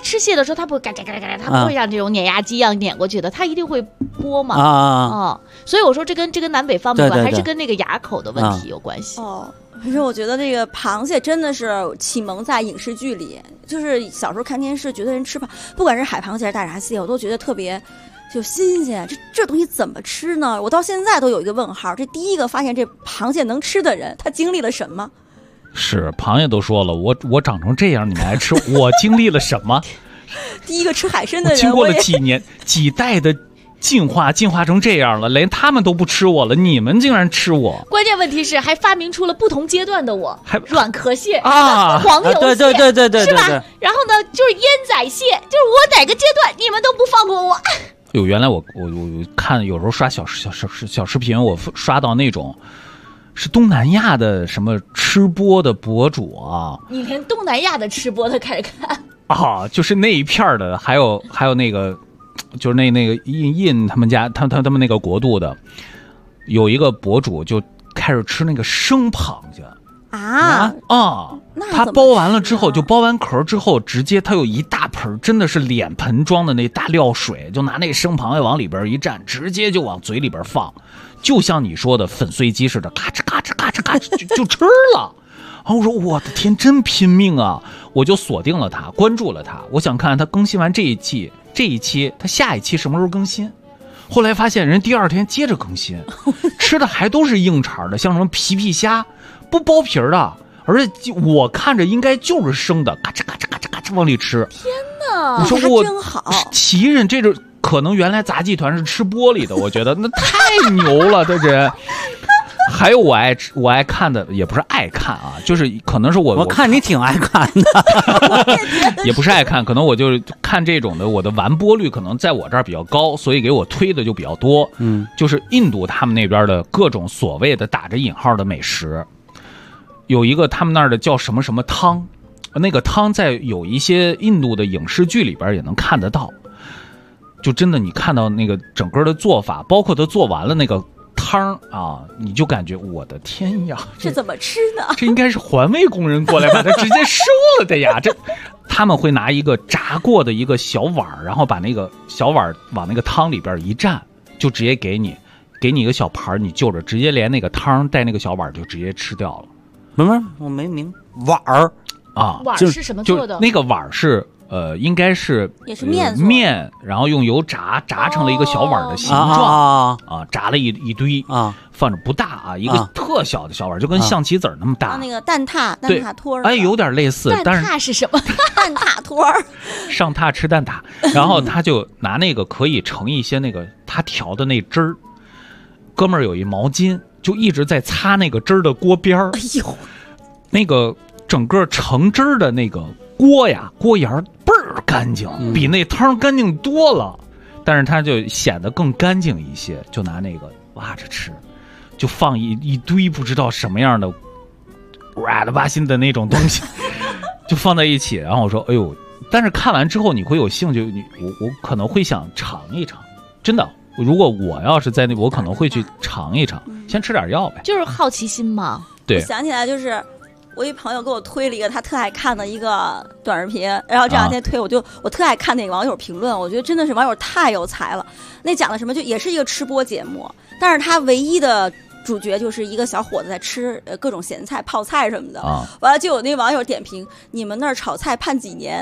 Speaker 4: 吃蟹的时候，它不会嘎吱嘎吱嘎吱，它不会像这种碾压机一样碾过去的，它一定会剥嘛。所以我说这跟南北方没关，还是跟那个牙口的问题有关系。
Speaker 5: 可是我觉得这个螃蟹真的是启蒙在影视剧里，就是小时候看电视，觉得人吃不管是海螃蟹还是大闸蟹，我都觉得特别就新鲜。这东西怎么吃呢？我到现在都有一个问号。这第一个发现这螃蟹能吃的人，他经历了什么？
Speaker 3: 是螃蟹都说了，我长成这样，你们还吃？我经历了什么？
Speaker 5: 第一个吃海参的人，
Speaker 3: 我经过了几年几代的进化成这样了，连他们都不吃我了，你们竟然吃我！
Speaker 4: 关键问题是还发明出了不同阶段的我，软壳蟹
Speaker 3: 啊，
Speaker 4: 黄油蟹，
Speaker 6: 对，
Speaker 4: 是吧？然后呢，就是烟仔蟹，就是我哪个阶段你们都不放过我。
Speaker 3: 原来我看有时候刷小视频，我刷到那种是东南亚的什么吃播的博主啊，
Speaker 4: 你连东南亚的吃播都开始看
Speaker 3: 啊，就是那一片的，还有那个。就是那个印他们家他们那个国度的有一个博主就开始吃那个生螃蟹他剥完了之后，就剥完壳之后，直接他有一大盆，真的是脸盆装的那大料水，就拿那生螃蟹往里边一蘸，直接就往嘴里边放，就像你说的粉碎机似的，咔哧咔哧咔哧咔哧就吃了。然后我说我的天，真拼命啊！我就锁定了他，关注了他，我想看看他更新完这一期，他下一期什么时候更新。后来发现人第二天接着更新，吃的还都是硬茬的，像什么皮虾，不剥皮的，而且我看着应该就是生的，咔哧咔哧咔哧咔哧往里吃。
Speaker 4: 天哪，
Speaker 3: 我说我
Speaker 5: 真好，
Speaker 3: 奇人这种可能原来杂技团是吃玻璃的，我觉得那太牛了，这人。还有我爱看的，也不是爱看啊，就是可能是我
Speaker 6: 看你挺爱看的，
Speaker 3: 也不是爱看，可能我就是看这种的，我的完播率可能在我这儿比较高，所以给我推的就比较多。就是印度他们那边的各种所谓的打着引号的美食，有一个他们那儿的叫什么什么汤，那个汤在有一些印度的影视剧里边也能看得到，就真的你看到那个整个的做法，包括他做完了那个汤啊，你就感觉我的天呀，
Speaker 5: 这怎么吃呢？
Speaker 3: 这应该是环卫工人过来把它直接收了的呀！这他们会拿一个炸过的一个小碗，然后把那个小碗往那个汤里边一蘸，就直接给你一个小盘，你就着直接连那个汤带那个小碗就直接吃掉了。
Speaker 6: 我没明碗儿
Speaker 3: 啊，
Speaker 4: 碗是什么做的？
Speaker 3: 就那个碗是。应该是
Speaker 5: 也是
Speaker 3: 面，然后用油炸成了一个小碗的形状炸了一堆放着不大啊，一个特小的小碗，就跟象棋子那么大。
Speaker 5: 那个蛋挞托
Speaker 3: 哎，有点类似。
Speaker 4: 蛋挞是什么？
Speaker 5: 蛋挞托
Speaker 3: 上榻吃蛋挞，然后他就拿那个可以盛一些那个他调的那汁儿。哥们儿有一毛巾，就一直在擦那个汁儿的锅边儿。
Speaker 5: 哎呦，
Speaker 3: 那个整个盛汁儿的那个锅沿倍儿干净，比那汤干净多了，但是它就显得更干净一些，就拿那个挖着吃，就放一堆不知道什么样的哇的巴心的那种东西就放在一起。然后我说哎呦，但是看完之后你会有兴趣，我可能会想尝一尝，真的，如果我要是在那，我可能会去尝一尝，先吃点药呗，
Speaker 4: 就是好奇心嘛。
Speaker 3: 对，
Speaker 5: 我想起来就是我一朋友给我推了一个他特爱看的一个短视频，然后这两天推我特爱看那个网友评论，我觉得真的是网友太有才了。那讲的什么，就也是一个吃播节目，但是他唯一的主角就是一个小伙子在吃各种咸菜泡菜什么的完了就有那网友点评，你们那儿炒菜判几年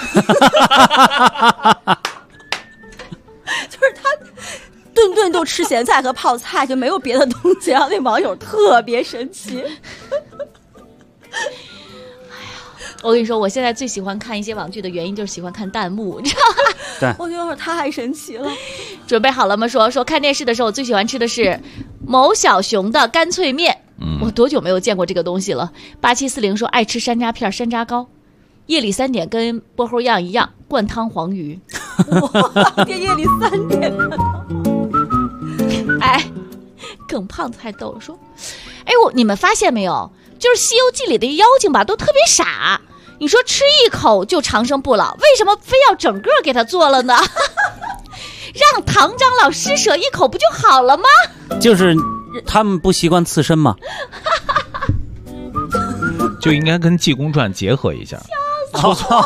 Speaker 5: 就是他顿顿都吃咸菜和泡菜，就没有别的东西，然后那网友特别神奇
Speaker 4: 我跟你说，我现在最喜欢看一些网剧的原因就是喜欢看弹幕，你知道吗？
Speaker 6: 对，
Speaker 5: 我觉得太神奇了。
Speaker 4: 准备好了吗？说看电视的时候，我最喜欢吃的是某小熊的干脆面。我多久没有见过这个东西了？8740说爱吃山楂片、山楂糕，夜里3点跟波猴样一样灌汤黄鱼。
Speaker 5: 哇，夜里3点
Speaker 4: 哎，更胖子还逗了说，哎，你们发现没有？就是《西游记》里的妖精吧，都特别傻。你说吃一口就长生不老，为什么非要整个给他做了呢？让唐长老施舍一口不就好了吗？
Speaker 6: 就是他们不习惯刺身嘛，
Speaker 3: 就应该跟《济公传》结合一下。 搓搓，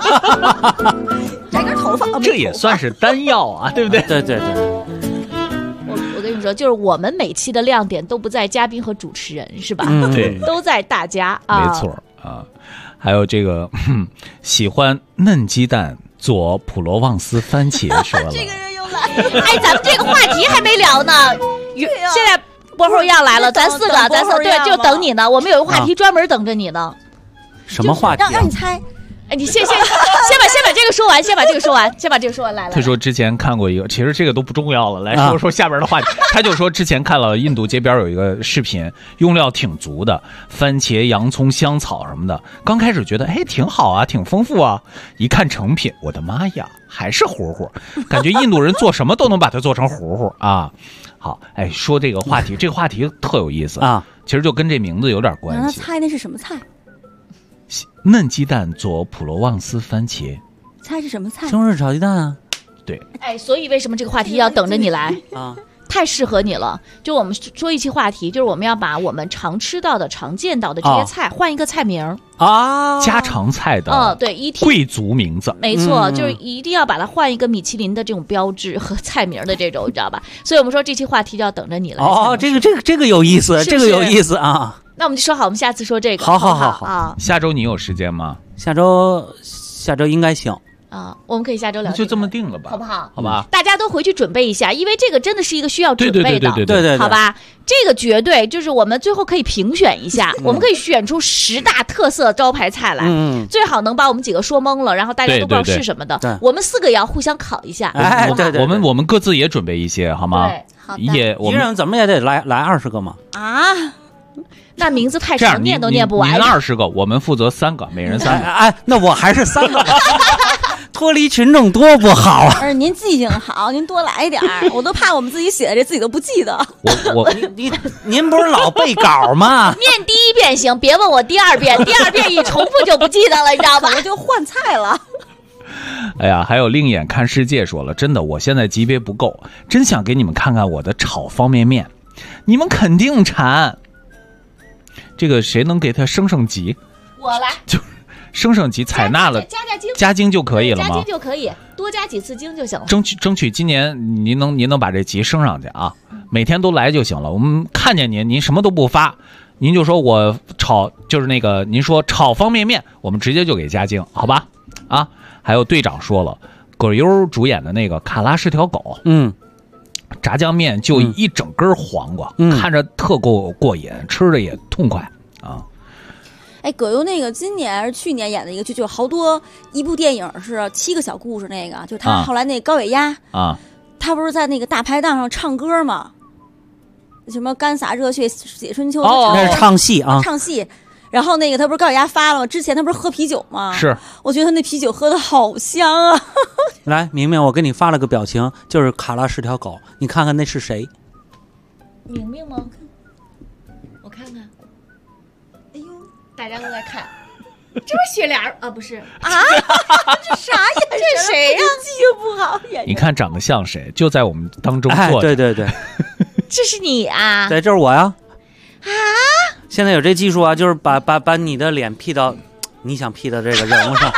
Speaker 5: 摘根头发，
Speaker 3: 这也算是丹药啊，对不对？
Speaker 6: 对对对。
Speaker 4: 我跟你说，就是我们每期的亮点都不在嘉宾和主持人，是吧？
Speaker 3: 对，
Speaker 4: 都在大家啊。
Speaker 3: 没错啊，还有这个喜欢嫩鸡蛋做普罗旺斯番茄说了，
Speaker 4: 这个人又来，哎，咱们这个话题还没聊呢，现在波后样来了，咱四个对，就等你呢，我们有一个话题专门等着你呢。
Speaker 6: 什么话题？
Speaker 5: 让你猜。
Speaker 4: 哎，你先把这个说完，先把这个说完，来。
Speaker 3: 他说之前看过一个，其实这个都不重要了，来说下边的话题。他就说之前看了印度街边有一个视频，用料挺足的，番茄、洋葱、香草什么的。刚开始觉得挺好啊，挺丰富啊，一看成品，我的妈呀，还是糊糊，感觉印度人做什么都能把它做成糊糊啊。好，哎，说这个话题，这个话题特有意思啊，其实就跟这名字有点关系。
Speaker 5: 让他猜那是什么菜？
Speaker 3: 嫩鸡蛋做普罗旺斯番茄，
Speaker 5: 猜是什么菜？
Speaker 6: 西红柿炒鸡蛋啊。
Speaker 3: 对，
Speaker 4: 哎，所以为什么这个话题要等着你来啊？太适合你了。就我们说一期话题，就是我们要把我们常吃到的、常见到的这些菜换一个菜名
Speaker 3: 啊，家常菜的
Speaker 4: 对，
Speaker 3: 贵族名字，
Speaker 4: 没错，就是一定要把它换一个米其林的这种标志和菜名的这种，你知道吧？所以我们说这期话题就要等着你来。
Speaker 6: 哦，这个有意思，这个有意思啊。
Speaker 4: 那我们就说好，我们下次说这个。
Speaker 6: 好
Speaker 4: 啊。
Speaker 3: 下周你有时间吗？
Speaker 6: 下周应该行
Speaker 4: 啊，我们可以下周聊。
Speaker 3: 就这么定了吧，
Speaker 4: 好不好？
Speaker 3: 好吧，
Speaker 4: 大家都回去准备一下，因为这个真的是一个需要准备的，
Speaker 6: 对，
Speaker 4: 好吧？这个绝对就是我们最后可以评选一下，我们可以选出10大特色招牌菜来，最好能把我们几个说懵了，然后大家都不知道是什么的。我们4个也要互相考一下。
Speaker 6: 哎，对，
Speaker 3: 我们各自也准备一些，好吗？
Speaker 4: 对，好的。
Speaker 6: 一人怎么也得来20个嘛。
Speaker 4: 啊。那名字太长，念都念不完。
Speaker 3: 您20个，我们负责3个，每人3个。
Speaker 6: 哎，那我还是3个吧。脱离群众多不好啊！
Speaker 5: 您记性好，您多来一点儿，我都怕我们自己写的这自己都不记得。
Speaker 6: 您不是老背稿吗？
Speaker 4: 念第1遍行，别问我第2遍，第2遍一重复就不记得了，你知道吧？
Speaker 5: 我就换菜了。
Speaker 3: 哎呀，还有另眼看世界说了，真的，我现在级别不够，真想给你们看看我的炒方便面，你们肯定馋。这个谁能给他升级？
Speaker 4: 我来。
Speaker 3: 就升级采纳了，加精就可以了吗？
Speaker 4: 加精就可以，多加几次精就行了。
Speaker 3: 争取今年您能把这级升上去啊！每天都来就行了。我们看见您什么都不发，您就说我炒就是那个您说炒方便面，我们直接就给加精，好吧？啊，还有队长说了，葛优主演的那个《卡拉是条狗》，炸酱面就一整根黄瓜，看着特够过瘾，吃着也痛快啊。
Speaker 5: 哎，葛优那个今年还是去年演的一个剧，就好多一部电影是7个小故事，那个就他后来那高血压啊，他不是在那个大排档上唱歌吗？什么干洒热血写春秋，
Speaker 6: 那是唱戏啊，
Speaker 5: 唱戏。然后那个他不是高血压发了吗？之前他不是喝啤酒吗？
Speaker 3: 是，
Speaker 5: 我觉得他那啤酒喝的好香啊。
Speaker 6: 来，明明，我给你发了个表情，就是卡拉是条狗，你看看那是谁？
Speaker 4: 明明吗？我看看。哎呦，大家都在看，这不是雪莲啊？不是啊？这啥呀？这谁呀？
Speaker 5: 记性不好，
Speaker 3: 你看长得像谁？就在我们当中坐
Speaker 6: 着。对。
Speaker 4: 这是你啊？
Speaker 6: 对，这是我呀。
Speaker 4: 啊！
Speaker 6: 现在有这技术啊，就是把你的脸 P 到你想 P 的这个人物上。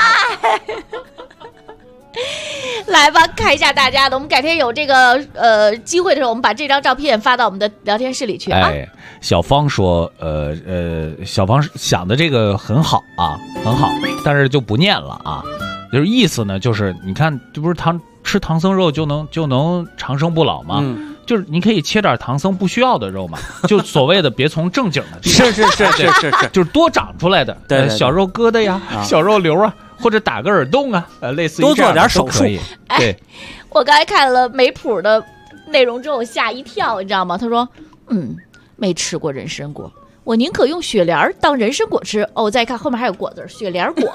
Speaker 4: 来吧，看一下大家的。我们改天有这个机会的时候，我们把这张照片发到我们的聊天室里去啊。
Speaker 3: 哎，小芳说，小芳想的这个很好啊，很好，但是就不念了啊。就是意思呢，就是你看，这不是吃唐僧肉就能长生不老吗？就是你可以切点唐僧不需要的肉嘛，就所谓的别从正经的地方，
Speaker 6: 是，
Speaker 3: 就是多长出来的，
Speaker 6: 对
Speaker 3: 小肉疙瘩呀，小肉瘤啊，或者打个耳洞啊，类似于
Speaker 6: 多做点手术。
Speaker 3: 对，
Speaker 4: 我刚才看了梅普的内容之后吓一跳，你知道吗？他说，没吃过人参果。我宁可用雪莲当人参果吃。哦，我再看后面还有果字，雪莲果。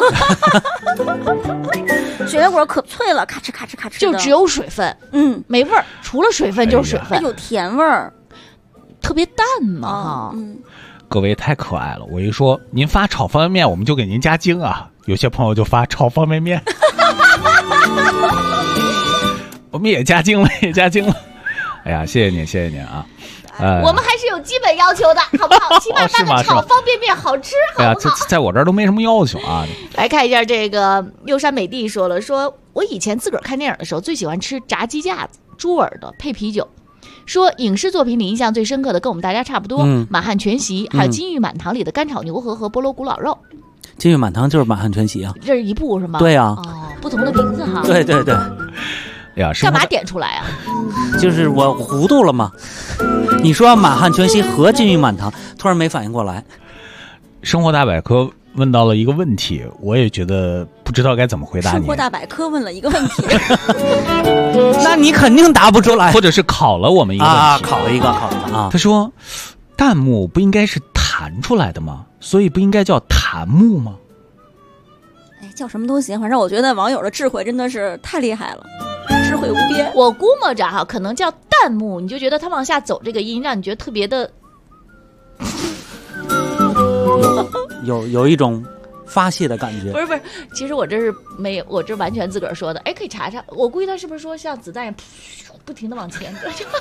Speaker 5: 雪莲果可脆了，咔哧咔哧咔哧，
Speaker 4: 就只有水分，没味儿，除了水分就是水分，
Speaker 5: 有甜味儿，
Speaker 4: 特别淡嘛。
Speaker 3: 各位太可爱了，我一说您发炒方便面，我们就给您加精啊。有些朋友就发炒方便面，我们也加精了，哎呀，谢谢您啊。
Speaker 4: 我们还是有基本要求的，好不好？起码那个炒方便面好吃，好不好？
Speaker 3: 在我这儿都没什么要求啊。
Speaker 4: 来看一下这个右山美帝说了，说我以前自个儿看电影的时候，最喜欢吃炸鸡架子、猪耳朵配啤酒。说影视作品里印象最深刻的跟我们大家差不多，满汉全席，还有金玉满堂里的干炒牛河和菠萝古老肉。
Speaker 6: 金玉满堂就是满汉全席啊，
Speaker 4: 这是一部是吗？
Speaker 6: 对啊，
Speaker 4: 不同的名字哈。
Speaker 6: 对对对。
Speaker 3: 呀，
Speaker 4: 干嘛点出来啊？
Speaker 6: 就是我糊涂了嘛。你说满汉全席和金玉满堂，突然没反应过来。
Speaker 3: 生活大百科问到了一个问题，我也觉得不知道该怎么回答你。
Speaker 5: 生活大百科问了一个问题，
Speaker 6: 那你肯定答不出来，
Speaker 3: 或者是考了我们一个问题
Speaker 6: 啊，考了一个啊。
Speaker 3: 他说，弹幕不应该是弹出来的吗？所以不应该叫弹幕吗？
Speaker 5: 哎，叫什么都行，反正我觉得网友的智慧真的是太厉害了，智慧无边。
Speaker 4: 我估摸着哈，可能叫弹幕，你就觉得他往下走这个音，让你觉得特别的。
Speaker 6: 有一种发泄的感觉。
Speaker 4: 不是，其实我这是没有，我这完全自个儿说的。哎，可以查查，我估计他是不是说像子弹一样不停的往前，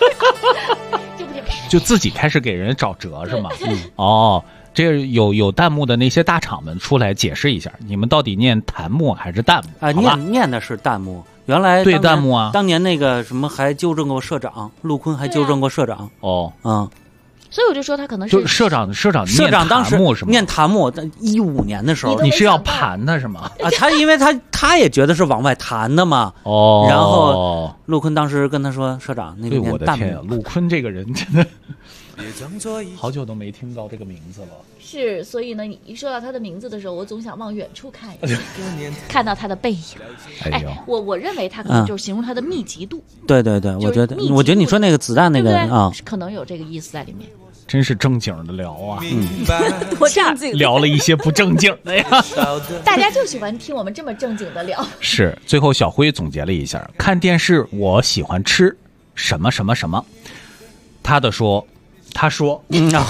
Speaker 3: 就自己开始给人找辙是吗？哦，这有弹幕的那些大厂们出来解释一下，你们到底念弹幕还是弹幕？
Speaker 6: 啊，念的是弹幕。原来
Speaker 3: 对弹幕啊，
Speaker 6: 当年那个什么还纠正过社长，陆坤还纠正过社长。
Speaker 3: 哦，
Speaker 4: 所以我就说他可能是
Speaker 3: 社长
Speaker 6: 当时念弹幕，15年的时候，
Speaker 3: 你是要盘他是吗？
Speaker 6: 啊，他因为他也觉得是往外弹的嘛。
Speaker 3: 哦，
Speaker 6: 然后陆坤当时跟他说：“社长，那个念弹幕。”
Speaker 3: 我的天，陆坤这个人真的好久都没听到这个名字了。
Speaker 4: 是，所以呢，你一说到他的名字的时候，我总想往远处看一下，看到他的背影。哎，我认为他可能就是形容他的密集度。
Speaker 6: 对对对，我觉得你说那个子弹那个啊，
Speaker 4: 可能有这个意思在里面。
Speaker 3: 真是正经的聊啊，
Speaker 5: 多正经，
Speaker 3: 聊了一些不正经的呀。
Speaker 4: 大家就喜欢听我们这么正经的聊。
Speaker 3: 是，最后小辉总结了一下，看电视我喜欢吃什么什么什么。他说，他的说，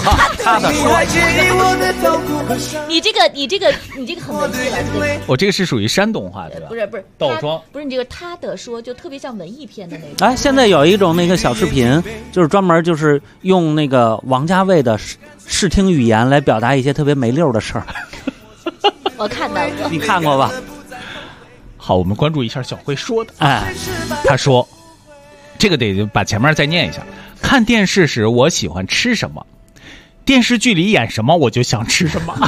Speaker 4: 你这个很文艺了，
Speaker 3: 我这个是属于山东话对吧？
Speaker 4: 不是
Speaker 3: 倒装，
Speaker 4: 不是你这个他的说就特别像文艺片的那种。
Speaker 6: 哎，现在有一种那个小视频，就是专门就是用那个王家卫的视听语言来表达一些特别没溜的事儿。
Speaker 4: 我看到过，
Speaker 6: 你看过吧？
Speaker 3: 好，我们关注一下小辉说的。
Speaker 6: 哎，
Speaker 3: 他说，这个得把前面再念一下。看电视时我喜欢吃什么，电视剧里演什么我就想吃什么。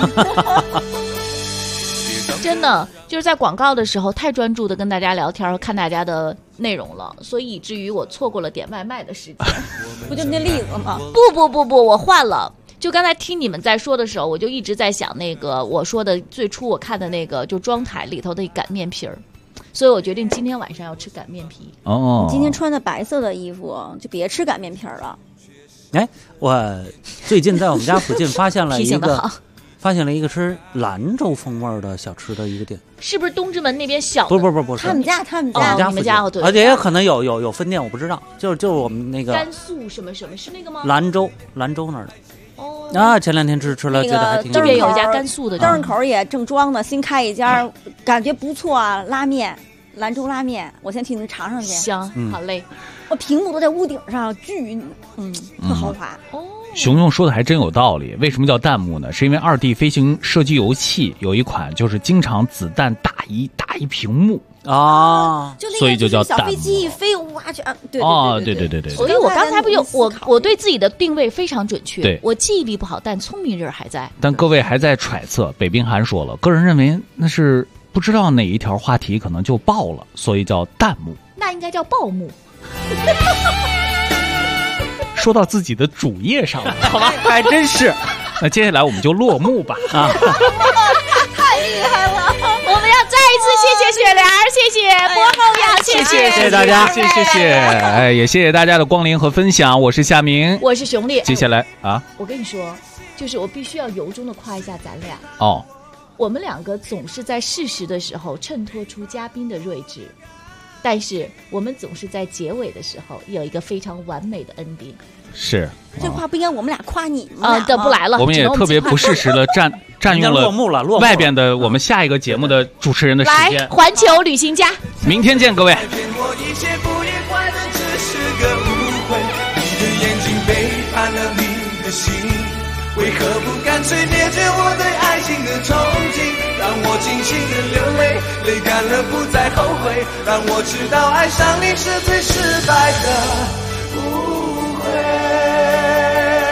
Speaker 4: 真的就是在广告的时候太专注的跟大家聊天看大家的内容了，所以以至于我错过了点外卖的时间。
Speaker 5: 不就那例子吗？
Speaker 4: 不，我换了。就刚才听你们在说的时候，我就一直在想那个我说的最初我看的那个就庄台里头的擀面皮儿。所以我决定今天晚上要吃擀面皮。
Speaker 5: 哦，你今天穿的白色的衣服，就别吃擀面皮了。
Speaker 6: 哎，我最近在我们家附近发现了一个吃兰州风味的小吃的一个店。
Speaker 4: 是不是东直门那边小？
Speaker 6: 不是，
Speaker 5: 他们家，
Speaker 4: 你们家对，
Speaker 6: 而且也可能有分店，我不知道。就是我们那个
Speaker 4: 甘肃什么是那个吗？
Speaker 6: 兰州那儿的。啊，前2天吃了，觉得还挺。
Speaker 4: 这边有一家甘肃的，
Speaker 5: 灯口也正装呢，新开一家，感觉不错啊。拉面，兰州拉面，我先替您尝尝去。
Speaker 4: 行，好嘞。
Speaker 5: 我屏幕都在屋顶上，特豪华。
Speaker 3: 熊熊说的还真有道理。为什么叫弹幕呢？是因为2D 飞行射击游戏有一款就是经常子弹打一屏幕
Speaker 6: 啊，
Speaker 3: 所以就叫弹幕。
Speaker 5: 小飞机一飞，哇去啊！对。
Speaker 4: 所以我刚才不就我对自己的定位非常准确。
Speaker 3: 对，
Speaker 4: 我记忆力不好，但聪明劲儿还在。
Speaker 3: 但各位还在揣测。北冰寒说了，个人认为那是不知道哪一条话题可能就爆了，所以叫弹幕。
Speaker 4: 那应该叫爆幕。
Speaker 3: 说到自己的主页上了，
Speaker 6: 好吧，还真是。
Speaker 3: 那接下来我们就落幕吧。啊，
Speaker 4: 太厉害了！我们要再一次谢谢雪莲，谢谢播后呀，
Speaker 6: 谢谢大家，
Speaker 3: 谢谢。哎，也谢谢大家的光临和分享。我是夏明，
Speaker 4: 我是熊丽。
Speaker 3: 接下来啊，
Speaker 4: 我跟你说，就是我必须要由衷的夸一下咱俩。
Speaker 3: 哦，
Speaker 4: 我们2个总是在适时的时候衬托出嘉宾的睿智。但是我们总是在结尾的时候有一个非常完美的 ending。
Speaker 3: 是，
Speaker 5: 这话不应该我们俩夸你吗？
Speaker 4: 这不来了。
Speaker 3: 我们也特别不适时的占用了外边的我们下一个节目的主持人的时间。
Speaker 4: 来，环球旅行家，
Speaker 3: 明天见，各位。
Speaker 7: 我一切不愉快的只是个误会，你的眼睛背叛了心？为何不干脆灭绝我对爱情的憧憬？让我尽情的流泪，泪干了不再后悔，让我知道爱上你是最失败的误会。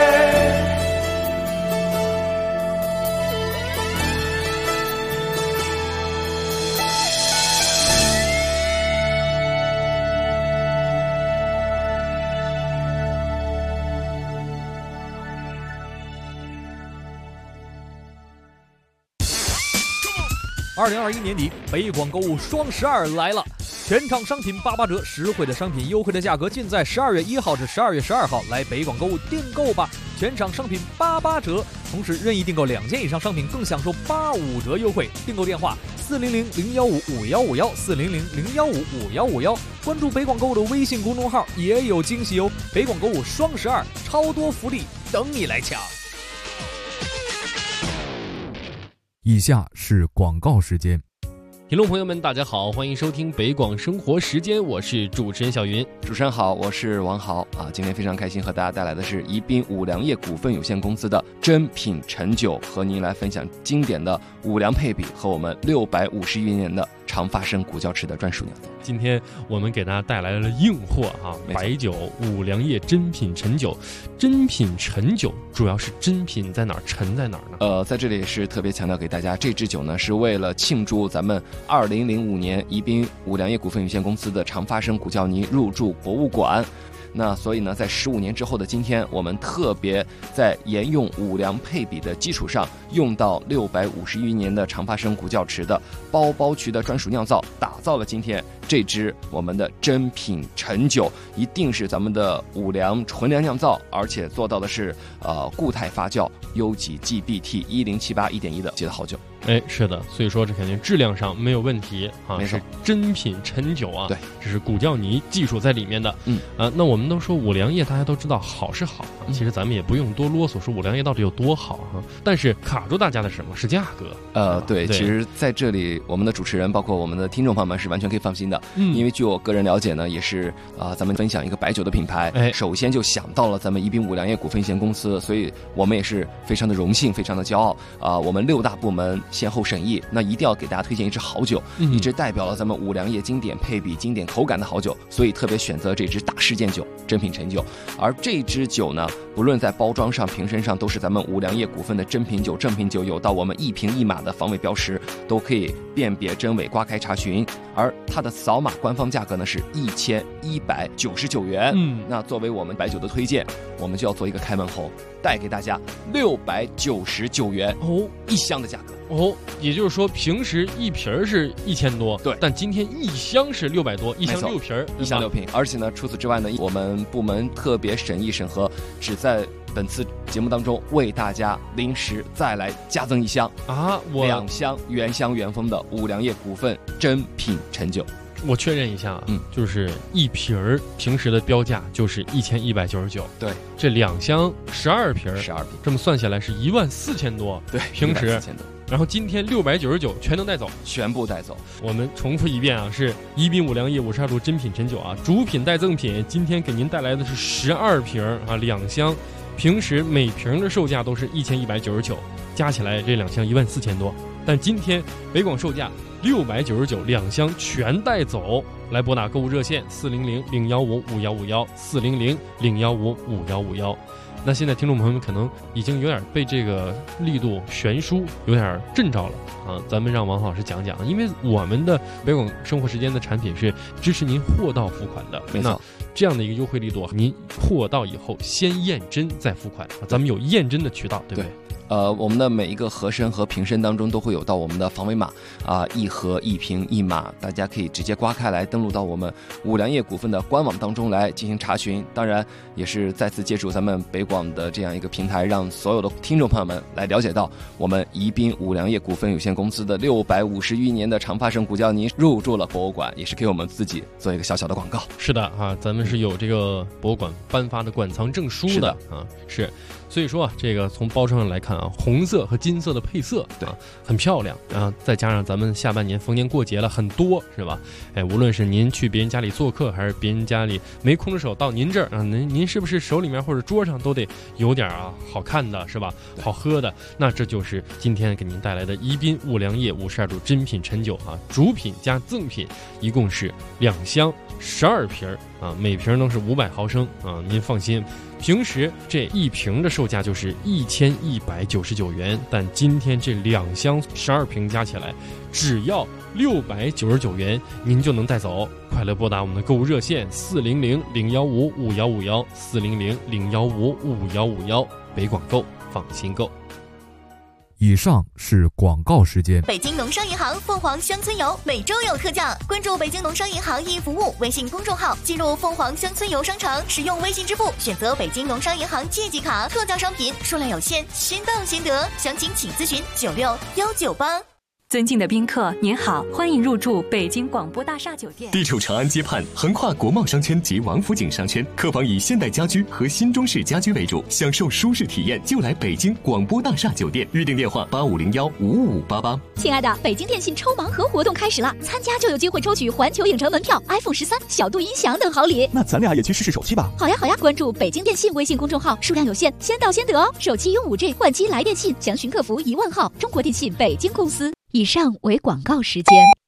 Speaker 19: 2021年底，北广购物双12来了，全场商品88折，实惠的商品，优惠的价格，尽在12月1号至12月12号来北广购物订购吧！全场商品88折，同时任意订购2件以上商品更享受85折优惠。订购电话400-015-5151，400-015-5151，关注北广购物的微信公众号也有惊喜哦！北广购物双12，超多福利等你来抢。
Speaker 20: 以下是广告时间。
Speaker 21: 听众朋友们大家好，欢迎收听北广生活时间，我是主持人小云。
Speaker 22: 主持人好，我是王豪啊。今天非常开心和大家带来的是宜宾五粮液股份有限公司的珍品陈酒，和您来分享经典的五粮配比和我们650余年的长发生古窖池的专属酿造。
Speaker 21: 今天我们给大家带来了硬货哈，白酒五粮液珍品陈酒。珍品陈酒主要是珍品在哪儿，陈在哪儿呢？
Speaker 22: 在这里是特别强调给大家，这支酒呢是为了庆祝咱们2005年宜宾五粮液股份有限公司的长发生古窖泥入驻博物馆。那所以呢，在15年之后的今天，我们特别在沿用五粮配比的基础上，用到650余年的长发生古窖池的包包渠的专属酿造，打造了今天这支我们的珍品陈酒，一定是咱们的五粮纯粮酿造，而且做到的是固态发酵，优级 GBT 1078 1.1的好酒。
Speaker 21: 哎，是的，所以说这肯定质量上没有问题啊，是珍品陈酒啊，
Speaker 22: 对，
Speaker 21: 这是古窖泥技术在里面的。那我们都说五粮液，大家都知道好是好，其实咱们也不用多啰嗦说五粮液到底有多好啊，但是卡住大家的什么是价格？
Speaker 22: 对，其实在这里我们的主持人包括我们的听众朋友们是完全可以放心的，因为据我个人了解呢，也是咱们分享一个白酒的品牌，首先就想到了咱们宜宾五粮液股份有限公司，所以我们也是非常的荣幸，非常的骄傲我们6大部门先后审议，那一定要给大家推荐一支好酒，一支代表了咱们五粮液经典配比、经典口感的好酒，所以特别选择这支大事件酒珍品陈酒。而这支酒呢，不论在包装上、瓶身上，都是咱们五粮液股份的珍品酒。正品酒有到我们1瓶1码的防伪标识，都可以辨别真伪，刮开查询。而它的扫码官方价格呢是1199元。那作为我们白酒的推荐，我们就要做一个开门红，带给大家699元一箱的价格。
Speaker 21: 也就是说平时一瓶是1000多，对，但今天一箱是600多，一箱6瓶，
Speaker 22: 一箱6瓶。而且呢，除此之外呢，我们部门特别审议审核，只在本次节目当中为大家临时再来加赠一箱2箱原香原封的五粮液股份珍品陈酒。
Speaker 21: 我确认一下就是一瓶儿平时的标价就是1199，
Speaker 22: 对，
Speaker 21: 这2箱12瓶，这么算下来是14000多，
Speaker 22: 对，
Speaker 21: 平时
Speaker 22: 14000多。
Speaker 21: 然后今天699全能带走，
Speaker 22: 全部带走。
Speaker 21: 我们重复一遍啊，是宜宾五粮液52度珍品陈酒啊，主品带赠品，今天给您带来的是12瓶啊，2箱，平时每瓶的售价都是1199，加起来这2箱14000多，但今天北广售价699，2箱全带走。来拨打购物热线400-015-5151，400-015-5151。那现在听众朋友们可能已经有点被这个力度悬殊有点震着了啊！咱们让王老师讲讲，因为我们的北广生活时间的产品是支持您货到付款的，
Speaker 22: 没错，
Speaker 21: 这样的一个优惠力度，您货到以后先验真再付款，咱们有验真的渠道，对不对？
Speaker 22: 我们的每一个盒身和瓶身当中都会有到我们的防伪码1盒1瓶1码，大家可以直接刮开来登录到我们五粮液股份的官网当中来进行查询。当然也是再次借助咱们北广的这样一个平台，让所有的听众朋友们来了解到我们宜宾五粮液股份有限公司的650余年的长发生古窖泥入驻了博物馆，也是给我们自己做一个小小的广告。
Speaker 21: 是的啊，咱们是有这个博物馆颁发的馆藏证书的啊，是。所以说这个从包装上来看红色和金色的配色，
Speaker 22: 对，
Speaker 21: 很漂亮。然后再加上咱们下半年逢年过节了很多，是吧？哎，无论是您去别人家里做客，还是别人家里没空着手到您这儿啊，您是不是手里面或者桌上都得有点好看的，是吧？好喝的，那这就是今天给您带来的宜宾五粮液52度珍品陈酒主品加赠品，一共是2箱12瓶每瓶都是500毫升您放心。平时这1瓶的售价就是1199元，但今天这2箱12瓶加起来只要699元，您就能带走。快乐拨打我们的购物热线400-015-5151，400-015-5151，北广购，放心购。
Speaker 20: 以上是广告时间。
Speaker 9: 北京农商银行凤凰乡村游每周有特价，关注北京农商银行易服务微信公众号，进入凤凰乡村游商城，使用微信支付，选择北京农商银行借记卡，特价商品数量有限，先到先得，详情请咨询96198。
Speaker 8: 尊敬的宾客，您好，欢迎入住北京广播大厦酒店。
Speaker 15: 地处长安街畔，横跨国贸商圈及王府井商圈，客房以现代家居和新中式家居为主，享受舒适体验就来北京广播大厦酒店。预订电话8501-55588。
Speaker 23: 亲爱的，北京电信抽盲盒活动开始了，参加就有机会抽取环球影城门票、iPhone 13、小度音响等好礼。
Speaker 24: 那咱俩也去试试手气吧。
Speaker 23: 好呀好呀，关注北京电信微信公众号，数量有限，先到先得哦。手机用5G 换机来电信，详询客服10000号。中国电信北京公司。以上为广告时间。